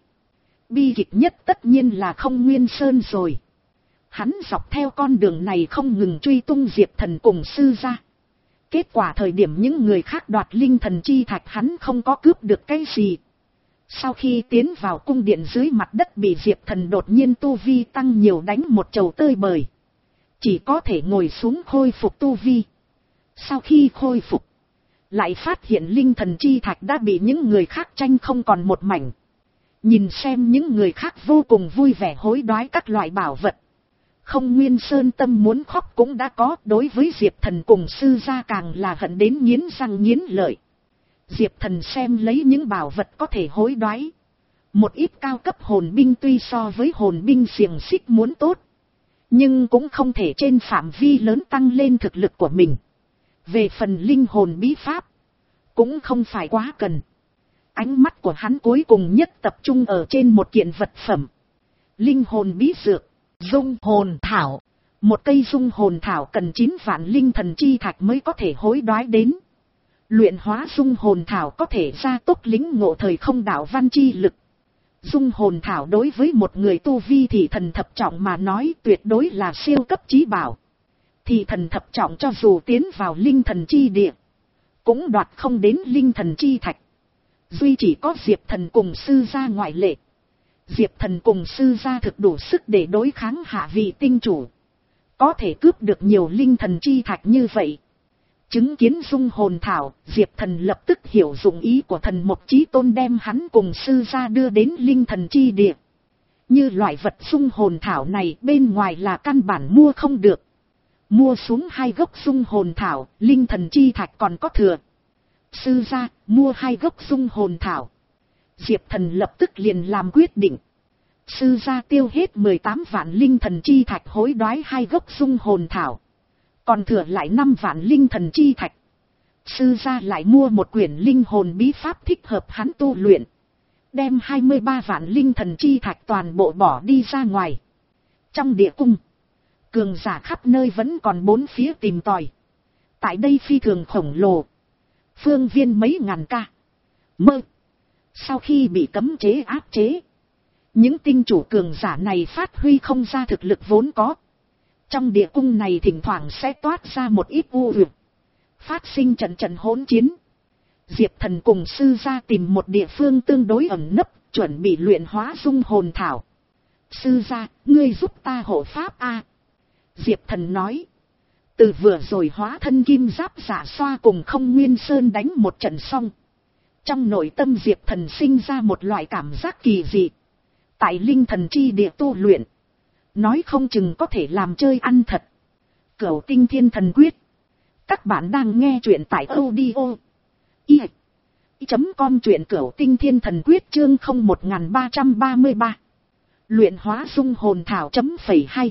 Bi kịch nhất tất nhiên là không Nguyên Sơn rồi. Hắn dọc theo con đường này không ngừng truy tung Diệp Thần cùng sư gia. Kết quả thời điểm những người khác đoạt linh thần chi thạch hắn không có cướp được cái gì. Sau khi tiến vào cung điện dưới mặt đất bị Diệp Thần đột nhiên tu vi tăng nhiều đánh một chầu tơi bời. Chỉ có thể ngồi xuống khôi phục tu vi. Sau khi khôi phục, lại phát hiện linh thần chi thạch đã bị những người khác tranh không còn một mảnh. Nhìn xem những người khác vô cùng vui vẻ hối đoái các loại bảo vật. Không Nguyên Sơn tâm muốn khóc cũng đã có, đối với Diệp Thần cùng sư gia càng là hận đến nghiến răng nghiến lợi. Diệp Thần xem lấy những bảo vật có thể hối đoái. Một ít cao cấp hồn binh tuy so với hồn binh xiềng xích muốn tốt, nhưng cũng không thể trên phạm vi lớn tăng lên thực lực của mình. Về phần linh hồn bí pháp, cũng không phải quá cần. Ánh mắt của hắn cuối cùng nhất tập trung ở trên một kiện vật phẩm. Linh hồn bí dược, dung hồn thảo. Một cây dung hồn thảo cần chín vạn linh thần chi thạch mới có thể hối đoái đến. Luyện hóa dung hồn thảo có thể gia tốc lĩnh ngộ thời không đạo văn chi lực. Dung hồn thảo đối với một người tu vi thị thần thập trọng mà nói tuyệt đối là siêu cấp chí bảo. Thị thần thập trọng cho dù tiến vào linh thần chi địa, cũng đoạt không đến linh thần chi thạch. Duy chỉ có Diệp Thần cùng sư gia ngoại lệ. Diệp Thần cùng sư gia thực đủ sức để đối kháng hạ vị tinh chủ. Có thể cướp được nhiều linh thần chi thạch như vậy. Chứng kiến dung hồn thảo, Diệp Thần lập tức hiểu dụng ý của thần Mộc Chí Tôn đem hắn cùng sư gia đưa đến linh thần chi địa. Như loại vật dung hồn thảo này bên ngoài là căn bản mua không được. Mua xuống hai gốc dung hồn thảo, linh thần chi thạch còn có thừa. Sư gia, mua hai gốc dung hồn thảo. Diệp Thần lập tức liền làm quyết định. Sư gia tiêu hết mười tám vạn linh thần chi thạch hối đoái hai gốc dung hồn thảo. Còn thừa lại năm vạn linh thần chi thạch. Sư gia lại mua một quyển linh hồn bí pháp thích hợp hắn tu luyện. Đem hai mươi ba vạn linh thần chi thạch toàn bộ bỏ đi ra ngoài. Trong địa cung, cường giả khắp nơi vẫn còn bốn phía tìm tòi. Tại đây phi thường khổng lồ. Phương viên mấy ngàn ca. Mơ. Sau khi bị cấm chế áp chế, những tinh chủ cường giả này phát huy không ra thực lực vốn có. Trong địa cung này thỉnh thoảng sẽ toát ra một ít u vực, phát sinh trận trận hỗn chiến. Diệp Thần cùng sư gia tìm một địa phương tương đối ẩn nấp, chuẩn bị luyện hóa dung hồn thảo. Sư gia, ngươi giúp ta hộ pháp a. Diệp Thần nói. Từ vừa rồi hóa thân kim giáp giả xoa cùng Không Nguyên Sơn đánh một trận xong. Trong nội tâm Diệp Thần sinh ra một loại cảm giác kỳ dị. Tại linh thần chi địa tu luyện, nói không chừng có thể làm chơi ăn thật. Cửu Tinh Thiên Thần Quyết. Các bạn đang nghe truyện tại audio i chấm com truyện Cửu Tinh Thiên Thần Quyết chương không một ba ba ba. Luyện hóa dung hồn thảo chấm phẩy hay.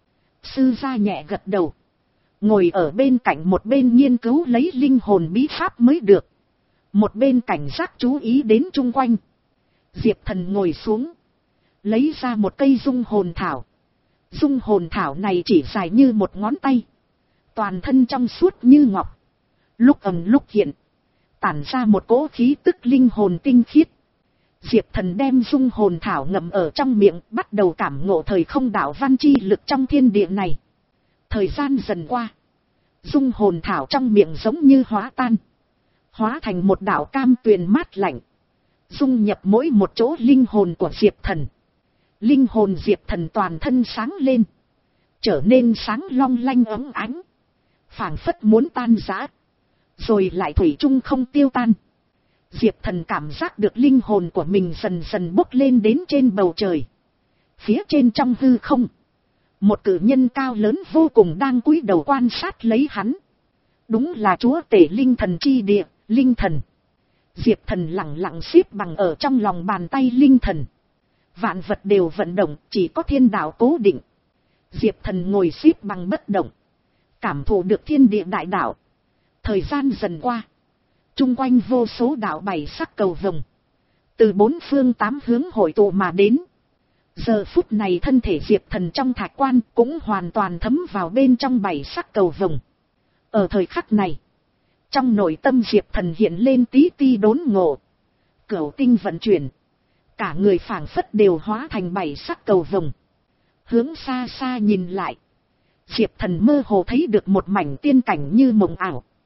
Sư gia nhẹ gật đầu. Ngồi ở bên cạnh một bên nghiên cứu lấy linh hồn bí pháp mới được. Một bên cảnh giác chú ý đến chung quanh. Diệp Thần ngồi xuống. Lấy ra một cây dung hồn thảo. Dung hồn thảo này chỉ dài như một ngón tay. Toàn thân trong suốt như ngọc. Lúc ầm lúc hiện. Tản ra một cỗ khí tức linh hồn tinh khiết. Diệp Thần đem dung hồn thảo ngậm ở trong miệng, bắt đầu cảm ngộ thời không đạo văn chi lực trong thiên địa này. Thời gian dần qua, dung hồn thảo trong miệng giống như hóa tan, hóa thành một đạo cam tuyền mát lạnh, dung nhập mỗi một chỗ linh hồn của Diệp Thần. Linh hồn Diệp Thần toàn thân sáng lên, trở nên sáng long lanh óng ánh, phảng phất muốn tan rã, rồi lại thủy chung không tiêu tan. Diệp Thần cảm giác được linh hồn của mình dần dần bốc lên đến trên bầu trời. Phía trên trong hư không, một cử nhân cao lớn vô cùng đang cúi đầu quan sát lấy hắn. Đúng là chúa tể linh thần chi địa, linh thần. Diệp Thần lặng lặng xếp bằng ở trong lòng bàn tay linh thần. Vạn vật đều vận động, chỉ có thiên đạo cố định. Diệp Thần ngồi xếp bằng bất động, cảm thụ được thiên địa đại đạo. Thời gian dần qua, chung quanh vô số đạo bảy sắc cầu vồng, từ bốn phương tám hướng hội tụ mà đến. Giờ phút này thân thể Diệp Thần trong thạch quan cũng hoàn toàn thấm vào bên trong bảy sắc cầu vồng. Ở thời khắc này, trong nội tâm Diệp Thần hiện lên tí ti đốn ngộ. Cửu tinh vận chuyển, cả người phảng phất đều hóa thành bảy sắc cầu vồng. Hướng xa xa nhìn lại, Diệp Thần mơ hồ thấy được một mảnh tiên cảnh như mộng ảo.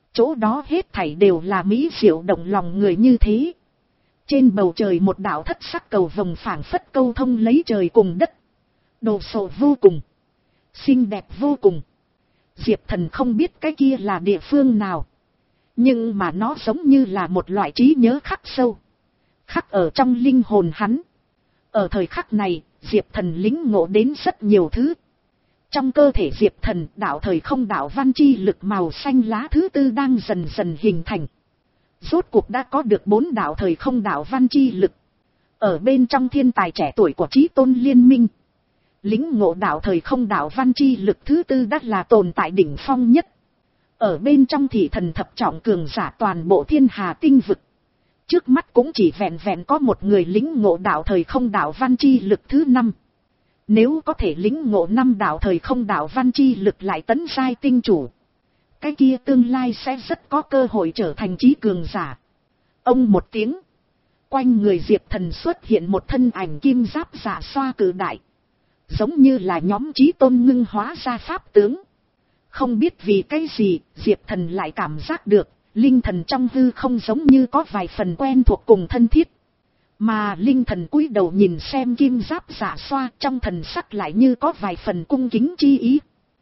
Chỗ đó hết thảy đều là mỹ diệu động lòng người như thế. Trên bầu trời một đạo thất sắc cầu vồng phảng phất câu thông lấy trời cùng đất. Đồ sộ vô cùng. Xinh đẹp vô cùng. Diệp Thần không biết cái kia là địa phương nào. Nhưng mà nó giống như là một loại trí nhớ khắc sâu. Khắc ở trong linh hồn hắn. Ở thời khắc này, Diệp Thần lĩnh ngộ đến rất nhiều thứ. Trong cơ thể Diệp Thần, đạo thời không đạo văn chi lực màu xanh lá thứ tư đang dần dần hình thành. Rốt cuộc đã có được bốn đạo thời không đạo văn chi lực. Ở bên trong thiên tài trẻ tuổi của Chí Tôn Liên Minh. Lĩnh ngộ đạo thời không đạo văn chi lực thứ tư đã là tồn tại đỉnh phong nhất. Ở bên trong thị thần thập trọng cường giả toàn bộ thiên hà tinh vực. Trước mắt cũng chỉ vẹn vẹn có một người lĩnh ngộ đạo thời không đạo văn chi lực thứ năm. Nếu có thể lĩnh ngộ năm đạo thời không đạo văn chi lực lại tấn giai tinh chủ. Cái kia tương lai sẽ rất có cơ hội trở thành chí cường giả. Ông một tiếng. Quanh người Diệp Thần xuất hiện một thân ảnh kim giáp giả xoa cử đại. Giống như là nhóm Chí Tôn ngưng hóa ra pháp tướng. Không biết vì cái gì, Diệp Thần lại cảm giác được, linh thần trong hư không giống như có vài phần quen thuộc cùng thân thiết. Mà linh thần cúi đầu nhìn xem kim giáp giả xoa, trong thần sắc lại như có vài phần cung kính chi ý.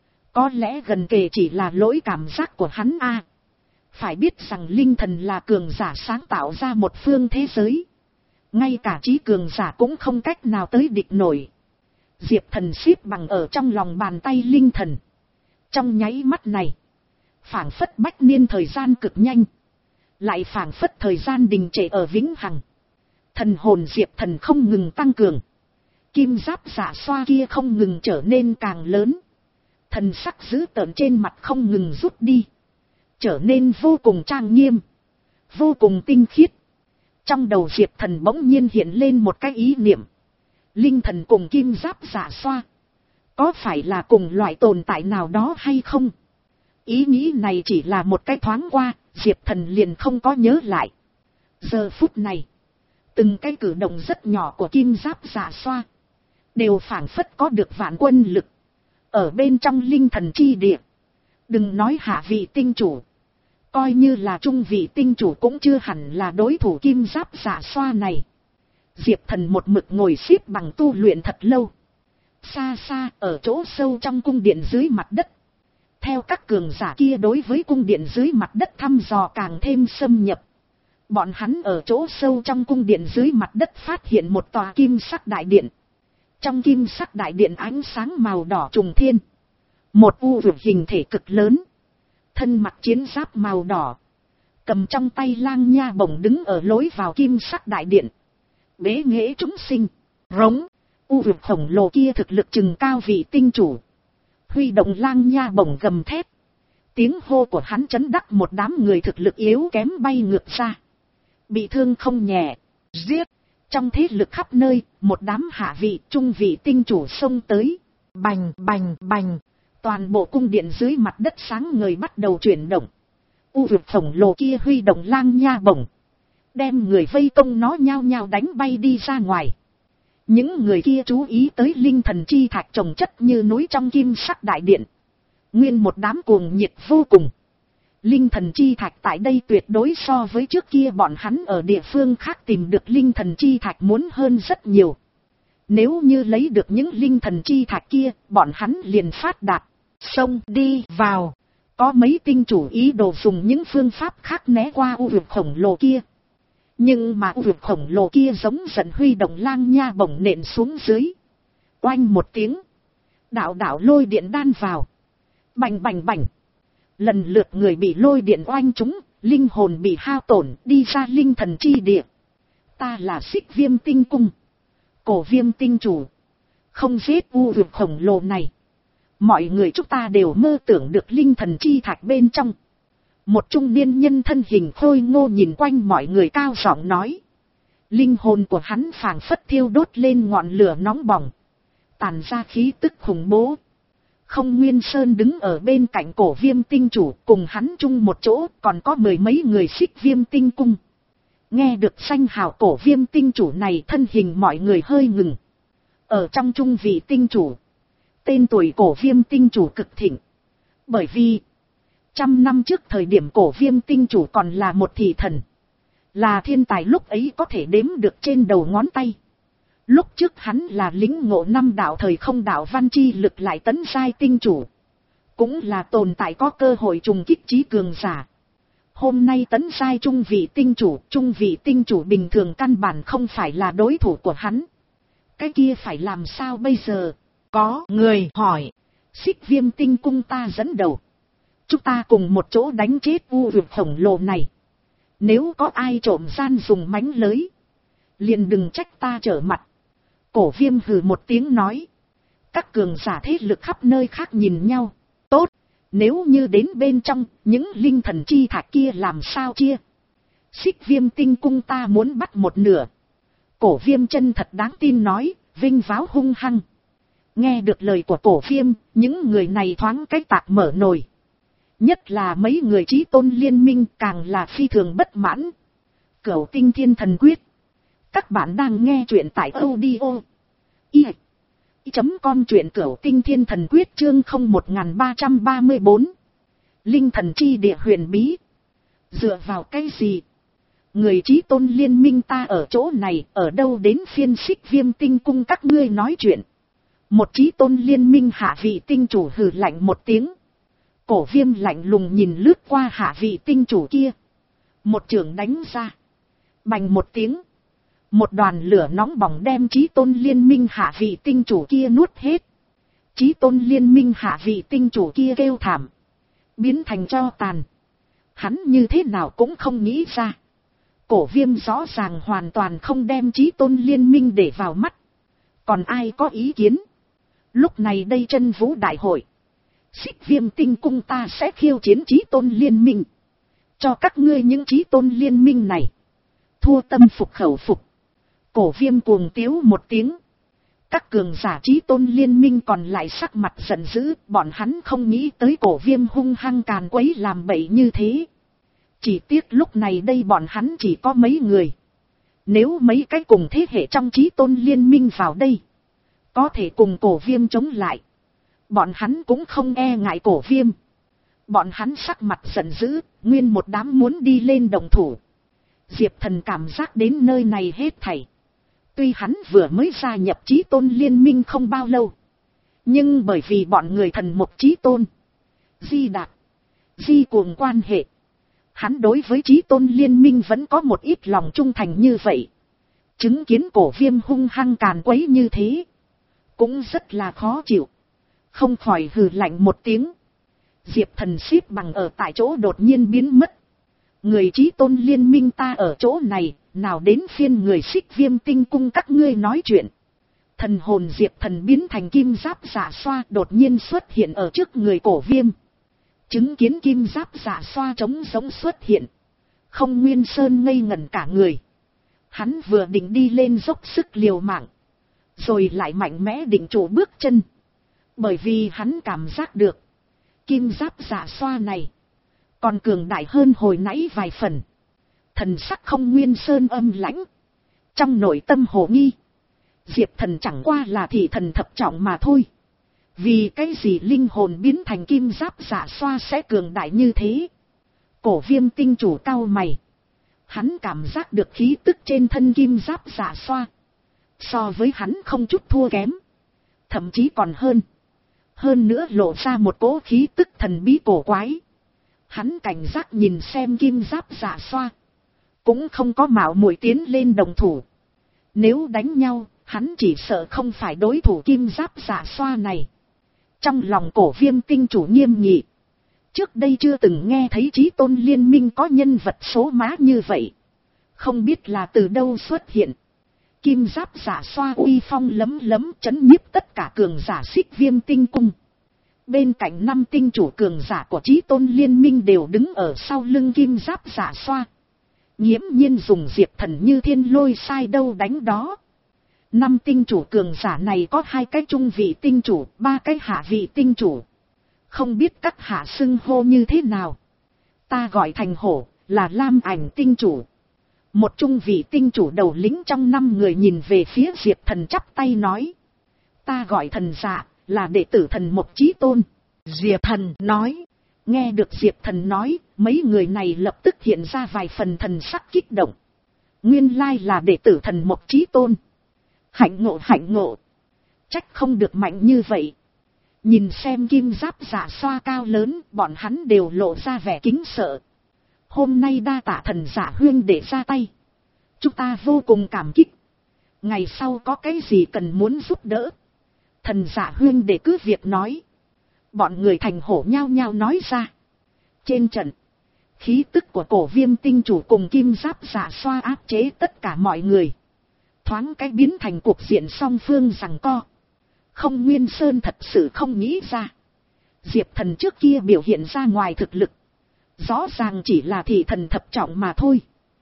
Có lẽ gần kề chỉ là lỗi cảm giác của hắn a. Phải biết rằng linh thần là cường giả sáng tạo ra một phương thế giới. Ngay cả chí cường giả cũng không cách nào tới địch nổi. Diệp Thần xếp bằng ở trong lòng bàn tay linh thần. Trong nháy mắt này, phảng phất bách niên thời gian cực nhanh. Lại phảng phất thời gian đình trệ ở vĩnh hằng. Thần hồn Diệp Thần không ngừng tăng cường. Kim giáp giả xoa kia không ngừng trở nên càng lớn. Thần sắc dữ tợn trên mặt không ngừng rút đi. Trở nên vô cùng trang nghiêm. Vô cùng tinh khiết. Trong đầu Diệp Thần bỗng nhiên hiện lên một cái ý niệm. Linh thần cùng kim giáp giả xoa. Có phải là cùng loại tồn tại nào đó hay không? Ý nghĩ này chỉ là một cái thoáng qua, Diệp Thần liền không có nhớ lại. Giờ phút này, từng cái cử động rất nhỏ của kim giáp giả xoa. Đều phảng phất có được vạn quân lực. Ở bên trong linh thần chi địa. Đừng nói hạ vị tinh chủ. Coi như là trung vị tinh chủ cũng chưa hẳn là đối thủ kim giáp giả xoa này. Diệp Thần một mực ngồi xếp bằng tu luyện thật lâu. Xa xa ở chỗ sâu trong cung điện dưới mặt đất. Theo các cường giả kia đối với cung điện dưới mặt đất thăm dò càng thêm xâm nhập. Bọn hắn ở chỗ sâu trong cung điện dưới mặt đất phát hiện một tòa kim sắc đại điện. Trong kim sắc đại điện ánh sáng màu đỏ trùng thiên. Một u vực hình thể cực lớn. Thân mặc chiến giáp màu đỏ. Cầm trong tay lang nha bổng đứng ở lối vào kim sắc đại điện. Bế nghệ chúng sinh. Rống. U vực khổng lồ kia thực lực chừng cao vị tinh chủ. Huy động lang nha bổng gầm thét. Tiếng hô của hắn chấn đắc một đám người thực lực yếu kém bay ngược ra. Bị thương không nhẹ. Giết. Trong thế lực khắp nơi, một đám hạ vị, trung vị tinh chủ xông tới. Bành, bành, bành. Toàn bộ cung điện dưới mặt đất sáng ngời bắt đầu chuyển động. U vực khổng lồ kia huy động lang nha bổng. Đem người vây công nó nhao nhao đánh bay đi ra ngoài. Những người kia chú ý tới linh thần chi thạch trồng chất như núi trong kim sắc đại điện. Nguyên một đám cuồng nhiệt vô cùng. Linh thần chi thạch tại đây tuyệt đối so với trước kia bọn hắn ở địa phương khác tìm được linh thần chi thạch muốn hơn rất nhiều. Nếu như lấy được những linh thần chi thạch kia, bọn hắn liền phát đạt. Xông đi vào. Có mấy tinh chủ ý đồ dùng những phương pháp khác né qua u vực khổng lồ kia. Nhưng mà u vực khổng lồ kia giống giận huy động lang nha bổng nện xuống dưới. Oanh một tiếng. Đạo đạo lôi điện đan vào. Bành bành bành. Lần lượt người bị lôi điện oanh trúng, linh hồn bị hao tổn, đi ra linh thần chi địa. Ta là Xích Viêm tinh cung. Cổ Viêm tinh chủ. Không giết u vực khổng lồ này. Mọi người chúng ta đều mơ tưởng được linh thần chi thạch bên trong. Một trung niên nhân thân hình khôi ngô nhìn quanh mọi người cao giọng nói. Linh hồn của hắn phảng phất thiêu đốt lên ngọn lửa nóng bỏng. Tàn ra khí tức khủng bố. Không Nguyên Sơn đứng ở bên cạnh Cổ Viêm tinh chủ, cùng hắn chung một chỗ còn có mười mấy người Xích Viêm tinh cung. Nghe được danh hào Cổ Viêm tinh chủ này, thân hình mọi người hơi ngừng. Ở trong trung vị tinh chủ, tên tuổi Cổ Viêm tinh chủ cực thịnh. Bởi vì Trăm năm trước thời điểm Cổ Viêm tinh chủ còn là một thị thần. Là thiên tài lúc ấy có thể đếm được trên đầu ngón tay. Lúc trước hắn là lĩnh ngộ năm đạo thời không đạo văn chi lực lại tấn giai tinh chủ. Cũng là tồn tại có cơ hội trùng kích trí cường giả. Hôm nay tấn giai trung vị tinh chủ, trung vị tinh chủ bình thường căn bản không phải là đối thủ của hắn. Cái kia phải làm sao bây giờ? Có người hỏi. Xích Viêm tinh cung ta dẫn đầu. Chúng ta cùng một chỗ đánh chết u vực khổng lồ này. Nếu có ai trộm gian dùng mánh lưới, liền đừng trách ta trở mặt. Cổ Viêm hừ một tiếng nói. Các cường giả thế lực khắp nơi khác nhìn nhau. Tốt, nếu như đến bên trong, những linh thần chi thạch kia làm sao chia? Xích Viêm tinh cung ta muốn bắt một nửa. Cổ Viêm chân thật đáng tin nói, vinh váo hung hăng. Nghe được lời của Cổ Viêm, những người này thoáng cách tạc mở nồi. Nhất là mấy người chí tôn liên minh càng là phi thường bất mãn. Cửu Tinh Thiên Thần Quyết. Các bạn đang nghe truyện tại audio i chấm com truyện Cửu Tinh Thiên Thần Quyết chương không một ba ba bốn. Linh thần chi địa huyền bí. Dựa vào cái gì? Người chí tôn liên minh ta ở chỗ này, ở đâu đến phiên Xích Viêm tinh cung các ngươi nói chuyện. Một chí tôn liên minh hạ vị tinh chủ hừ lạnh một tiếng. Cổ Viêm lạnh lùng nhìn lướt qua hạ vị tinh chủ kia. Một chưởng đánh ra. Bành một tiếng. Một đoàn lửa nóng bỏng đem chí tôn liên minh hạ vị tinh chủ kia nuốt hết. Chí tôn liên minh hạ vị tinh chủ kia kêu thảm. Biến thành tro tàn. Hắn như thế nào cũng không nghĩ ra. Cổ Viêm rõ ràng hoàn toàn không đem chí tôn liên minh để vào mắt. Còn ai có ý kiến? Lúc này đây Chân Vũ đại hội. Xích Viêm tinh cung ta sẽ khiêu chiến chí tôn liên minh. Cho các ngươi những chí tôn liên minh này. Thua tâm phục khẩu phục. Cổ Viêm cuồng tiếu một tiếng. Các cường giả chí tôn liên minh còn lại sắc mặt giận dữ. Bọn hắn không nghĩ tới Cổ Viêm hung hăng càn quấy làm bậy như thế. Chỉ tiếc lúc này đây bọn hắn chỉ có mấy người. Nếu mấy cái cùng thế hệ trong chí tôn liên minh vào đây, có thể cùng Cổ Viêm chống lại. Bọn hắn cũng không e ngại Cổ Viêm. Bọn hắn sắc mặt giận dữ, nguyên một đám muốn đi lên đồng thủ. Diệp Thần cảm giác đến nơi này hết thảy. Tuy hắn vừa mới gia nhập chí tôn liên minh không bao lâu. Nhưng bởi vì bọn người thần một chí tôn. Di Đạt. Di Cuồng quan hệ. Hắn đối với chí tôn liên minh vẫn có một ít lòng trung thành như vậy. Chứng kiến Cổ Viêm hung hăng càn quấy như thế. Cũng rất là khó chịu. Không khỏi hừ lạnh một tiếng. Diệp Thần xếp bằng ở tại chỗ đột nhiên biến mất. Người chí tôn liên minh ta ở chỗ này, nào đến phiên người Xích Viêm tinh cung các ngươi nói chuyện. Thần hồn Diệp Thần biến thành kim giáp giả xoa đột nhiên xuất hiện ở trước người Cổ Viêm. Chứng kiến kim giáp giả xoa trống giống xuất hiện. Không Nguyên Sơn ngây ngẩn cả người. Hắn vừa định đi lên dốc sức liều mạng. Rồi lại mạnh mẽ định chủ bước chân. Bởi vì hắn cảm giác được. Kim giáp giả xoa này. Còn cường đại hơn hồi nãy vài phần. Thần sắc Không Nguyên Sơn âm lãnh. Trong nội tâm hồ nghi. Diệp Thần chẳng qua là thị thần thập trọng mà thôi. Vì cái gì linh hồn biến thành kim giáp giả xoa sẽ cường đại như thế? Cổ Viêm tinh chủ cau mày. Hắn cảm giác được khí tức trên thân kim giáp giả xoa. So với hắn không chút thua kém. Thậm chí còn hơn. Hơn nữa lộ ra một cỗ khí tức thần bí cổ quái. Hắn cảnh giác nhìn xem kim giáp giả xoa. Cũng không có mạo muội tiến lên đồng thủ. Nếu đánh nhau, hắn chỉ sợ không phải đối thủ kim giáp giả xoa này. Trong lòng Cổ Viêm tinh chủ nghiêm nghị. Trước đây chưa từng nghe thấy chí tôn liên minh có nhân vật số má như vậy. Không biết là từ đâu xuất hiện. Kim giáp giả xoa uy phong lấm lấm chấn nhiếp tất cả cường giả Xích Viêm tinh cung. Bên cạnh năm tinh chủ cường giả của chí tôn liên minh đều đứng ở sau lưng kim giáp giả xoa. Nghiễm nhiên dùng Diệp Thần như thiên lôi sai đâu đánh đó. Năm tinh chủ cường giả này có hai cái trung vị tinh chủ, ba cái hạ vị tinh chủ. Không biết các hạ xưng hô như thế nào. Ta gọi thành hổ, là Lam Ảnh tinh chủ. Một trung vị tinh chủ đầu lĩnh trong năm người nhìn về phía Diệp Thần chắp tay nói. Ta gọi thần dạ, là đệ tử thần một chí tôn. Diệp Thần nói. Nghe được Diệp Thần nói, mấy người này lập tức hiện ra vài phần thần sắc kích động. Nguyên lai là đệ tử Thần Mộc Chí Tôn. Hạnh ngộ hạnh ngộ. Trách không được mạnh như vậy. Nhìn xem kim giáp Dạ Xoa cao lớn, bọn hắn đều lộ ra vẻ kính sợ. Hôm nay đa tạ thần Dạ huyên để ra tay. Chúng ta vô cùng cảm kích. Ngày sau có cái gì cần muốn giúp đỡ, thần Dạ huyên để cứ việc nói. Bọn người thành hổ nhao nhao nói ra. Trên trận, khí tức của Cổ Viêm tinh chủ cùng kim giáp Dạ Xoa áp chế tất cả mọi người. Thoáng cái biến thành cuộc diện song phương giằng co. Không Nguyên Sơn thật sự không nghĩ ra. Diệp Thần trước kia biểu hiện ra ngoài thực lực, rõ ràng chỉ là thị thần thập trọng mà thôi.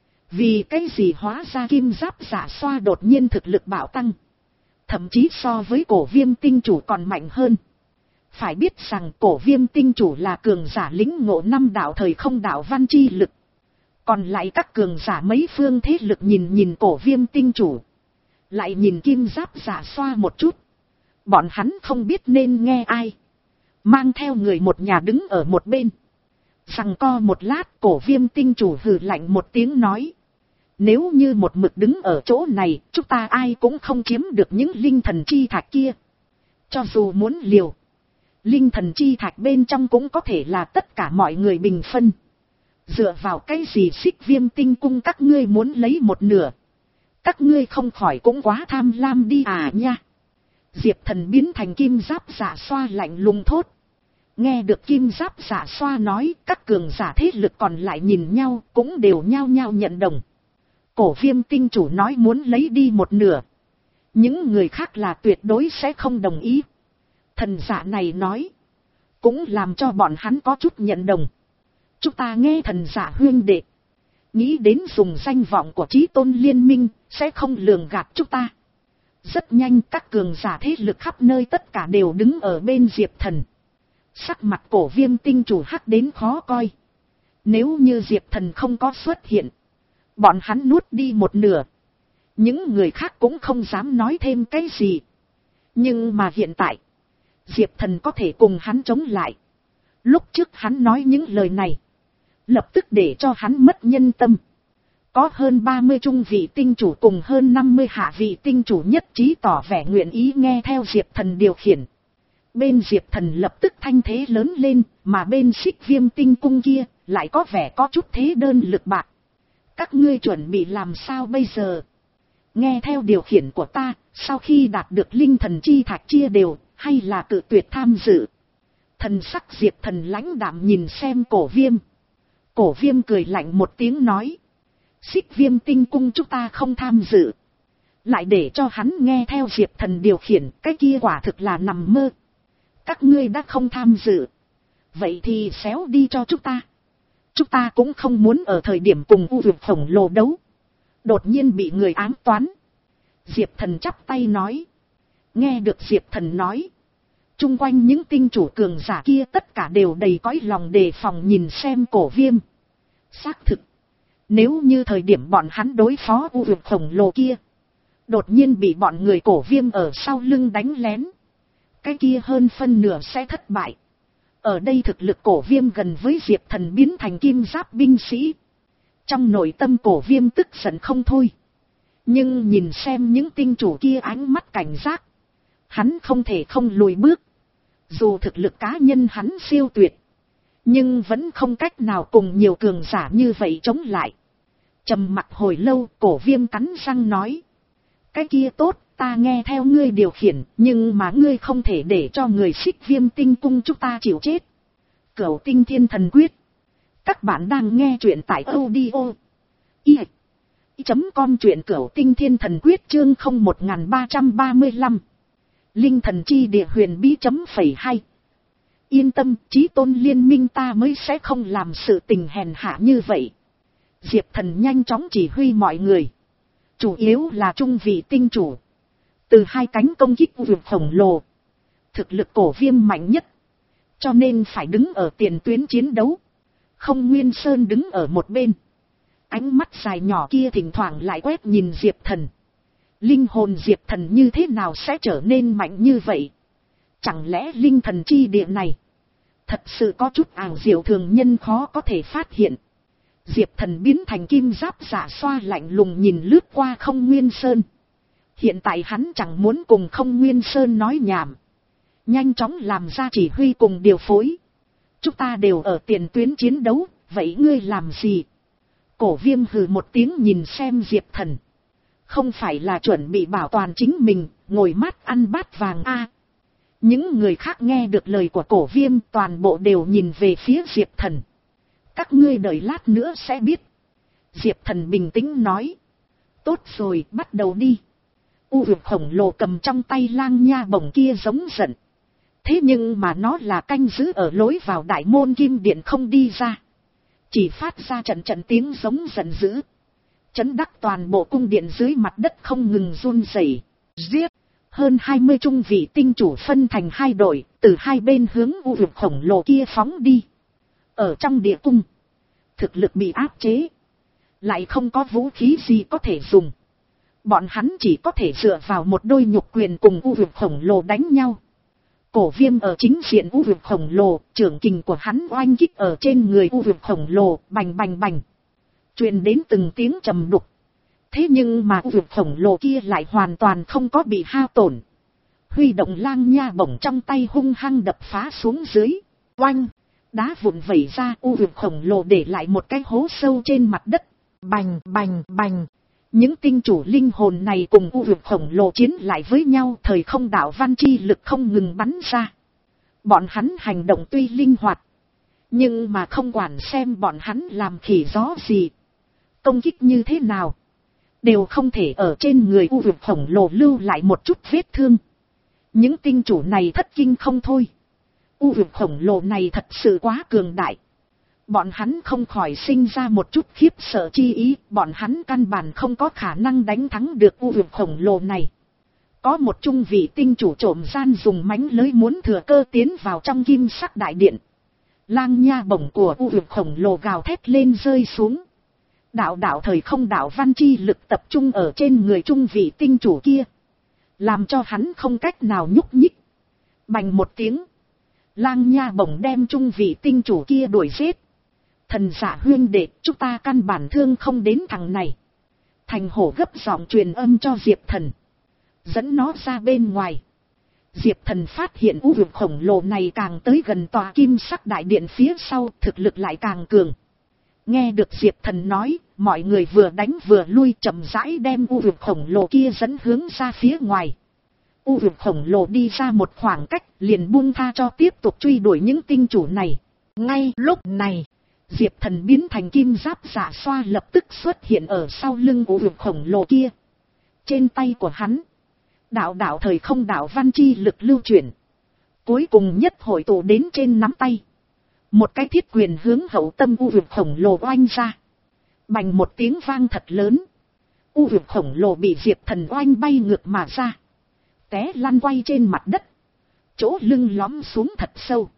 Vì cái gì hóa ra kim giáp Dạ Xoa đột nhiên thực lực bạo tăng. Thậm chí so với Cổ Viêm tinh chủ còn mạnh hơn. Phải biết rằng Cổ Viêm tinh chủ là cường giả lĩnh ngộ năm đạo thời không đạo văn chi lực. Còn lại các cường giả mấy phương thế lực nhìn nhìn Cổ Viêm tinh chủ, lại nhìn kim giáp Dạ Xoa một chút. Bọn hắn không biết nên nghe ai. Mang theo người một nhà đứng ở một bên. Giằng co một lát, Cổ Viêm tinh chủ hừ lạnh một tiếng nói. Nếu như một mực đứng ở chỗ này, chúng ta ai cũng không chiếm được những linh thần chi thạch kia. Cho dù muốn liều, linh thần chi thạch bên trong cũng có thể là tất cả mọi người bình phân. Dựa vào cái gì Xích Viêm tinh cung các ngươi muốn lấy một nửa? Các ngươi không khỏi cũng quá tham lam đi à nha. Diệp Thần biến thành kim giáp Dạ Xoa lạnh lùng thốt. Nghe được kim giáp Dạ Xoa nói, các cường giả thế lực còn lại nhìn nhau, cũng đều nhao nhao nhận đồng. Cổ Viêm tinh chủ nói muốn lấy đi một nửa. Những người khác là tuyệt đối sẽ không đồng ý. Thần giả này nói, cũng làm cho bọn hắn có chút nhận đồng. Chúng ta nghe thần giả huyên đệ, nghĩ đến dùng danh vọng của Chí Tôn liên minh, sẽ không lường gạt chúng ta. Rất nhanh các cường giả thế lực khắp nơi tất cả đều đứng ở bên Diệp Thần. Sắc mặt Cổ Viêm tinh chủ hắc đến khó coi. Nếu như Diệp Thần không có xuất hiện, bọn hắn nuốt đi một nửa. Những người khác cũng không dám nói thêm cái gì. Nhưng mà hiện tại, Diệp Thần có thể cùng hắn chống lại. Lúc trước hắn nói những lời này, lập tức để cho hắn mất nhân tâm. Có hơn ba mươi trung vị tinh chủ cùng hơn năm mươi hạ vị tinh chủ nhất trí tỏ vẻ nguyện ý nghe theo Diệp Thần điều khiển. Bên Diệp Thần lập tức thanh thế lớn lên, mà bên Xích Viêm tinh cung kia lại có vẻ có chút thế đơn lực bạc. Các ngươi chuẩn bị làm sao bây giờ? Nghe theo điều khiển của ta, sau khi đạt được linh thần chi thạch chia đều, hay là cự tuyệt tham dự? Thần sắc Diệp Thần lãnh đạm nhìn xem Cổ Viêm. Cổ Viêm cười lạnh một tiếng nói. Xích Viêm tinh cung chúng ta không tham dự. Lại để cho hắn nghe theo Diệp Thần điều khiển, cái kia quả thực là nằm mơ. Các ngươi đã không tham dự, vậy thì xéo đi cho chúng ta. Chúng ta cũng không muốn ở thời điểm cùng u vực khổng lồ đấu, đột nhiên bị người ám toán. Diệp Thần chắp tay nói. Nghe được Diệp Thần nói, chung quanh những tinh chủ cường giả kia tất cả đều đầy cõi lòng đề phòng nhìn xem Cổ Viêm. Xác thực, nếu như thời điểm bọn hắn đối phó u vực khổng lồ kia, đột nhiên bị bọn người Cổ Viêm ở sau lưng đánh lén, cái kia hơn phân nửa sẽ thất bại. Ở đây thực lực Cổ Viêm gần với Diệp Thần biến thành kim giáp binh sĩ. Trong nội tâm Cổ Viêm tức giận không thôi. Nhưng nhìn xem những tinh chủ kia ánh mắt cảnh giác, hắn không thể không lùi bước. Dù thực lực cá nhân hắn siêu tuyệt, nhưng vẫn không cách nào cùng nhiều cường giả như vậy chống lại. Trầm mặc hồi lâu, Cổ Viêm cắn răng nói. Cái kia tốt, ta nghe theo ngươi điều khiển, nhưng mà ngươi không thể để cho người Xích Viêm tinh cung chúng ta chịu chết. Cửu Tinh Thiên Thần Quyết. Các bạn đang nghe truyện tại audio i chấm com truyện Cửu Tinh Thiên Thần Quyết chương không một ba ba lăm. Linh thần chi địa huyền bí chấm phẩy hai. Yên tâm, Chí Tôn liên minh ta mới sẽ không làm sự tình hèn hạ như vậy. Diệp Thần nhanh chóng chỉ huy mọi người. Chủ yếu là trung vị tinh chủ. Từ hai cánh công kích vượt khổng lồ, thực lực Cổ Viêm mạnh nhất, cho nên phải đứng ở tiền tuyến chiến đấu. Không Nguyên Sơn đứng ở một bên, ánh mắt dài nhỏ kia thỉnh thoảng lại quét nhìn Diệp Thần. Linh hồn Diệp Thần như thế nào sẽ trở nên mạnh như vậy? Chẳng lẽ linh thần chi địa này Thật sự có chút ảo diệu thường nhân khó có thể phát hiện. Diệp Thần biến thành kim giáp Dạ Xoa lạnh lùng nhìn lướt qua Không Nguyên Sơn. Hiện tại hắn chẳng muốn cùng Không Nguyên Sơn nói nhảm. Nhanh chóng làm ra chỉ huy cùng điều phối. Chúng ta đều ở tiền tuyến chiến đấu, vậy ngươi làm gì? Cổ Viêm hừ một tiếng nhìn xem Diệp Thần. Không phải là chuẩn bị bảo toàn chính mình, ngồi mát ăn bát vàng a. À, những người khác nghe được lời của Cổ Viêm toàn bộ đều nhìn về phía Diệp Thần. Các ngươi đợi lát nữa sẽ biết. Diệp Thần bình tĩnh nói. Tốt rồi, bắt đầu đi. U vực khổng lồ cầm trong tay lang nha bổng kia giống giận. Thế nhưng mà nó là canh giữ ở lối vào đại môn kim điện không đi ra. Chỉ phát ra trận trận tiếng giống giận dữ. Chấn đắc toàn bộ cung điện dưới mặt đất không ngừng run rẩy. Giết! Hơn hai mươi trung vị tinh chủ phân thành hai đội, từ hai bên hướng u vực khổng lồ kia phóng đi. Ở trong địa cung, thực lực bị áp chế. Lại không có vũ khí gì có thể dùng. Bọn hắn chỉ có thể dựa vào một đôi nhục quyền cùng u vực khổng lồ đánh nhau. Cổ Viêm ở chính diện u vực khổng lồ, trưởng kình của hắn oanh kích ở trên người u vực khổng lồ, bành bành bành. Truyền đến từng tiếng trầm đục. Thế nhưng mà u vực khổng lồ kia lại hoàn toàn không có bị hao tổn. Huy động lang nha bổng trong tay hung hăng đập phá xuống dưới. Oanh! Đá vụn vẩy ra, u vực khổng lồ để lại một cái hố sâu trên mặt đất. Bành bành bành! Những tinh chủ linh hồn này cùng u vực khổng lồ chiến lại với nhau, thời không đạo văn chi lực không ngừng bắn ra. Bọn hắn hành động tuy linh hoạt, nhưng mà không quản xem bọn hắn làm khỉ gió gì, công kích như thế nào, đều không thể ở trên người u vực khổng lồ lưu lại một chút vết thương. Những tinh chủ này thất kinh không thôi. U vực khổng lồ này thật sự quá cường đại. Bọn hắn không khỏi sinh ra một chút khiếp sợ chi ý, bọn hắn căn bản không có khả năng đánh thắng được u vực khổng lồ này. Có một trung vị tinh chủ trộm gian dùng mánh lưới muốn thừa cơ tiến vào trong kim sắc đại điện. Lang nha bổng của u vực khổng lồ gào thét lên rơi xuống. Đạo đạo thời không đạo văn chi lực tập trung ở trên người trung vị tinh chủ kia, làm cho hắn không cách nào nhúc nhích. Bành một tiếng, lang nha bổng đem trung vị tinh chủ kia đuổi giết. Thần giả huyên đệ, chúng ta căn bản thương không đến thằng này. Thành hổ gấp giọng truyền âm cho Diệp Thần, dẫn nó ra bên ngoài. Diệp Thần phát hiện u vực khổng lồ này càng tới gần tòa kim sắc đại điện phía sau, thực lực lại càng cường. Nghe được Diệp Thần nói, mọi người vừa đánh vừa lui, chậm rãi đem u vực khổng lồ kia dẫn hướng ra phía ngoài. U vực khổng lồ đi ra một khoảng cách, liền buông tha cho tiếp tục truy đuổi những tinh chủ này. Ngay lúc này, Diệp Thần biến thành kim giáp Dạ Xoa lập tức xuất hiện ở sau lưng u vực khổng lồ kia. Trên tay của hắn, đạo đạo thời không đạo văn chi lực lưu chuyển, cuối cùng nhất hội tụ đến trên nắm tay. Một cái thiết quyền hướng hậu tâm u vực khổng lồ oanh ra. Bành một tiếng vang thật lớn. U vực khổng lồ bị Diệp Thần oanh bay ngược mà ra, té lăn quay trên mặt đất, chỗ lưng lõm xuống thật sâu,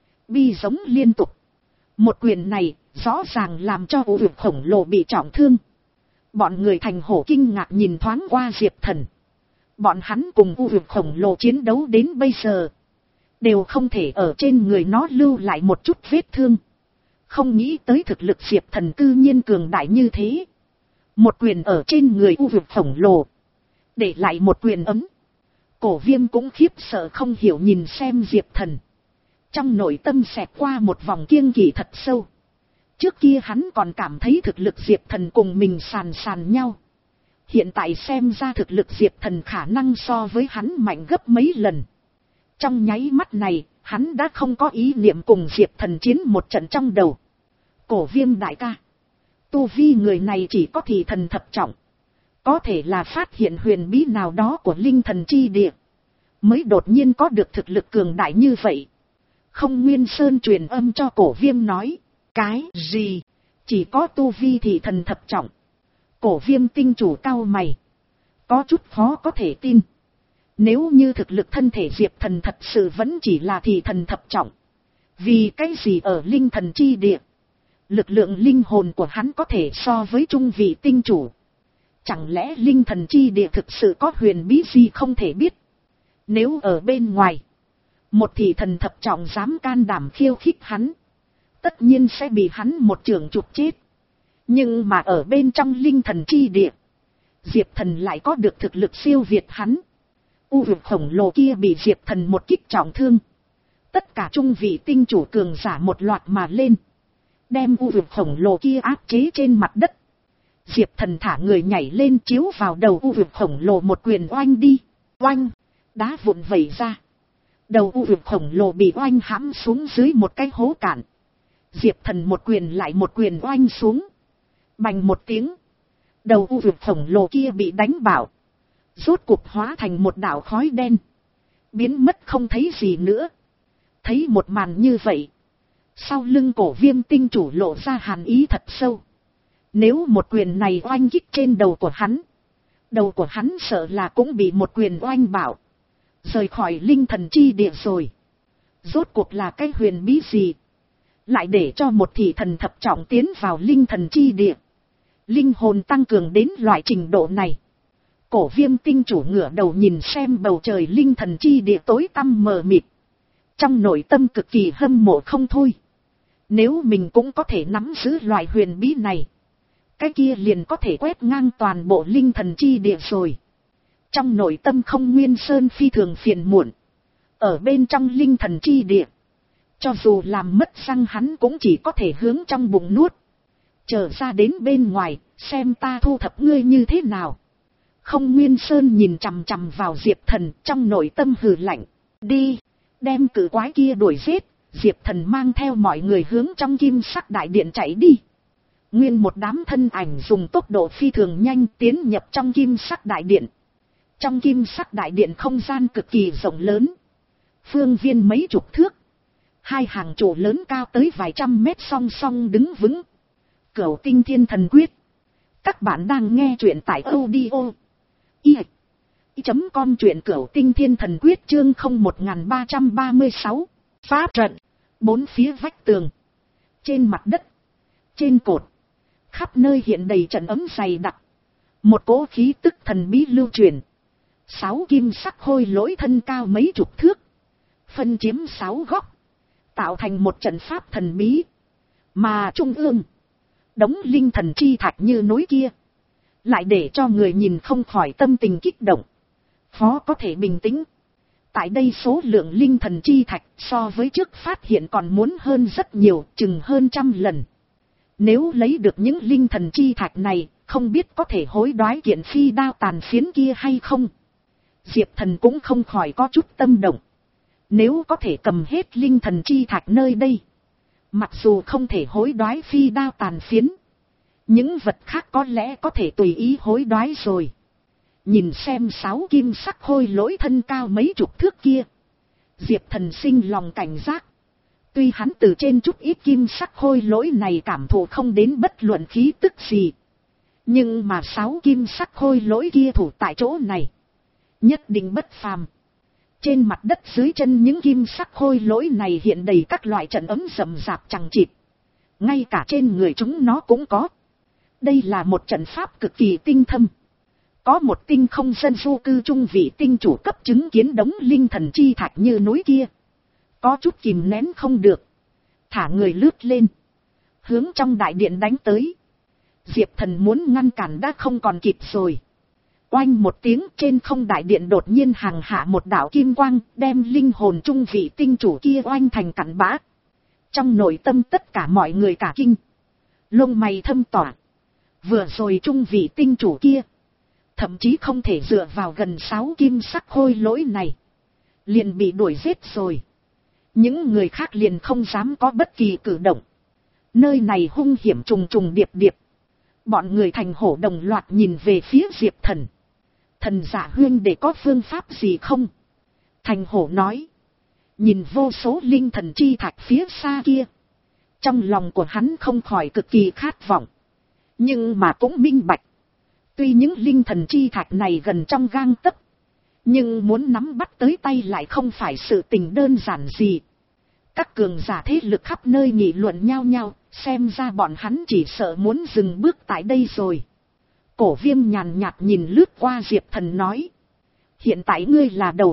bi giống liên tục. Một quyền này rõ ràng làm cho u vực khổng lồ bị trọng thương. Bọn người thành hổ kinh ngạc nhìn thoáng qua Diệp Thần. Bọn hắn cùng u vực khổng lồ chiến đấu đến bây giờ, đều không thể ở trên người nó lưu lại một chút vết thương. Không nghĩ tới thực lực Diệp Thần cư nhiên cường đại như thế. Một quyền ở trên người u vực khổng lồ, để lại một quyền ấm. Cổ Viêm cũng khiếp sợ không hiểu nhìn xem Diệp Thần. Trong nội tâm xẹt qua một vòng kiêng kỵ thật sâu. Trước kia hắn còn cảm thấy thực lực Diệp Thần cùng mình sàn sàn nhau. Hiện tại xem ra thực lực Diệp Thần khả năng so với hắn mạnh gấp mấy lần. Trong nháy mắt này, hắn đã không có ý niệm cùng Diệp Thần chiến một trận trong đầu. Cổ Viêm đại ca, tu vi người này chỉ có thì thần thập trọng. Có thể là phát hiện huyền bí nào đó của linh thần chi địa, mới đột nhiên có được thực lực cường đại như vậy. Không Nguyên Sơn truyền âm cho Cổ Viêm nói. Cái gì? Chỉ có tu vi thì thần thập trọng? Cổ Viêm tinh chủ cau mày, có chút khó có thể tin. Nếu như thực lực thân thể Diệp Thần thật sự vẫn chỉ là thì thần thập trọng, vì cái gì ở linh thần chi địa, lực lượng linh hồn của hắn có thể so với trung vị tinh chủ? Chẳng lẽ linh thần chi địa thực sự có huyền bí gì không thể biết? Nếu ở bên ngoài, Một thị thần thập trọng dám can đảm khiêu khích hắn, tất nhiên sẽ bị hắn một trường chụp chết. Nhưng mà ở bên trong linh thần chi địa, Diệp Thần lại có được thực lực siêu việt hắn. U vực khổng lồ kia bị Diệp Thần một kích trọng thương. Tất cả trung vị tinh chủ cường giả một loạt mà lên, đem u vực khổng lồ kia áp chế trên mặt đất. Diệp Thần thả người nhảy lên chiếu vào đầu u vực khổng lồ một quyền oanh đi. Oanh, đá vụn vẩy ra. Đầu u vực khổng lồ bị oanh hãm xuống dưới một cái hố cạn. Diệp Thần một quyền lại một quyền oanh xuống. Bành một tiếng, đầu u vực khổng lồ kia bị đánh bạo, rốt cục hóa thành một đạo khói đen, biến mất không thấy gì nữa. Thấy một màn như vậy, sau lưng Cổ Viêm tinh chủ lộ ra hàn ý thật sâu. Nếu một quyền này oanh kích trên đầu của hắn, đầu của hắn sợ là cũng bị một quyền oanh bạo, rời khỏi linh thần chi địa rồi. Rốt cuộc là cái huyền bí gì, lại để cho một thị thần thập trọng tiến vào linh thần chi địa, linh hồn tăng cường đến loại trình độ này. Cổ Viêm tinh chủ ngửa đầu nhìn xem bầu trời linh thần chi địa tối tăm mờ mịt, trong nội tâm cực kỳ hâm mộ không thôi. Nếu mình cũng có thể nắm giữ loại huyền bí này, cái kia liền có thể quét ngang toàn bộ linh thần chi địa rồi. Trong nội tâm Không Nguyên Sơn phi thường phiền muộn. Ở bên trong linh thần chi địa, cho dù làm mất răng hắn cũng chỉ có thể hướng trong bụng nuốt. Trở ra đến bên ngoài, xem ta thu thập ngươi như thế nào. Không Nguyên Sơn nhìn chằm chằm vào Diệp Thần, trong nội tâm hừ lạnh. Đi, đem cử quái kia đuổi giết. Diệp Thần mang theo mọi người hướng trong kim sắc đại điện chạy đi. Nguyên một đám thân ảnh dùng tốc độ phi thường nhanh tiến nhập trong kim sắc đại điện. Trong kim sắc đại điện không gian cực kỳ rộng lớn, phương viên mấy chục thước, hai hàng trụ lớn cao tới vài trăm mét song song đứng vững. Cửu Tinh Thiên Thần Quyết. Các bạn đang nghe truyện tại audio i chấm com, truyện Cửu Tinh Thiên Thần Quyết chương không một ba ba sáu. Pháp trận. Bốn phía vách tường, trên mặt đất, trên cột, khắp nơi hiện đầy trận ấm dày đặc. Một cỗ khí tức thần bí lưu truyền. Sáu kim sắc khôi lỗi thân cao mấy chục thước, phân chiếm sáu góc, tạo thành một trận pháp thần bí. Mà trung ương, đống linh thần chi thạch như núi kia, lại để cho người nhìn không khỏi tâm tình kích động, khó có thể bình tĩnh. Tại đây số lượng linh thần chi thạch so với trước phát hiện còn muốn hơn rất nhiều, chừng hơn trăm lần. Nếu lấy được những linh thần chi thạch này, không biết có thể hối đoái kiện phi đao tàn phiến kia hay không. Diệp Thần cũng không khỏi có chút tâm động. Nếu có thể cầm hết linh thần chi thạch nơi đây, mặc dù không thể hối đoái phi đao tàn phiến, những vật khác có lẽ có thể tùy ý hối đoái rồi. Nhìn xem sáu kim sắc khôi lỗi thân cao mấy chục thước kia, Diệp Thần sinh lòng cảnh giác. Tuy hắn từ trên chút ít kim sắc khôi lỗi này cảm thụ không đến bất luận khí tức gì, nhưng mà sáu kim sắc khôi lỗi kia thủ tại chỗ này, nhất định bất phàm. Trên mặt đất dưới chân những kim sắc khôi lỗi này hiện đầy các loại trận ấm rậm rạp chằng chịt, ngay cả trên người chúng nó cũng có. Đây là một trận pháp cực kỳ tinh thâm. Có một tinh không dân du cư trung vị tinh chủ cấp chứng kiến đống linh thần chi thạch như núi kia, có chút kìm nén không được, thả người lướt lên, hướng trong đại điện đánh tới. Diệp Thần muốn ngăn cản đã không còn kịp rồi. Oanh một tiếng, trên không đại điện đột nhiên hàng hạ một đạo kim quang, đem linh hồn trung vị tinh chủ kia oanh thành cặn bã. Trong nội tâm tất cả mọi người cả kinh, lông mày thâm tỏa. Vừa rồi trung vị tinh chủ kia, thậm chí không thể dựa vào gần sáu kim sắc khôi lỗi này, liền bị đuổi giết rồi. Những người khác liền không dám có bất kỳ cử động. Nơi này hung hiểm trùng trùng điệp điệp. Bọn người thành hổ đồng loạt nhìn về phía Diệp Thần. Thần giả huyên để có phương pháp gì không? Thành hổ nói. Nhìn vô số linh thần chi thạch phía xa kia, trong lòng của hắn không khỏi cực kỳ khát vọng. Nhưng mà cũng minh bạch, tuy những linh thần chi thạch này gần trong gang tấc, nhưng muốn nắm bắt tới tay lại không phải sự tình đơn giản gì. Các cường giả thế lực khắp nơi nghị luận nhau nhau, xem ra bọn hắn chỉ sợ muốn dừng bước tại đây rồi. Cổ Viêm nhàn nhạt nhìn lướt qua Diệp Thần nói. Hiện tại ngươi là đầu lĩnh,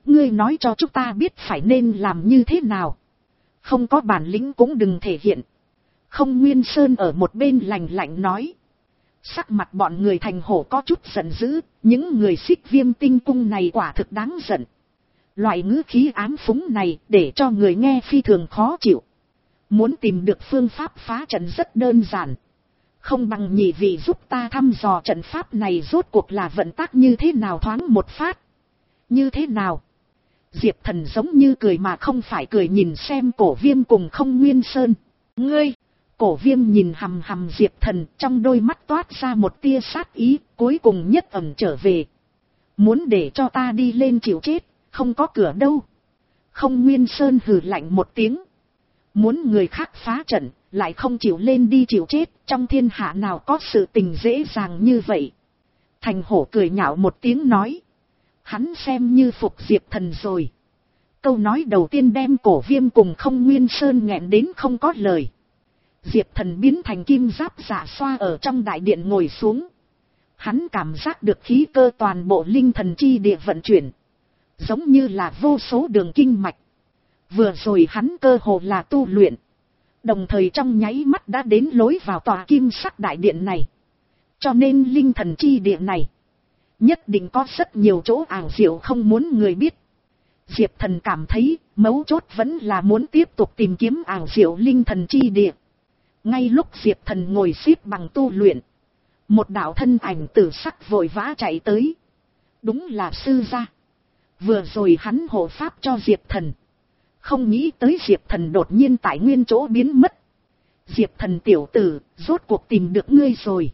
ngươi nói cho chúng ta biết phải nên làm như thế nào. Không có bản lĩnh cũng đừng thể hiện. Không Nguyên Sơn ở một bên lạnh lạnh nói. Sắc mặt bọn người thành hổ có chút giận dữ, những người Xích Viêm tinh cung này quả thực đáng giận. Loại ngữ khí ám phúng này để cho người nghe phi thường khó chịu. Muốn tìm được phương pháp phá trận rất đơn giản. Không bằng nhị vị giúp ta thăm dò trận pháp này rốt cuộc là vận tác như thế nào thoáng một phát. Như thế nào? Diệp Thần giống như cười mà không phải cười nhìn xem Cổ Viêm cùng Không Nguyên Sơn. Ngươi! Cổ Viêm nhìn hằm hằm Diệp Thần, trong đôi mắt toát ra một tia sát ý, cuối cùng nhất ẩn trở về. Muốn để cho ta đi lên chịu chết, không có cửa đâu. Không Nguyên Sơn hừ lạnh một tiếng. Muốn người khác phá trận, lại không chịu lên đi chịu chết, trong thiên hạ nào có sự tình dễ dàng như vậy. Thành hổ cười nhạo một tiếng nói. Hắn xem như phục Diệp Thần rồi. Câu nói đầu tiên đem Cổ Viêm cùng Không Nguyên Sơn nghẹn đến không có lời. Diệp Thần biến thành kim giáp dạ xoa ở trong đại điện ngồi xuống. Hắn cảm giác được khí cơ toàn bộ linh thần chi địa vận chuyển. Giống như là vô số đường kinh mạch. Vừa rồi hắn cơ hồ là tu luyện. Đồng thời trong nháy mắt đã đến lối vào tòa kim sắc đại điện này. Cho nên linh thần chi địa này nhất định có rất nhiều chỗ ảo diệu không muốn người biết. Diệp Thần cảm thấy mấu chốt vẫn là muốn tiếp tục tìm kiếm ảo diệu linh thần chi địa. Ngay lúc Diệp Thần ngồi xếp bằng tu luyện, một đạo thân ảnh tử sắc vội vã chạy tới. Đúng là sư gia. Vừa rồi hắn hộ pháp cho Diệp Thần. Không nghĩ tới Diệp Thần đột nhiên tại nguyên chỗ biến mất. Diệp Thần tiểu tử, rốt cuộc tìm được ngươi rồi.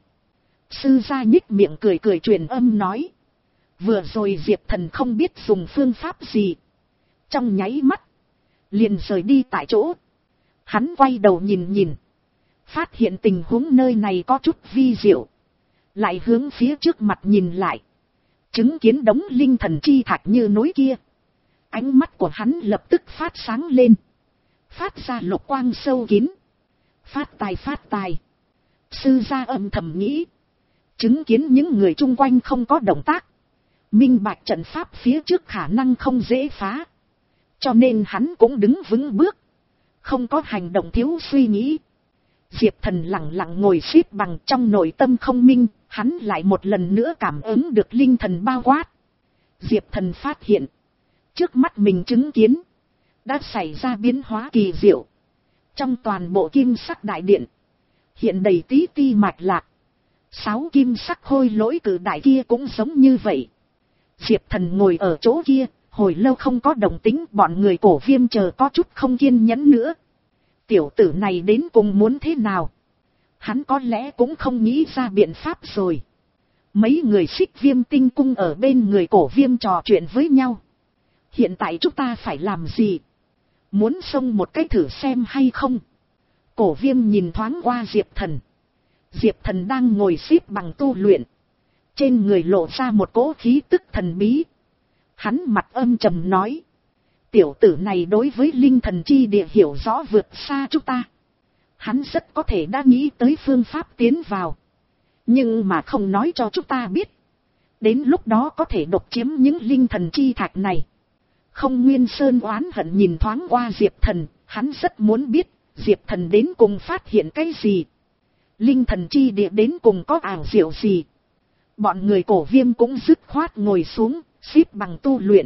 Sư gia nhích miệng cười cười truyền âm nói. Vừa rồi Diệp Thần không biết dùng phương pháp gì. Trong nháy mắt, liền rời đi tại chỗ. Hắn quay đầu nhìn nhìn. Phát hiện tình huống nơi này có chút vi diệu. Lại hướng phía trước mặt nhìn lại. Chứng kiến đống linh thần chi thạch như núi kia. Ánh mắt của hắn lập tức phát sáng lên. Phát ra lục quang sâu kín. Phát tài phát tài. Sư gia âm thầm nghĩ. Chứng kiến những người chung quanh không có động tác. Minh bạch trận pháp phía trước khả năng không dễ phá. Cho nên hắn cũng đứng vững bước. Không có hành động thiếu suy nghĩ. Diệp Thần lặng lặng ngồi xếp bằng trong nội tâm không minh. Hắn lại một lần nữa cảm ứng được linh thần bao quát. Diệp Thần phát hiện. Trước mắt mình chứng kiến. Đã xảy ra biến hóa kỳ diệu. Trong toàn bộ kim sắc đại điện. Hiện đầy tí ti mạch lạc. Sáu kim sắc khôi lỗi cử đại kia cũng giống như vậy. Diệp Thần ngồi ở chỗ kia. Hồi lâu không có đồng tính, bọn người Cổ Viêm chờ có chút không kiên nhẫn nữa. Tiểu tử này đến cùng muốn thế nào? Hắn có lẽ cũng không nghĩ ra biện pháp rồi. Mấy người Xích Viêm tinh cung ở bên người Cổ Viêm trò chuyện với nhau. Hiện tại chúng ta phải làm gì? Muốn xông một cái thử xem hay không? Cổ Viêm nhìn thoáng qua Diệp Thần. Diệp Thần đang ngồi xếp bằng tu luyện. Trên người lộ ra một cỗ khí tức thần bí. Hắn mặt âm trầm nói. Tiểu tử này đối với linh thần chi địa hiểu rõ vượt xa chúng ta. Hắn rất có thể đã nghĩ tới phương pháp tiến vào. Nhưng mà không nói cho chúng ta biết. Đến lúc đó có thể độc chiếm những linh thần chi thạch này. Không Nguyên Sơn oán hận nhìn thoáng qua Diệp Thần. Hắn rất muốn biết Diệp Thần đến cùng phát hiện cái gì. Linh thần chi địa đến cùng có ảo diệu gì. Bọn người Cổ Viêm cũng dứt khoát ngồi xuống. Xếp bằng tu luyện.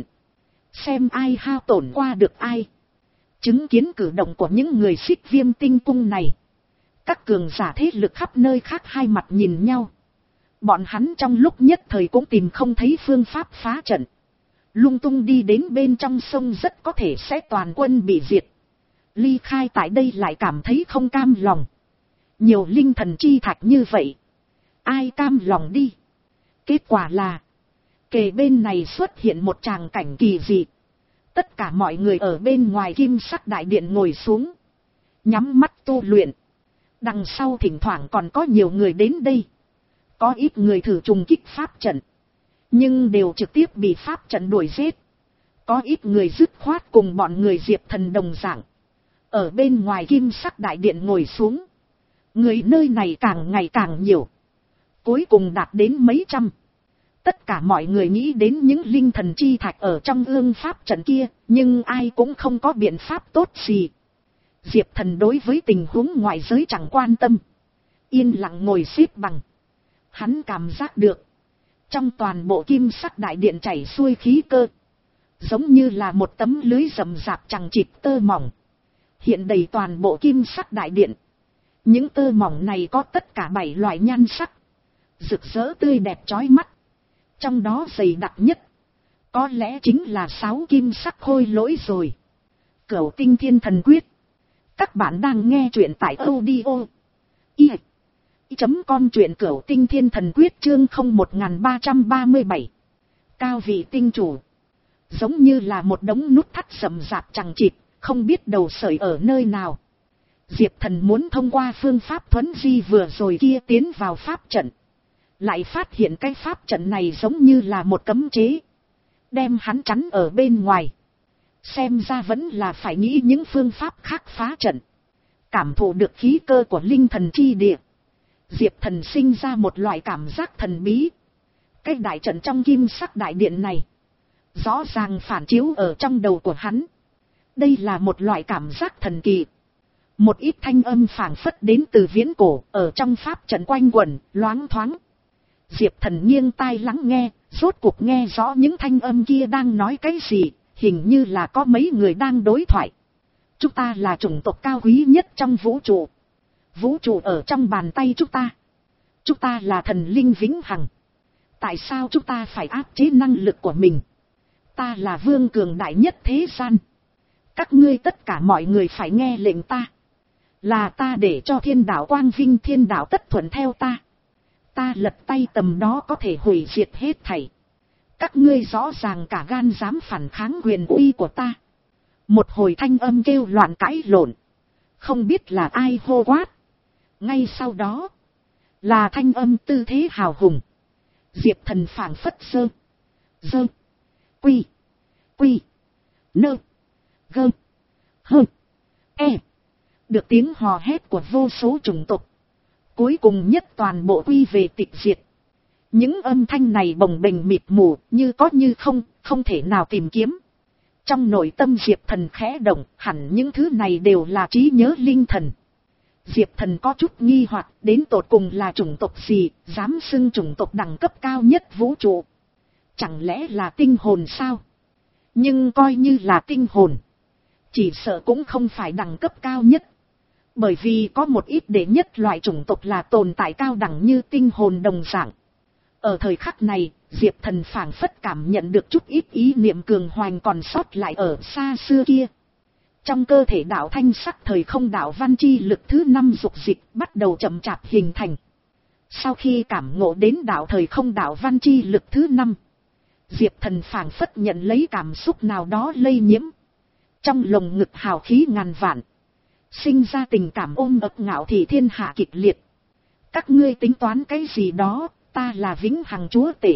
Xem ai hao tổn qua được ai. Chứng kiến cử động của những người Xích Viêm tinh cung này. Các cường giả thế lực khắp nơi khác hai mặt nhìn nhau. Bọn hắn trong lúc nhất thời cũng tìm không thấy phương pháp phá trận. Lung tung đi đến bên trong sông rất có thể sẽ toàn quân bị diệt. Ly khai tại đây lại cảm thấy không cam lòng. Nhiều linh thần chi thạch như vậy. Ai cam lòng đi. Kết quả là. Kề bên này xuất hiện một tràng cảnh kỳ dị. Tất cả mọi người ở bên ngoài kim sắc đại điện ngồi xuống. Nhắm mắt tu luyện. Đằng sau thỉnh thoảng còn có nhiều người đến đây. Có ít người thử trùng kích pháp trận. Nhưng đều trực tiếp bị pháp trận đuổi giết. Có ít người dứt khoát cùng bọn người Diệp Thần đồng dạng. Ở bên ngoài kim sắc đại điện ngồi xuống. Người nơi này càng ngày càng nhiều. Cuối cùng đạt đến mấy trăm. Tất cả mọi người nghĩ đến những linh thần chi thạch ở trong ương pháp trận kia, nhưng ai cũng không có biện pháp tốt gì. Diệp Thần đối với tình huống ngoại giới chẳng quan tâm. Yên lặng ngồi xếp bằng. Hắn cảm giác được. Trong toàn bộ kim sắc đại điện chảy xuôi khí cơ. Giống như là một tấm lưới rậm rạp chằng chịt tơ mỏng. Hiện đầy toàn bộ kim sắc đại điện. Những tơ mỏng này có tất cả bảy loại nhan sắc. Rực rỡ tươi đẹp chói mắt. Trong đó dày đặc nhất. Có lẽ chính là sáu kim sắc khôi lỗi rồi. Cửu tinh thiên thần quyết. Các bạn đang nghe truyện tại audio. I. Chấm con truyện cửu tinh thiên thần quyết chương không một ba ba bảy. Cao vị tinh chủ. Giống như là một đống nút thắt rậm rạp chằng chịt, không biết đầu sợi ở nơi nào. Diệp Thần muốn thông qua phương pháp thuấn di vừa rồi kia tiến vào pháp trận. Lại phát hiện cái pháp trận này giống như là một cấm chế. Đem hắn chắn ở bên ngoài. Xem ra vẫn là phải nghĩ những phương pháp khác phá trận. Cảm thụ được khí cơ của linh thần chi địa. Diệp Thần sinh ra một loại cảm giác thần bí. Cái đại trận trong kim sắc đại điện này. Rõ ràng phản chiếu ở trong đầu của hắn. Đây là một loại cảm giác thần kỳ. Một ít thanh âm phảng phất đến từ viễn cổ, ở trong pháp trận quanh quẩn, loáng thoáng. Diệp Thần nghiêng tai lắng nghe, rốt cuộc nghe rõ những thanh âm kia đang nói cái gì, hình như là có mấy người đang đối thoại. Chúng ta là chủng tộc cao quý nhất trong vũ trụ. Vũ trụ ở trong bàn tay chúng ta. Chúng ta là thần linh vĩnh hằng. Tại sao chúng ta phải áp chế năng lực của mình? Ta là vương cường đại nhất thế gian. Các ngươi tất cả mọi người phải nghe lệnh ta. Là ta để cho thiên đạo quang vinh thiên đạo tất thuận theo ta. Ta lật tay tầm đó có thể hủy diệt hết thảy. Các ngươi rõ ràng cả gan dám phản kháng quyền uy của ta. Một hồi thanh âm kêu loạn cãi lộn. Không biết là ai hô quát. Ngay sau đó. Là thanh âm tư thế hào hùng. Diệp Thần phảng phất sơ. Dơ. Quy. Quy. Nơ. Gơ. Hơ. E. Được tiếng hò hét của vô số chủng tộc. Cuối cùng nhất toàn bộ quy về tịch diệt. Những âm thanh này bồng bềnh mịt mù, như có như không, không thể nào tìm kiếm. Trong nội tâm Diệp Thần khẽ động, hẳn những thứ này đều là trí nhớ linh thần. Diệp Thần có chút nghi hoặc, đến tột cùng là chủng tộc gì, dám xưng chủng tộc đẳng cấp cao nhất vũ trụ. Chẳng lẽ là tinh hồn sao? Nhưng coi như là tinh hồn, chỉ sợ cũng không phải đẳng cấp cao nhất. Bởi vì có một ít đệ nhất loại chủng tộc là tồn tại cao đẳng như tinh hồn đồng dạng. Ở thời khắc này, Diệp Thần phảng phất cảm nhận được chút ít ý niệm cường hoành còn sót lại ở xa xưa kia. Trong cơ thể đạo thanh sắc thời không đạo văn chi lực thứ năm dục dịch bắt đầu chậm chạp hình thành. Sau khi cảm ngộ đến đạo thời không đạo văn chi lực thứ năm, Diệp Thần phảng phất nhận lấy cảm xúc nào đó lây nhiễm. Trong lồng ngực hào khí ngàn vạn. Sinh ra tình cảm ôm ấp ngạo thị thiên hạ kịch liệt. Các ngươi tính toán cái gì đó, ta là vĩnh hằng chúa tể.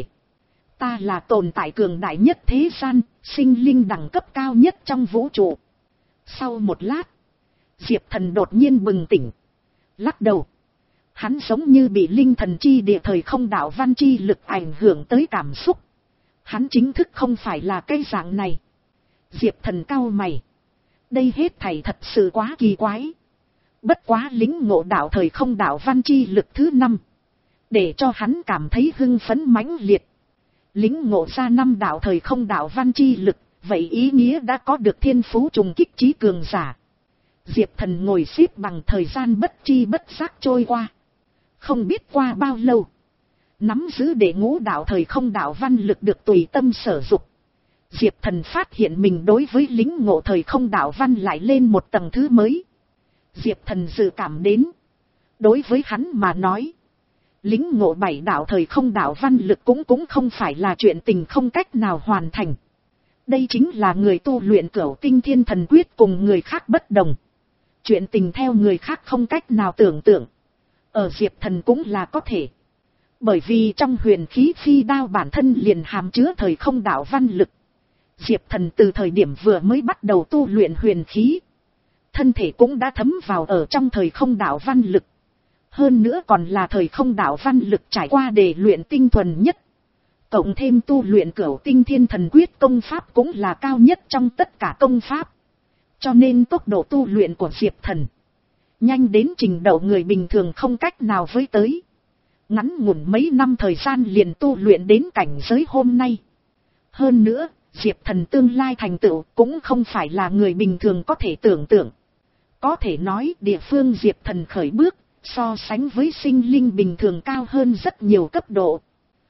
Ta là tồn tại cường đại nhất thế gian, sinh linh đẳng cấp cao nhất trong vũ trụ. Sau một lát, Diệp Thần đột nhiên bừng tỉnh. Lắc đầu. Hắn giống như bị linh thần chi địa thời không đạo văn chi lực ảnh hưởng tới cảm xúc. Hắn chính thức không phải là cái dạng này. Diệp Thần cau mày. Đây hết thảy thật sự quá kỳ quái. Bất quá lính ngộ đạo thời không đạo văn chi lực thứ năm. Để cho hắn cảm thấy hưng phấn mãnh liệt. Lính ngộ ra năm đạo thời không đạo văn chi lực. Vậy ý nghĩa đã có được thiên phú trùng kích trí cường giả. Diệp Thần ngồi xếp bằng thời gian bất chi bất giác trôi qua. Không biết qua bao lâu. Nắm giữ để ngũ đạo thời không đạo văn lực được tùy tâm sở dục. Diệp Thần phát hiện mình đối với lính ngộ thời không đạo văn lại lên một tầng thứ mới. Diệp Thần dự cảm đến. Đối với hắn mà nói. Lính ngộ bảy đạo thời không đạo văn lực cũng cũng không phải là chuyện tình không cách nào hoàn thành. Đây chính là người tu luyện cửu tinh thiên thần quyết cùng người khác bất đồng. Chuyện tình theo người khác không cách nào tưởng tượng. Ở Diệp Thần cũng là có thể. Bởi vì trong huyền khí phi đao bản thân liền hàm chứa thời không đạo văn lực. Diệp Thần từ thời điểm vừa mới bắt đầu tu luyện huyền khí. Thân thể cũng đã thấm vào ở trong thời không đạo văn lực. Hơn nữa còn là thời không đạo văn lực trải qua để luyện tinh thuần nhất. Cộng thêm tu luyện cửu tinh thiên thần quyết công pháp cũng là cao nhất trong tất cả công pháp. Cho nên tốc độ tu luyện của Diệp Thần nhanh đến trình độ người bình thường không cách nào với tới. Ngắn ngủn mấy năm thời gian liền tu luyện đến cảnh giới hôm nay. Hơn nữa, Diệp Thần tương lai thành tựu cũng không phải là người bình thường có thể tưởng tượng. Có thể nói địa phương Diệp Thần khởi bước, so sánh với sinh linh bình thường cao hơn rất nhiều cấp độ.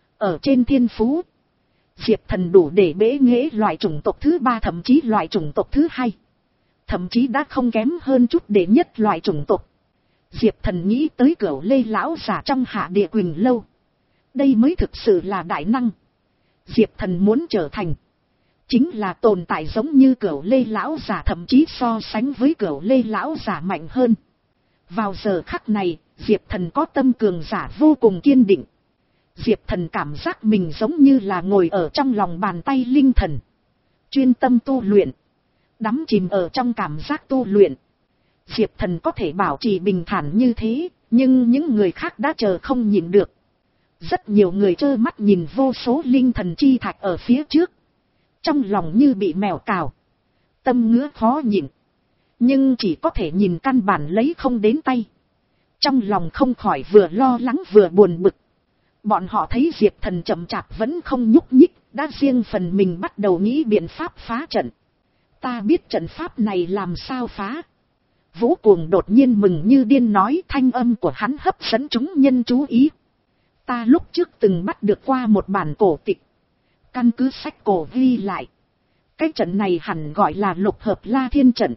Ở trên thiên phú, Diệp Thần đủ để bế nghệ loại chủng tộc thứ ba thậm chí loại chủng tộc thứ hai. Thậm chí đã không kém hơn chút để nhất loại chủng tộc. Diệp Thần nghĩ tới Cửu Lê lão giả trong Hạ Địa Quỳnh lâu. Đây mới thực sự là đại năng. Diệp Thần muốn trở thành, chính là tồn tại giống như Cửu Lê lão giả, thậm chí so sánh với Cửu Lê lão giả mạnh hơn. Vào giờ khắc này, Diệp Thần có tâm cường giả vô cùng kiên định. Diệp Thần cảm giác mình giống như là ngồi ở trong lòng bàn tay linh thần. Chuyên tâm tu luyện. Đắm chìm ở trong cảm giác tu luyện. Diệp Thần có thể bảo trì bình thản như thế, nhưng những người khác đã chờ không nhịn được. Rất nhiều người trơ mắt nhìn vô số linh thần chi thạch ở phía trước. Trong lòng như bị mèo cào. Tâm ngứa khó nhịn. Nhưng chỉ có thể nhìn căn bản lấy không đến tay. Trong lòng không khỏi vừa lo lắng vừa buồn bực. Bọn họ thấy Diệp Thần chậm chạp vẫn không nhúc nhích, đã riêng phần mình bắt đầu nghĩ biện pháp phá trận. Ta biết trận pháp này làm sao phá. Vũ Cuồng đột nhiên mừng như điên nói, thanh âm của hắn hấp dẫn chúng nhân chú ý. Ta lúc trước từng bắt được qua một bản cổ tịch. Căn cứ sách cổ ghi lại. Cái trận này hẳn gọi là lục hợp La Thiên trận.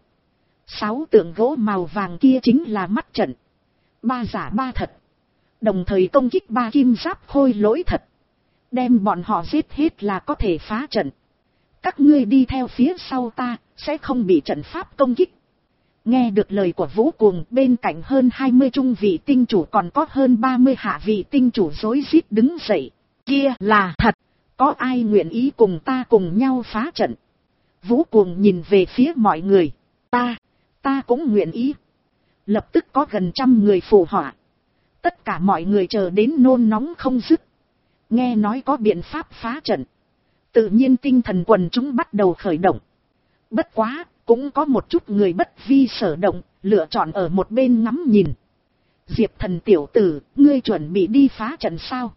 Sáu tượng gỗ màu vàng kia chính là mắt trận. Ba giả ba thật. Đồng thời công kích ba kim giáp khôi lỗi thật. Đem bọn họ giết hết là có thể phá trận. Các ngươi đi theo phía sau ta, sẽ không bị trận pháp công kích. Nghe được lời của Vũ Cuồng, bên cạnh hơn hai mươi trung vị tinh chủ còn có hơn ba mươi hạ vị tinh chủ rối rít đứng dậy. Kia là thật, có ai nguyện ý cùng ta cùng nhau phá trận? Vũ Cuồng nhìn về phía mọi người. Ta, ta cũng nguyện ý. Lập tức có gần trăm người phù họa. Tất cả mọi người chờ đến nôn nóng không dứt. Nghe nói có biện pháp phá trận. Tự nhiên tinh thần quần chúng bắt đầu khởi động. Bất quá, cũng có một chút người bất vi sở động, lựa chọn ở một bên ngắm nhìn. Diệp Thần tiểu tử, ngươi chuẩn bị đi phá trận sao?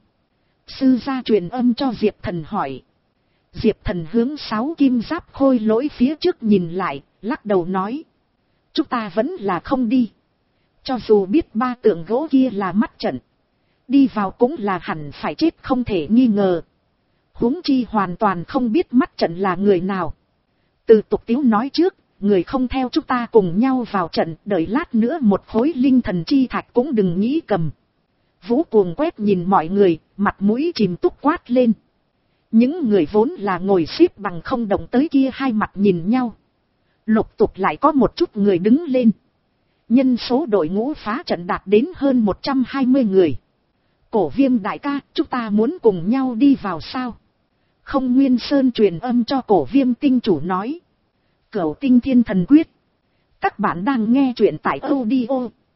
Sư gia truyền âm cho Diệp Thần hỏi. Diệp Thần hướng sáu kim giáp khôi lỗi phía trước nhìn lại, lắc đầu nói. Chúng ta vẫn là không đi. Cho dù biết ba tượng gỗ kia là mắt trận. Đi vào cũng là hẳn phải chết không thể nghi ngờ. Huống chi hoàn toàn không biết mắt trận là người nào. Từ tục tiếu nói trước, người không theo chúng ta cùng nhau vào trận, đợi lát nữa một khối linh thần chi thạch cũng đừng nghĩ cầm. Vũ Cuồng quét nhìn mọi người, mặt mũi chìm túc quát lên. Những người vốn là ngồi xếp bằng không động tới kia hai mặt nhìn nhau. Lục tục lại có một chút người đứng lên. Nhân số đội ngũ phá trận đạt đến hơn một trăm hai mươi người. Cổ Viêm đại ca, chúng ta muốn cùng nhau đi vào sao? Không Nguyên Sơn truyền âm cho Cổ Viêm tinh chủ nói. Cửu tinh thiên thần quyết. Các bạn đang nghe truyện tại audio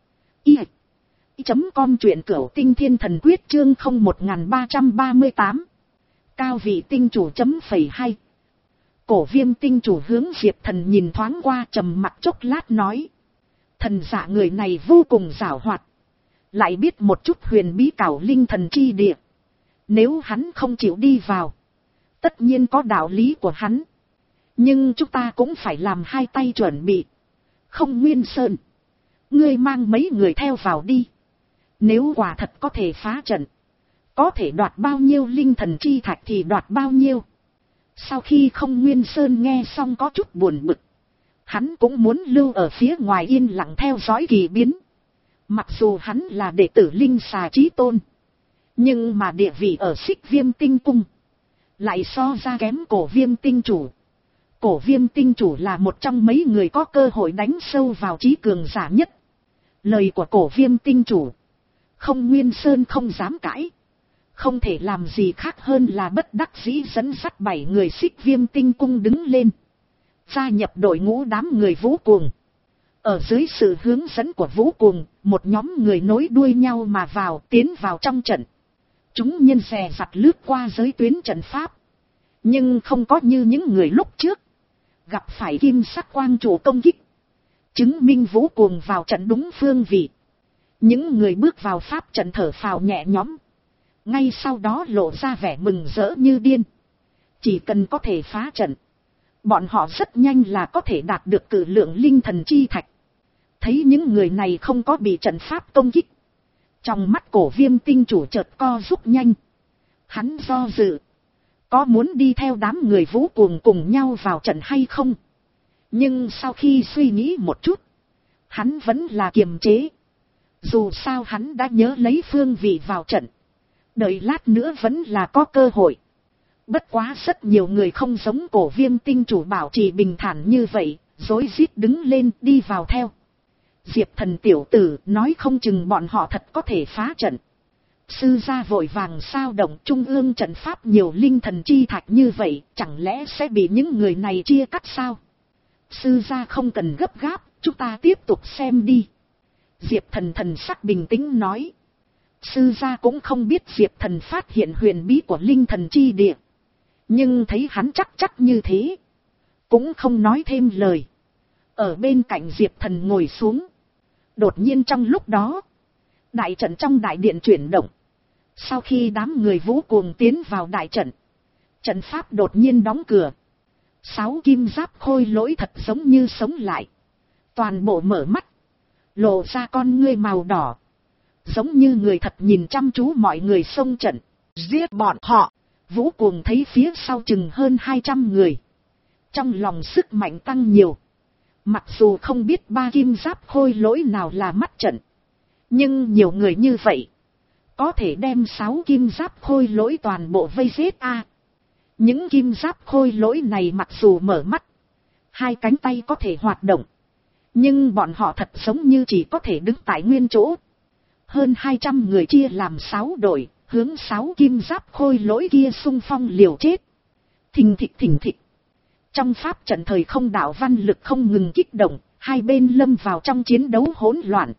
i chấm com truyện Cửu tinh thiên thần quyết chương không một ba ba tám. Cao vị tinh chủ chấm phẩy hai. Cổ Viêm tinh chủ hướng Diệp Thần nhìn thoáng qua, trầm mặc chốc lát nói. Thần giả người này vô cùng giảo hoạt. Lại biết một chút huyền bí cảo linh thần chi địa. Nếu hắn không chịu đi vào, tất nhiên có đạo lý của hắn. Nhưng chúng ta cũng phải làm hai tay chuẩn bị. Không Nguyên Sơn, ngươi mang mấy người theo vào đi. Nếu quả thật có thể phá trận, có thể đoạt bao nhiêu linh thần chi thạch thì đoạt bao nhiêu. Sau khi Không Nguyên Sơn nghe xong có chút buồn bực. Hắn cũng muốn lưu ở phía ngoài yên lặng theo dõi kỳ biến. Mặc dù hắn là đệ tử Linh Xà Chí Tôn, nhưng mà địa vị ở Xích Viêm Tinh Cung lại so ra kém Cổ Viêm Tinh Chủ. Cổ Viêm Tinh Chủ là một trong mấy người có cơ hội đánh sâu vào trí cường giả nhất. Lời của Cổ Viêm Tinh Chủ, Không Nguyên Sơn không dám cãi. Không thể làm gì khác hơn là bất đắc dĩ dẫn dắt bảy người Xích Viêm Tinh Cung đứng lên, gia nhập đội ngũ đám người Vũ Cuồng. Ở dưới sự hướng dẫn của Vũ Cuồng, một nhóm người nối đuôi nhau mà vào, tiến vào trong trận. Chúng nhân dè dặt lướt qua giới tuyến trận pháp. Nhưng không có như những người lúc trước. Gặp phải kim sắc quang trụ công kích. Chứng minh Vũ Cuồng vào trận đúng phương vị. Những người bước vào pháp trận thở phào nhẹ nhõm. Ngay sau đó lộ ra vẻ mừng rỡ như điên. Chỉ cần có thể phá trận. Bọn họ rất nhanh là có thể đạt được cử lượng linh thần chi thạch. Thấy những người này không có bị trận pháp công kích. Trong mắt Cổ Viêm tinh chủ chợt co rút nhanh. Hắn do dự. Có muốn đi theo đám người Vũ Cuồng cùng nhau vào trận hay không? Nhưng sau khi suy nghĩ một chút. Hắn vẫn là kiềm chế. Dù sao hắn đã nhớ lấy phương vị vào trận. Đợi lát nữa vẫn là có cơ hội. Bất quá rất nhiều người không giống Cổ Viêm tinh chủ bảo trì bình thản như vậy. Rối rít đứng lên đi vào theo. Diệp Thần tiểu tử nói không chừng bọn họ thật có thể phá trận. Sư gia vội vàng sao động, trung ương trận pháp nhiều linh thần chi thạch như vậy, chẳng lẽ sẽ bị những người này chia cắt sao? Sư gia không cần gấp gáp, chúng ta tiếp tục xem đi. Diệp Thần thần sắc bình tĩnh nói. Sư gia cũng không biết Diệp Thần phát hiện huyền bí của linh thần chi địa. Nhưng thấy hắn chắc chắc như thế. Cũng không nói thêm lời. Ở bên cạnh Diệp Thần ngồi xuống. Đột nhiên trong lúc đó. Đại trận trong đại điện chuyển động. Sau khi đám người Vũ Cuồng tiến vào đại trận. Trận pháp đột nhiên đóng cửa. Sáu kim giáp khôi lỗi thật giống như sống lại. Toàn bộ mở mắt. Lộ ra con ngươi màu đỏ. Giống như người thật nhìn chăm chú mọi người xông trận. Giết bọn họ. Vũ Cuồng thấy phía sau chừng hơn hai trăm người. Trong lòng sức mạnh tăng nhiều. Mặc dù không biết ba kim giáp khôi lỗi nào là mắt trận. Nhưng nhiều người như vậy. Có thể đem sáu kim giáp khôi lỗi toàn bộ vây giết a. Những kim giáp khôi lỗi này mặc dù mở mắt. Hai cánh tay có thể hoạt động. Nhưng bọn họ thật giống như chỉ có thể đứng tại nguyên chỗ. Hơn hai trăm người chia làm sáu đội. Hướng sáu kim giáp khôi lỗi kia xung phong liều chết. Thình thịch thình thịch. Trong pháp trận thời không đạo văn lực không ngừng kích động. Hai bên lâm vào trong chiến đấu hỗn loạn.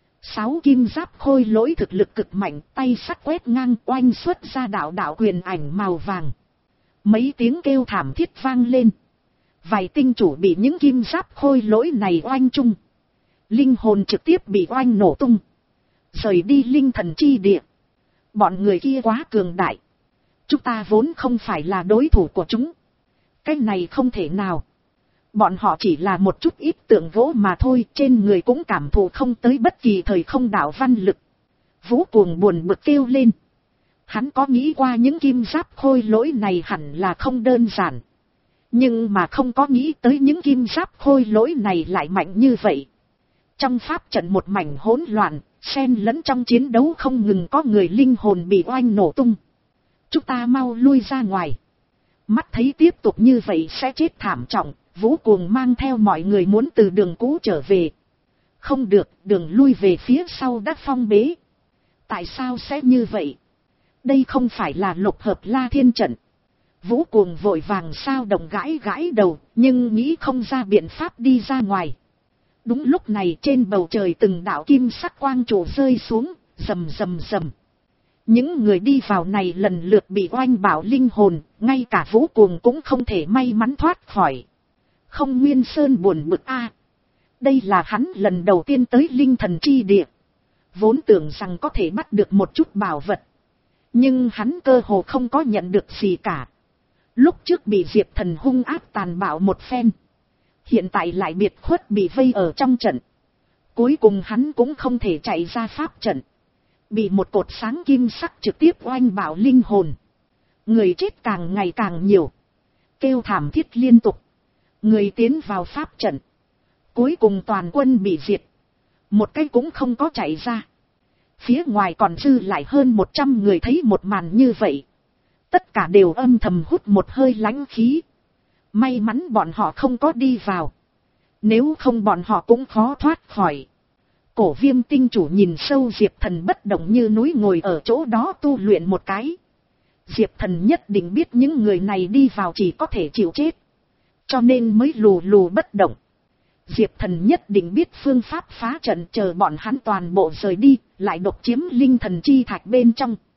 Sáu kim giáp khôi lỗi thực lực cực mạnh, tay sắt quét ngang oanh xuất ra đạo đạo quyền ảnh màu vàng. Mấy tiếng kêu thảm thiết vang lên. Vài tinh chủ bị những kim giáp khôi lỗi này oanh chung. Linh hồn trực tiếp bị oanh nổ tung. Rời đi linh thần chi địa. Bọn người kia quá cường đại. Chúng ta vốn không phải là đối thủ của chúng. Cái này không thể nào. Bọn họ chỉ là một chút ít tượng gỗ mà thôi, trên người cũng cảm thụ không tới bất kỳ thời không đạo văn lực. Vũ Cuồng buồn bực kêu lên. Hắn có nghĩ qua những kim giáp khôi lỗi này hẳn là không đơn giản. Nhưng mà không có nghĩ tới những kim giáp khôi lỗi này lại mạnh như vậy. Trong pháp trận một mảnh hỗn loạn, xen lẫn trong chiến đấu không ngừng có người linh hồn bị oanh nổ tung. Chúng ta mau lui ra ngoài. Mắt thấy tiếp tục như vậy sẽ chết thảm trọng. Vũ Cuồng mang theo mọi người muốn từ đường cũ trở về. Không được, đường lui về phía sau đã phong bế. Tại sao sẽ như vậy? Đây không phải là lục hợp La Thiên trận. Vũ Cuồng vội vàng sao động gãi gãi đầu, nhưng nghĩ không ra biện pháp đi ra ngoài. Đúng lúc này trên bầu trời từng đạo kim sắc quang trụ rơi xuống, rầm rầm rầm. Những người đi vào này lần lượt bị oanh bảo linh hồn, ngay cả Vũ Cuồng cũng không thể may mắn thoát khỏi. Không Nguyên Sơn buồn bực a. Đây là hắn lần đầu tiên tới linh thần chi địa. Vốn tưởng rằng có thể bắt được một chút bảo vật. Nhưng hắn cơ hồ không có nhận được gì cả. Lúc trước bị Diệp Thần hung ác tàn bạo một phen. Hiện tại lại biệt khuất bị vây ở trong trận. Cuối cùng hắn cũng không thể chạy ra pháp trận. Bị một cột sáng kim sắc trực tiếp oanh bảo linh hồn. Người chết càng ngày càng nhiều. Kêu thảm thiết liên tục. Người tiến vào pháp trận. Cuối cùng toàn quân bị diệt. Một cái cũng không có chạy ra. Phía ngoài còn dư lại hơn một trăm người thấy một màn như vậy. Tất cả đều âm thầm hút một hơi lãnh khí. May mắn bọn họ không có đi vào. Nếu không bọn họ cũng khó thoát khỏi. Cổ Viêm tinh chủ nhìn sâu Diệp Thần bất động như núi ngồi ở chỗ đó tu luyện một cái. Diệp Thần nhất định biết những người này đi vào chỉ có thể chịu chết. Cho nên mới lù lù bất động. Diệp Thần nhất định biết phương pháp phá trận, chờ bọn hắn toàn bộ rời đi, lại độc chiếm linh thần chi thạch bên trong.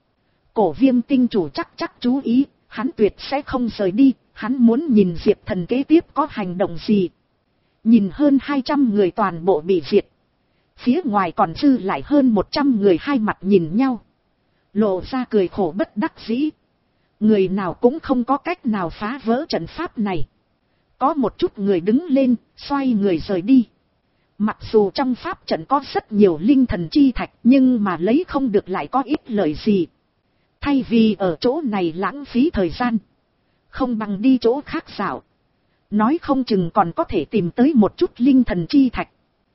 Cổ Viêm tinh chủ chắc chắc chú ý, hắn tuyệt sẽ không rời đi, hắn muốn nhìn Diệp Thần kế tiếp có hành động gì. Nhìn hơn hai trăm người toàn bộ bị diệt. Phía ngoài còn dư lại hơn một trăm người hai mặt nhìn nhau. Lộ ra cười khổ bất đắc dĩ. Người nào cũng không có cách nào phá vỡ trận pháp này. Có một chút người đứng lên, xoay người rời đi. Mặc dù trong pháp trận có rất nhiều linh thần chi thạch, nhưng mà lấy không được lại có ít lợi gì. Thay vì ở chỗ này lãng phí thời gian, không bằng đi chỗ khác dạo. Nói không chừng còn có thể tìm tới một chút linh thần chi thạch.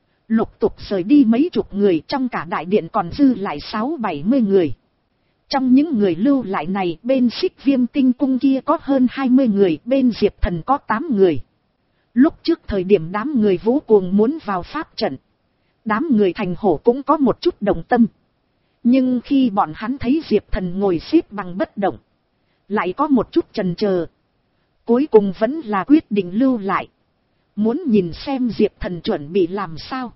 Lục tục rời đi mấy chục người, trong cả đại điện còn dư lại sáu bảy mươi người. Trong những người lưu lại này, bên Xích Viêm tinh cung kia có hơn hai mươi người, bên Diệp Thần có tám người. Lúc trước thời điểm đám người Vũ Cuồng muốn vào pháp trận, đám người Thành Hổ cũng có một chút động tâm. Nhưng khi bọn hắn thấy Diệp Thần ngồi xếp bằng bất động, lại có một chút chần chờ. Cuối cùng vẫn là quyết định lưu lại. Muốn nhìn xem Diệp Thần chuẩn bị làm sao.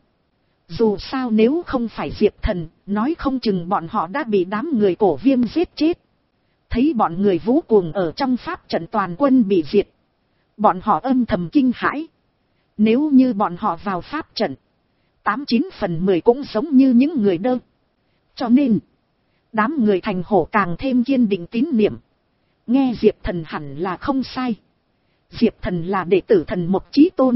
Dù sao nếu không phải Diệp Thần, nói không chừng bọn họ đã bị đám người Cổ Viêm giết chết. Thấy bọn người Vũ Cuồng ở trong pháp trận toàn quân bị diệt, bọn họ âm thầm kinh hãi. Nếu như bọn họ vào pháp trận, tám chín phần mười cũng giống như những người đơ. Cho nên, đám người Thành Hổ càng thêm kiên định tín niệm. Nghe Diệp Thần hẳn là không sai. Diệp Thần là đệ tử Thần Mộc Chí Tôn.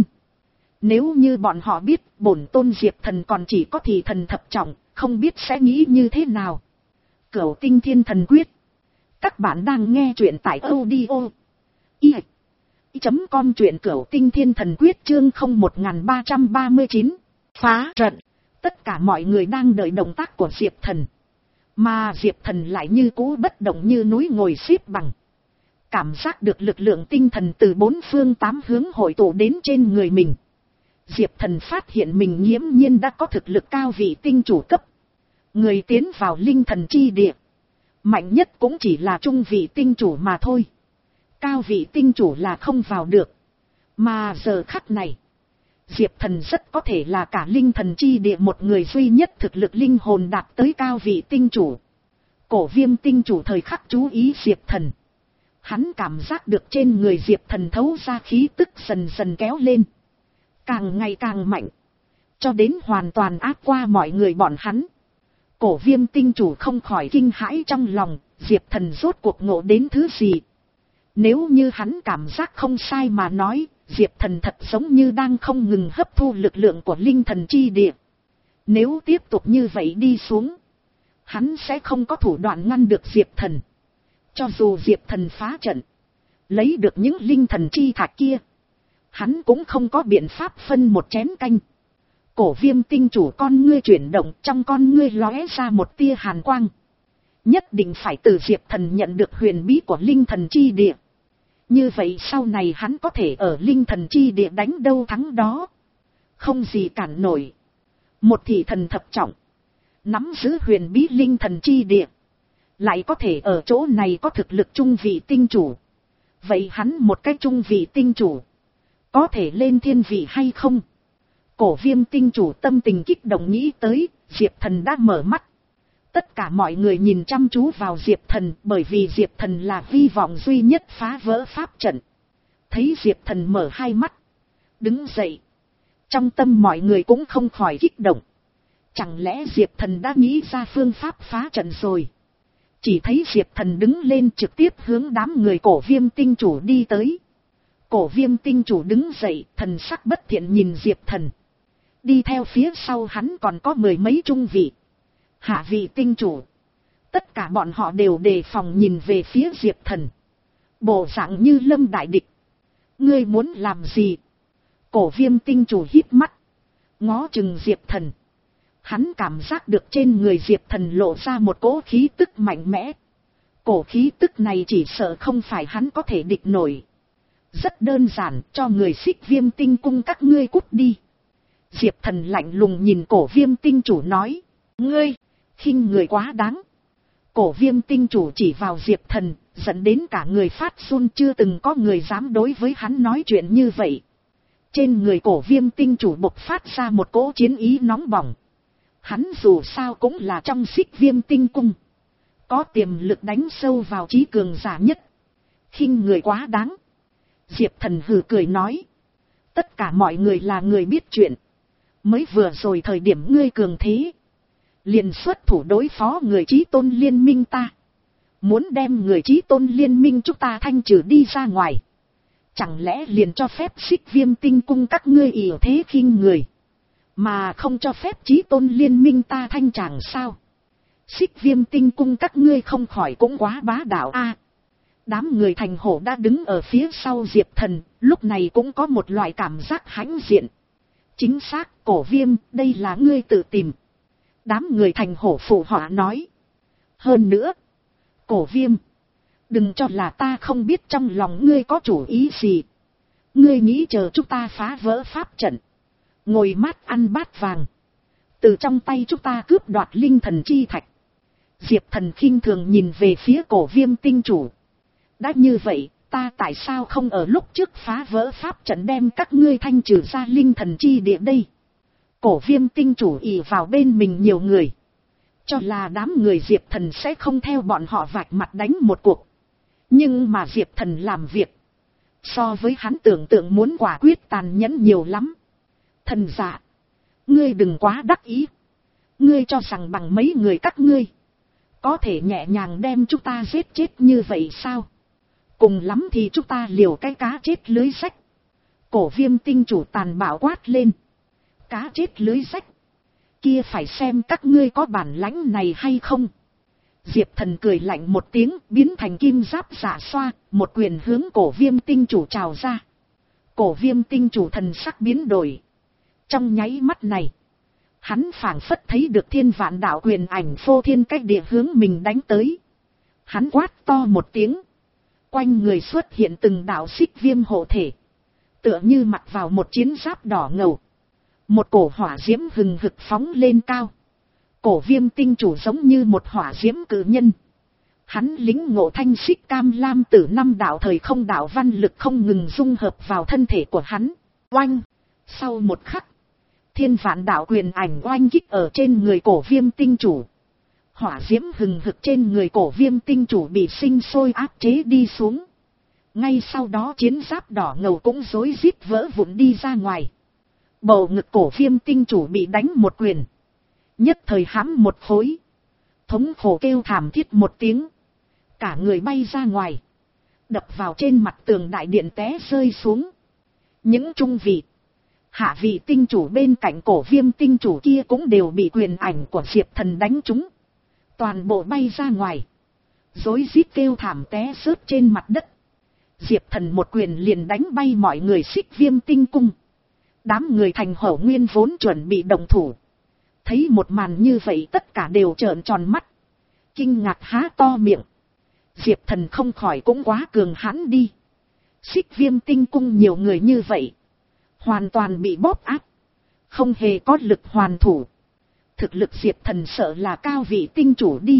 Nếu như bọn họ biết bổn tôn Diệp Thần còn chỉ có thì thần thập trọng, không biết sẽ nghĩ như thế nào. Cửu Tinh Thiên Thần Quyết. Các bạn đang nghe truyện tại audio i chấm com, truyện Cửu Tinh Thiên Thần Quyết chương không một ba ba chín. Phá trận. Tất cả mọi người đang đợi động tác của Diệp Thần. Mà Diệp Thần lại như cũ bất động như núi ngồi xếp bằng. Cảm giác được lực lượng tinh thần từ bốn phương tám hướng hội tụ đến trên người mình. Diệp Thần phát hiện mình nghiễm nhiên đã có thực lực cao vị tinh chủ cấp. Người tiến vào linh thần chi địa, mạnh nhất cũng chỉ là trung vị tinh chủ mà thôi. Cao vị tinh chủ là không vào được. Mà giờ khắc này, Diệp Thần rất có thể là cả linh thần chi địa một người duy nhất thực lực linh hồn đạt tới cao vị tinh chủ. Cổ Viêm tinh chủ thời khắc chú ý Diệp Thần. Hắn cảm giác được trên người Diệp Thần thấu ra khí tức dần dần kéo lên. Càng ngày càng mạnh. Cho đến hoàn toàn áp qua mọi người bọn hắn. Cổ Viêm tinh chủ không khỏi kinh hãi trong lòng. Diệp Thần rốt cuộc ngộ đến thứ gì. Nếu như hắn cảm giác không sai mà nói, Diệp Thần thật giống như đang không ngừng hấp thu lực lượng của linh thần chi địa. Nếu tiếp tục như vậy đi xuống, hắn sẽ không có thủ đoạn ngăn được Diệp Thần. Cho dù Diệp Thần phá trận, lấy được những linh thần chi thạch kia, hắn cũng không có biện pháp phân một chén canh. Cổ Viêm tinh chủ con ngươi chuyển động, trong con ngươi lóe ra một tia hàn quang. Nhất định phải từ Diệp Thần nhận được huyền bí của linh thần chi địa. Như vậy sau này hắn có thể ở linh thần chi địa đánh đâu thắng đó. Không gì cản nổi. Một thị thần thập trọng, nắm giữ huyền bí linh thần chi địa, lại có thể ở chỗ này có thực lực trung vị tinh chủ. Vậy hắn một cái trung vị tinh chủ, có thể lên thiên vị hay không? Cổ Viêm tinh chủ tâm tình kích động nghĩ tới, Diệp Thần đã mở mắt. Tất cả mọi người nhìn chăm chú vào Diệp Thần, bởi vì Diệp Thần là hy vọng duy nhất phá vỡ pháp trận. Thấy Diệp Thần mở hai mắt, đứng dậy. Trong tâm mọi người cũng không khỏi kích động. Chẳng lẽ Diệp Thần đã nghĩ ra phương pháp phá trận rồi? Chỉ thấy Diệp Thần đứng lên trực tiếp hướng đám người Cổ Viêm tinh chủ đi tới. Cổ Viêm tinh chủ đứng dậy, thần sắc bất thiện nhìn Diệp Thần. Đi theo phía sau hắn còn có mười mấy trung vị, hạ vị tinh chủ. Tất cả bọn họ đều đề phòng nhìn về phía Diệp Thần. Bộ dạng như lâm đại địch. Ngươi muốn làm gì? Cổ Viêm tinh chủ hít mắt, ngó chừng Diệp Thần. Hắn cảm giác được trên người Diệp Thần lộ ra một cỗ khí tức mạnh mẽ. Cổ khí tức này chỉ sợ không phải hắn có thể địch nổi. Rất đơn giản, cho người Xích Viêm tinh cung các ngươi cút đi. Diệp Thần lạnh lùng nhìn Cổ Viêm tinh chủ nói. Ngươi, khinh người quá đáng. Cổ Viêm tinh chủ chỉ vào Diệp Thần, dẫn đến cả người phát run, chưa từng có người dám đối với hắn nói chuyện như vậy. Trên người Cổ Viêm tinh chủ bộc phát ra một cỗ chiến ý nóng bỏng. Hắn dù sao cũng là trong Xích Viêm tinh cung, Có tiềm lực đánh sâu vào trí cường giả nhất. Khinh người quá đáng. Diệp Thần hừ cười nói. Tất cả mọi người là người biết chuyện. Mới vừa rồi thời điểm ngươi cường thế. Liền xuất thủ đối phó người chí tôn liên minh ta. Muốn đem người chí tôn liên minh chúng ta thanh trừ đi ra ngoài. Chẳng lẽ liền cho phép Xích Viêm Tinh Cung các ngươi ỷ thế khinh người. Mà không cho phép chí tôn liên minh ta thanh tràng sao. Xích Viêm Tinh Cung các ngươi không khỏi cũng quá bá đạo a. Đám người thành hổ đã đứng ở phía sau Diệp Thần, lúc này cũng có một loại cảm giác hãnh diện. Chính xác, Cổ Viêm, đây là ngươi tự tìm. Đám người thành hổ phụ họa nói. Hơn nữa, Cổ Viêm, đừng cho là ta không biết trong lòng ngươi có chủ ý gì. Ngươi nghĩ chờ chúng ta phá vỡ pháp trận, ngồi mát ăn bát vàng, từ trong tay chúng ta cướp đoạt linh thần chi thạch. Diệp Thần khinh thường nhìn về phía Cổ Viêm tinh chủ. Đã như vậy, ta tại sao không ở lúc trước phá vỡ pháp trận đem các ngươi thanh trừ ra linh thần chi địa đây? Cổ Viêm tinh chủ ỷ vào bên mình nhiều người, cho là đám người Diệp Thần sẽ không theo bọn họ vạch mặt đánh một cuộc. Nhưng mà Diệp Thần làm việc, so với hắn tưởng tượng muốn quả quyết tàn nhẫn nhiều lắm. Thần dạ, ngươi đừng quá đắc ý. Ngươi cho rằng bằng mấy người các ngươi, có thể nhẹ nhàng đem chúng ta giết chết như vậy sao? Cùng lắm thì chúng ta liều cái cá chết lưới rách. Cổ Viêm tinh chủ tàn bạo quát lên. Cá chết lưới rách? Kia phải xem các ngươi có bản lãnh này hay không. Diệp Thần cười lạnh một tiếng, biến thành kim giáp giả xoa, một quyền hướng Cổ Viêm tinh chủ trào ra. Cổ Viêm tinh chủ thần sắc biến đổi. Trong nháy mắt này, hắn phảng phất thấy được thiên vạn đạo quyền ảnh phô thiên cách địa hướng mình đánh tới. Hắn quát to một tiếng, quanh người xuất hiện từng đạo xích viêm hộ thể, tựa như mặc vào một chiến giáp đỏ ngầu. Một cổ hỏa diễm hừng hực phóng lên cao. Cổ Viêm tinh chủ giống như một hỏa diễm cự nhân. Hắn lĩnh ngộ thanh xích cam lam tử năm đạo thời không đạo văn lực không ngừng dung hợp vào thân thể của hắn. Oanh! Sau một khắc, thiên vạn đạo quyền ảnh oanh kích ở trên người Cổ Viêm tinh chủ. Hỏa diễm hừng hực trên người Cổ Viêm tinh chủ bị sinh sôi áp chế đi xuống. Ngay sau đó chiến giáp đỏ ngầu cũng rối rít vỡ vụn đi ra ngoài. Bầu ngực Cổ Viêm tinh chủ bị đánh một quyền, nhất thời hãm một khối. Thống khổ kêu thảm thiết một tiếng, cả người bay ra ngoài, đập vào trên mặt tường đại điện té rơi xuống. Những trung vị, hạ vị tinh chủ bên cạnh Cổ Viêm tinh chủ kia cũng đều bị quyền ảnh của Diệp Thần đánh trúng, toàn bộ bay ra ngoài, rối rít kêu thảm té rớt trên mặt đất. Diệp Thần một quyền liền đánh bay mọi người Xích Viêm tinh cung. Đám người thành hổ nguyên vốn chuẩn bị động thủ, thấy một màn như vậy tất cả đều trợn tròn mắt, kinh ngạc há to miệng. Diệp Thần không khỏi cũng quá cường hãn đi. Xích Viêm tinh cung nhiều người như vậy, hoàn toàn bị bóp áp, không hề có lực hoàn thủ. Thực lực Diệp Thần sợ là cao vị tinh chủ đi.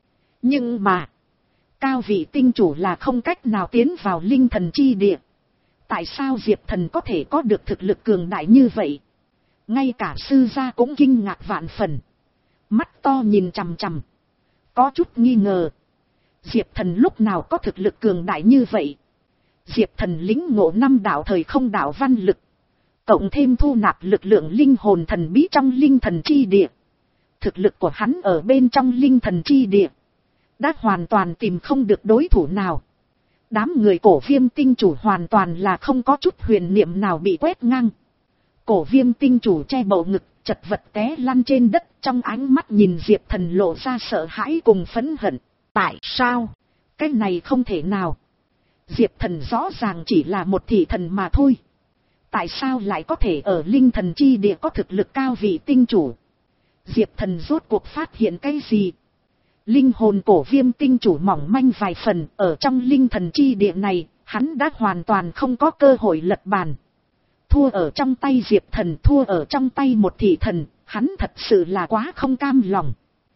Nhưng mà, cao vị tinh chủ là không cách nào tiến vào linh thần chi địa. Tại sao Diệp Thần có thể có được thực lực cường đại như vậy? Ngay cả sư gia cũng kinh ngạc vạn phần, mắt to nhìn chằm chằm, có chút nghi ngờ. Diệp Thần lúc nào có thực lực cường đại như vậy? Diệp Thần lĩnh ngộ năm đạo thời không đạo văn lực, cộng thêm thu nạp lực lượng linh hồn thần bí trong linh thần chi địa. Thực lực của hắn ở bên trong linh thần chi địa đã hoàn toàn tìm không được đối thủ nào. Đám người Cổ Viêm tinh chủ hoàn toàn là không có chút huyền niệm nào bị quét ngang. Cổ Viêm tinh chủ che bầu ngực, chật vật té lăn trên đất, trong ánh mắt nhìn Diệp Thần lộ ra sợ hãi cùng phẫn hận. Tại sao? Cái này không thể nào. Diệp Thần rõ ràng chỉ là một thị thần mà thôi. Tại sao lại có thể ở linh thần chi địa có thực lực cao vị tinh chủ? Diệp Thần rốt cuộc phát hiện cái gì? Linh hồn Cổ Viêm tinh chủ mỏng manh vài phần, ở trong linh thần chi địa này, hắn đã hoàn toàn không có cơ hội lật bàn. Thua ở trong tay Diệp Thần, thua ở trong tay một thị thần, hắn thật sự là quá không cam lòng.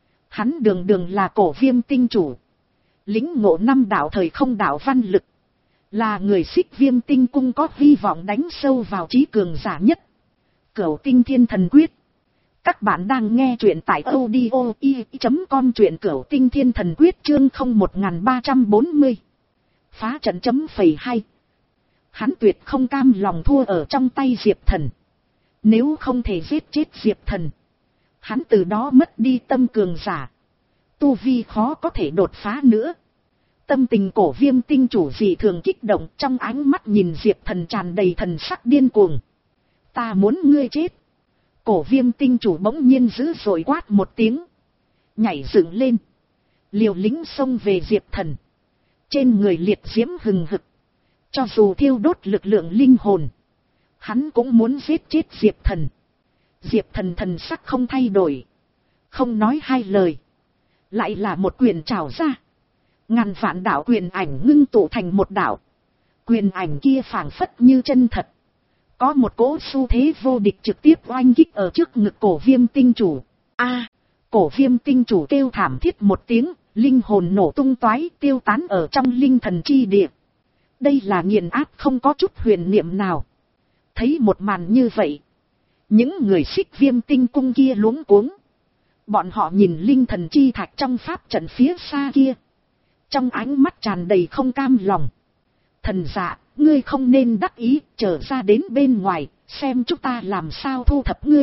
Hắn đường đường là Cổ Viêm tinh chủ, lĩnh ngộ năm đạo thời không đạo văn lực, là người Xích Viêm tinh cung có hy vọng đánh sâu vào trí cường giả nhất. Cửu tinh thiên thần quyết, Các bạn đang nghe truyện tại audio i chấm com, truyện cửu tinh thiên thần quyết chương không một ba bốn không. Phá trận chấm phẩy hai. Hắn tuyệt không cam lòng thua ở trong tay Diệp Thần. Nếu không thể giết chết Diệp Thần, hắn từ đó mất đi tâm cường giả. Tu vi khó có thể đột phá nữa. Tâm tình Cổ Viêm tinh chủ dị thường kích động, trong ánh mắt nhìn Diệp Thần tràn đầy thần sắc điên cuồng. Ta muốn ngươi chết. Cổ Viêm tinh chủ bỗng nhiên dữ dội quát một tiếng. Nhảy dựng lên. Liều lĩnh xông về Diệp Thần. Trên người liệt diễm hừng hực. Cho dù thiêu đốt lực lượng linh hồn, hắn cũng muốn giết chết Diệp Thần. Diệp Thần thần sắc không thay đổi. Không nói hai lời. Lại là một quyền trào ra. Ngàn vạn đạo quyền ảnh ngưng tụ thành một đạo. Quyền ảnh kia phảng phất như chân thật. Có một cỗ xu thế vô địch trực tiếp oanh kích ở trước ngực Cổ Viêm tinh chủ. A, Cổ Viêm tinh chủ kêu thảm thiết một tiếng, linh hồn nổ tung toái tiêu tán ở trong linh thần chi địa. Đây là nghiền áp không có chút huyền niệm nào. Thấy một màn như vậy, những người Xích Viêm tinh cung kia luống cuống. Bọn họ nhìn linh thần chi thạch trong pháp trận phía xa kia, trong ánh mắt tràn đầy không cam lòng. Thần dạ, ngươi không nên đắc ý, trở ra đến bên ngoài, xem chúng ta làm sao thu thập ngươi.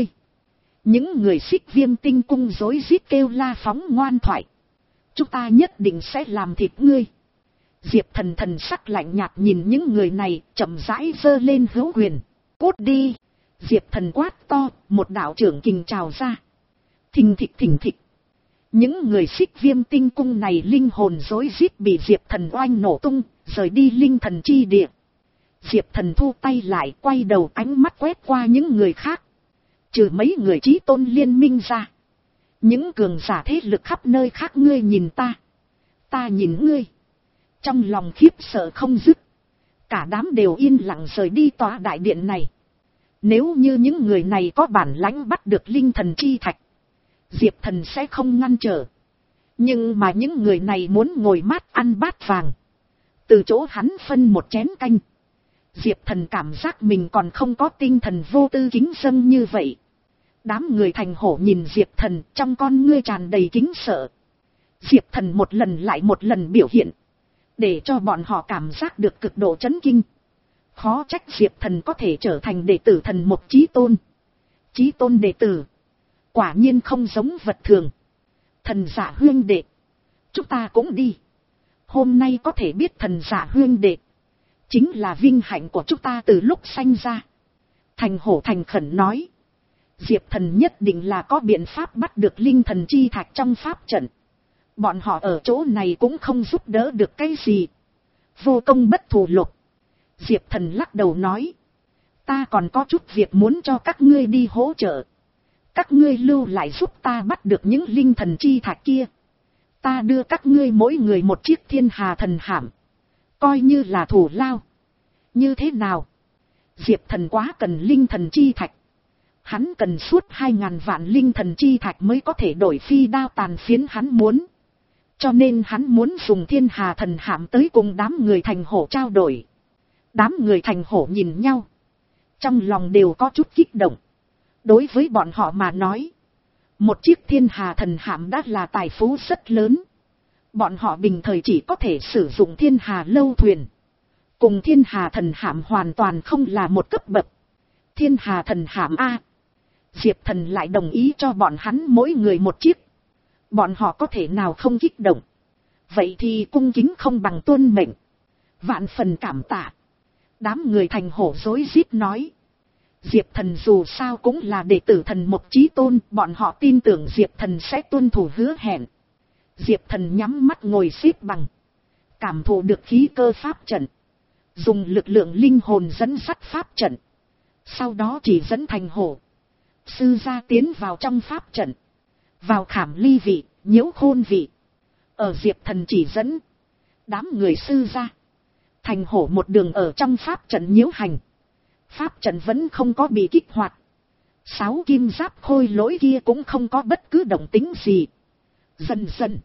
Những người Xích Viêm tinh cung rối rít kêu la phóng ngoan thoại. Chúng ta nhất định sẽ làm thịt ngươi. Diệp Thần thần sắc lạnh nhạt nhìn những người này, chậm rãi giơ lên hữu quyền. Cút đi. Diệp Thần quát to, một đạo trưởng kình trào ra. Thình thịch thình thịch. Những người Xích Viêm tinh cung này linh hồn rối rít bị Diệp Thần oanh nổ tung, rời đi linh thần chi địa. Diệp Thần thu tay lại, quay đầu ánh mắt quét qua những người khác. Trừ mấy người chí tôn liên minh ra, những cường giả thế lực khắp nơi khác, ngươi nhìn ta, ta nhìn ngươi. Trong lòng khiếp sợ không dứt. Cả đám đều yên lặng rời đi tòa đại điện này. Nếu như những người này có bản lãnh bắt được linh thần chi thạch, Diệp Thần sẽ không ngăn trở. Nhưng mà những người này muốn ngồi mát ăn bát vàng, từ chỗ hắn phân một chén canh. Diệp Thần cảm giác mình còn không có tinh thần vô tư kính dâng như vậy. Đám người thành hổ nhìn Diệp Thần, trong con ngươi tràn đầy kính sợ. Diệp Thần một lần lại một lần biểu hiện, để cho bọn họ cảm giác được cực độ chấn kinh. Khó trách Diệp Thần có thể trở thành đệ tử thần một chí tôn. Chí tôn đệ tử, quả nhiên không giống vật thường. Thần giả huyên đệ, chúng ta cũng đi. Hôm nay có thể biết thần giả huyên đệ, chính là vinh hạnh của chúng ta từ lúc sanh ra. Thành hổ thành khẩn nói. Diệp Thần nhất định là có biện pháp bắt được linh thần chi thạch trong pháp trận. Bọn họ ở chỗ này cũng không giúp đỡ được cái gì. Vô công bất thù lục. Diệp Thần lắc đầu nói. Ta còn có chút việc muốn cho các ngươi đi hỗ trợ. Các ngươi lưu lại giúp ta bắt được những linh thần chi thạch kia. Ta đưa các ngươi mỗi người một chiếc thiên hà thần hạm, coi như là thù lao. Như thế nào? Diệp Thần quá cần linh thần chi thạch. Hắn cần suốt hai ngàn vạn linh thần chi thạch mới có thể đổi phi đao tàn phiến hắn muốn. Cho nên hắn muốn dùng thiên hà thần hạm tới cùng đám người thành hổ trao đổi. Đám người thành hổ nhìn nhau, trong lòng đều có chút kích động. Đối với bọn họ mà nói, một chiếc thiên hà thần hạm đã là tài phú rất lớn. Bọn họ bình thời chỉ có thể sử dụng thiên hà lâu thuyền, cùng thiên hà thần hạm hoàn toàn không là một cấp bậc. Thiên hà thần hạm A. Diệp Thần lại đồng ý cho bọn hắn mỗi người một chiếc. Bọn họ có thể nào không kích động? Vậy thì cung kính không bằng tuân mệnh. Vạn phần cảm tạ. Đám người thành hổ rối rít nói. Diệp Thần dù sao cũng là đệ tử thần một chí tôn, bọn họ tin tưởng Diệp Thần sẽ tuân thủ hứa hẹn. Diệp Thần nhắm mắt ngồi xếp bằng, cảm thụ được khí cơ pháp trận, dùng lực lượng linh hồn dẫn dắt pháp trận. Sau đó chỉ dẫn thành hổ, sư gia tiến vào trong pháp trận, vào khảm ly vị, nhiễu khôn vị. Ở Diệp Thần chỉ dẫn, đám người sư gia, thành hổ một đường ở trong pháp trận nhiễu hành. Pháp trận vẫn không có bị kích hoạt. Sáu kim giáp khôi lỗi kia cũng không có bất cứ động tĩnh gì. Dần dần,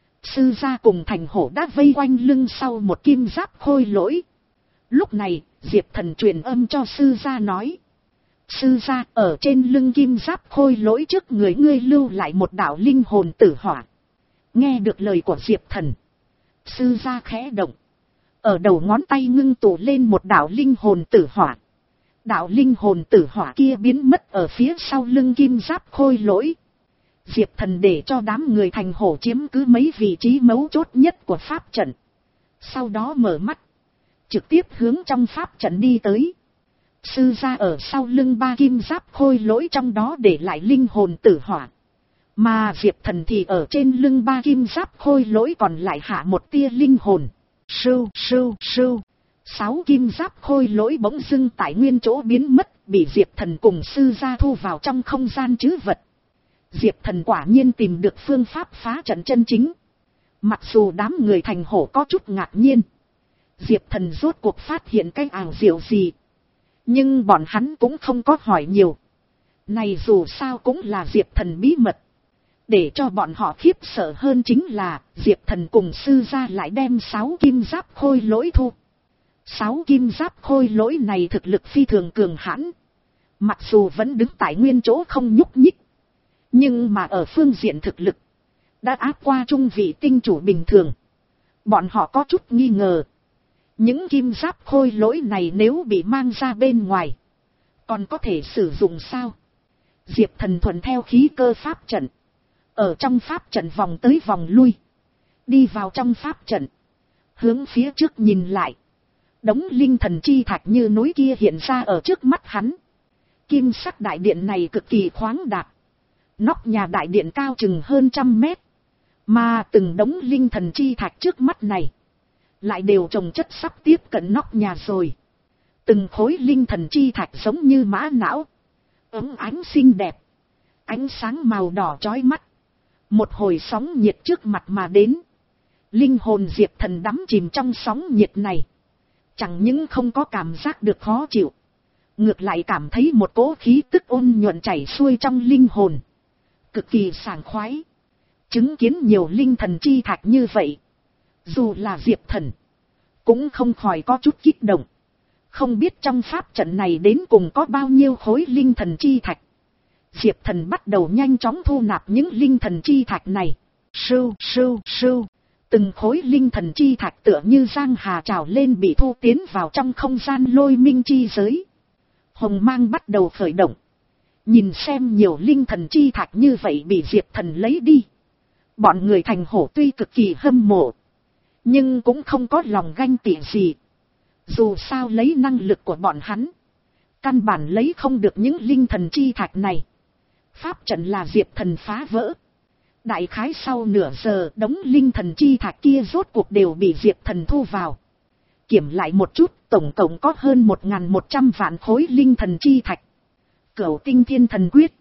sư gia cùng thành hổ đã vây quanh lưng sau một kim giáp khôi lỗi. Lúc này, Diệp Thần truyền âm cho sư gia nói. Sư gia, ở trên lưng kim giáp khôi lỗi trước người ngươi lưu lại một đạo linh hồn tử hỏa. Nghe được lời của Diệp Thần, sư gia khẽ động. Ở đầu ngón tay ngưng tụ lên một đạo linh hồn tử hỏa. Đạo linh hồn tử hỏa kia biến mất ở phía sau lưng kim giáp khôi lỗi. Diệp Thần để cho đám người thành hổ chiếm cứ mấy vị trí mấu chốt nhất của pháp trận. Sau đó mở mắt, trực tiếp hướng trong pháp trận đi tới. Sư gia ở sau lưng ba kim giáp khôi lỗi trong đó để lại linh hồn tử hỏa. Mà Diệp Thần thì ở trên lưng ba kim giáp khôi lỗi còn lại hạ một tia linh hồn. Sưu, sưu, sưu. Sáu kim giáp khôi lỗi bỗng dưng tại nguyên chỗ biến mất, bị Diệp Thần cùng sư gia thu vào trong không gian trữ vật. Diệp Thần quả nhiên tìm được phương pháp phá trận chân chính. Mặc dù đám người thành hổ có chút ngạc nhiên, Diệp Thần rốt cuộc phát hiện cái ảo diệu gì. Nhưng bọn hắn cũng không có hỏi nhiều. Này dù sao cũng là Diệp Thần bí mật. Để cho bọn họ khiếp sợ hơn chính là Diệp Thần cùng sư gia lại đem sáu kim giáp khôi lỗi thu. Sáu kim giáp khôi lỗi này thực lực phi thường cường hãn. Mặc dù vẫn đứng tại nguyên chỗ không nhúc nhích, nhưng mà ở phương diện thực lực đã áp qua trung vị tinh chủ bình thường. Bọn họ có chút nghi ngờ. Những kim giáp khôi lỗi này nếu bị mang ra bên ngoài, còn có thể sử dụng sao? Diệp Thần thuận theo khí cơ pháp trận. Ở trong pháp trận vòng tới vòng lui. Đi vào trong pháp trận. Hướng phía trước nhìn lại. Đống linh thần chi thạch như núi kia hiện ra ở trước mắt hắn. Kim sắc đại điện này cực kỳ khoáng đạt. Nóc nhà đại điện cao chừng hơn trăm mét. Mà từng đống linh thần chi thạch trước mắt này lại đều trồng chất sắp tiếp cận nóc nhà rồi. Từng khối linh thần chi thạch giống như mã não. Ấm ánh xinh đẹp. Ánh sáng màu đỏ chói mắt. Một hồi sóng nhiệt trước mặt mà đến. Linh hồn Diệp Thần đắm chìm trong sóng nhiệt này. Chẳng những không có cảm giác được khó chịu. Ngược lại cảm thấy một cỗ khí tức ôn nhuận chảy xuôi trong linh hồn. Cực kỳ sảng khoái. Chứng kiến nhiều linh thần chi thạch như vậy. Dù là Diệp Thần cũng không khỏi có chút kích động. Không biết trong pháp trận này đến cùng có bao nhiêu khối linh thần chi thạch. Diệp Thần bắt đầu nhanh chóng thu nạp những linh thần chi thạch này. Sưu, sưu, sưu. Từng khối linh thần chi thạch tựa như giang hà trào lên bị thu tiến vào trong không gian lôi minh chi giới. Hồng mang bắt đầu khởi động. Nhìn xem nhiều linh thần chi thạch như vậy bị Diệp Thần lấy đi. Bọn người thành hổ tuy cực kỳ hâm mộ, nhưng cũng không có lòng ganh tị gì. Dù sao lấy năng lực của bọn hắn, căn bản lấy không được những linh thần chi thạch này. Pháp trận là Diệp Thần phá vỡ. Đại khái sau nửa giờ đống linh thần chi thạch kia rốt cuộc đều bị Diệp Thần thu vào. Kiểm lại một chút, tổng cộng có hơn một nghìn một trăm vạn khối linh thần chi thạch. Cửu tinh thiên thần quyết.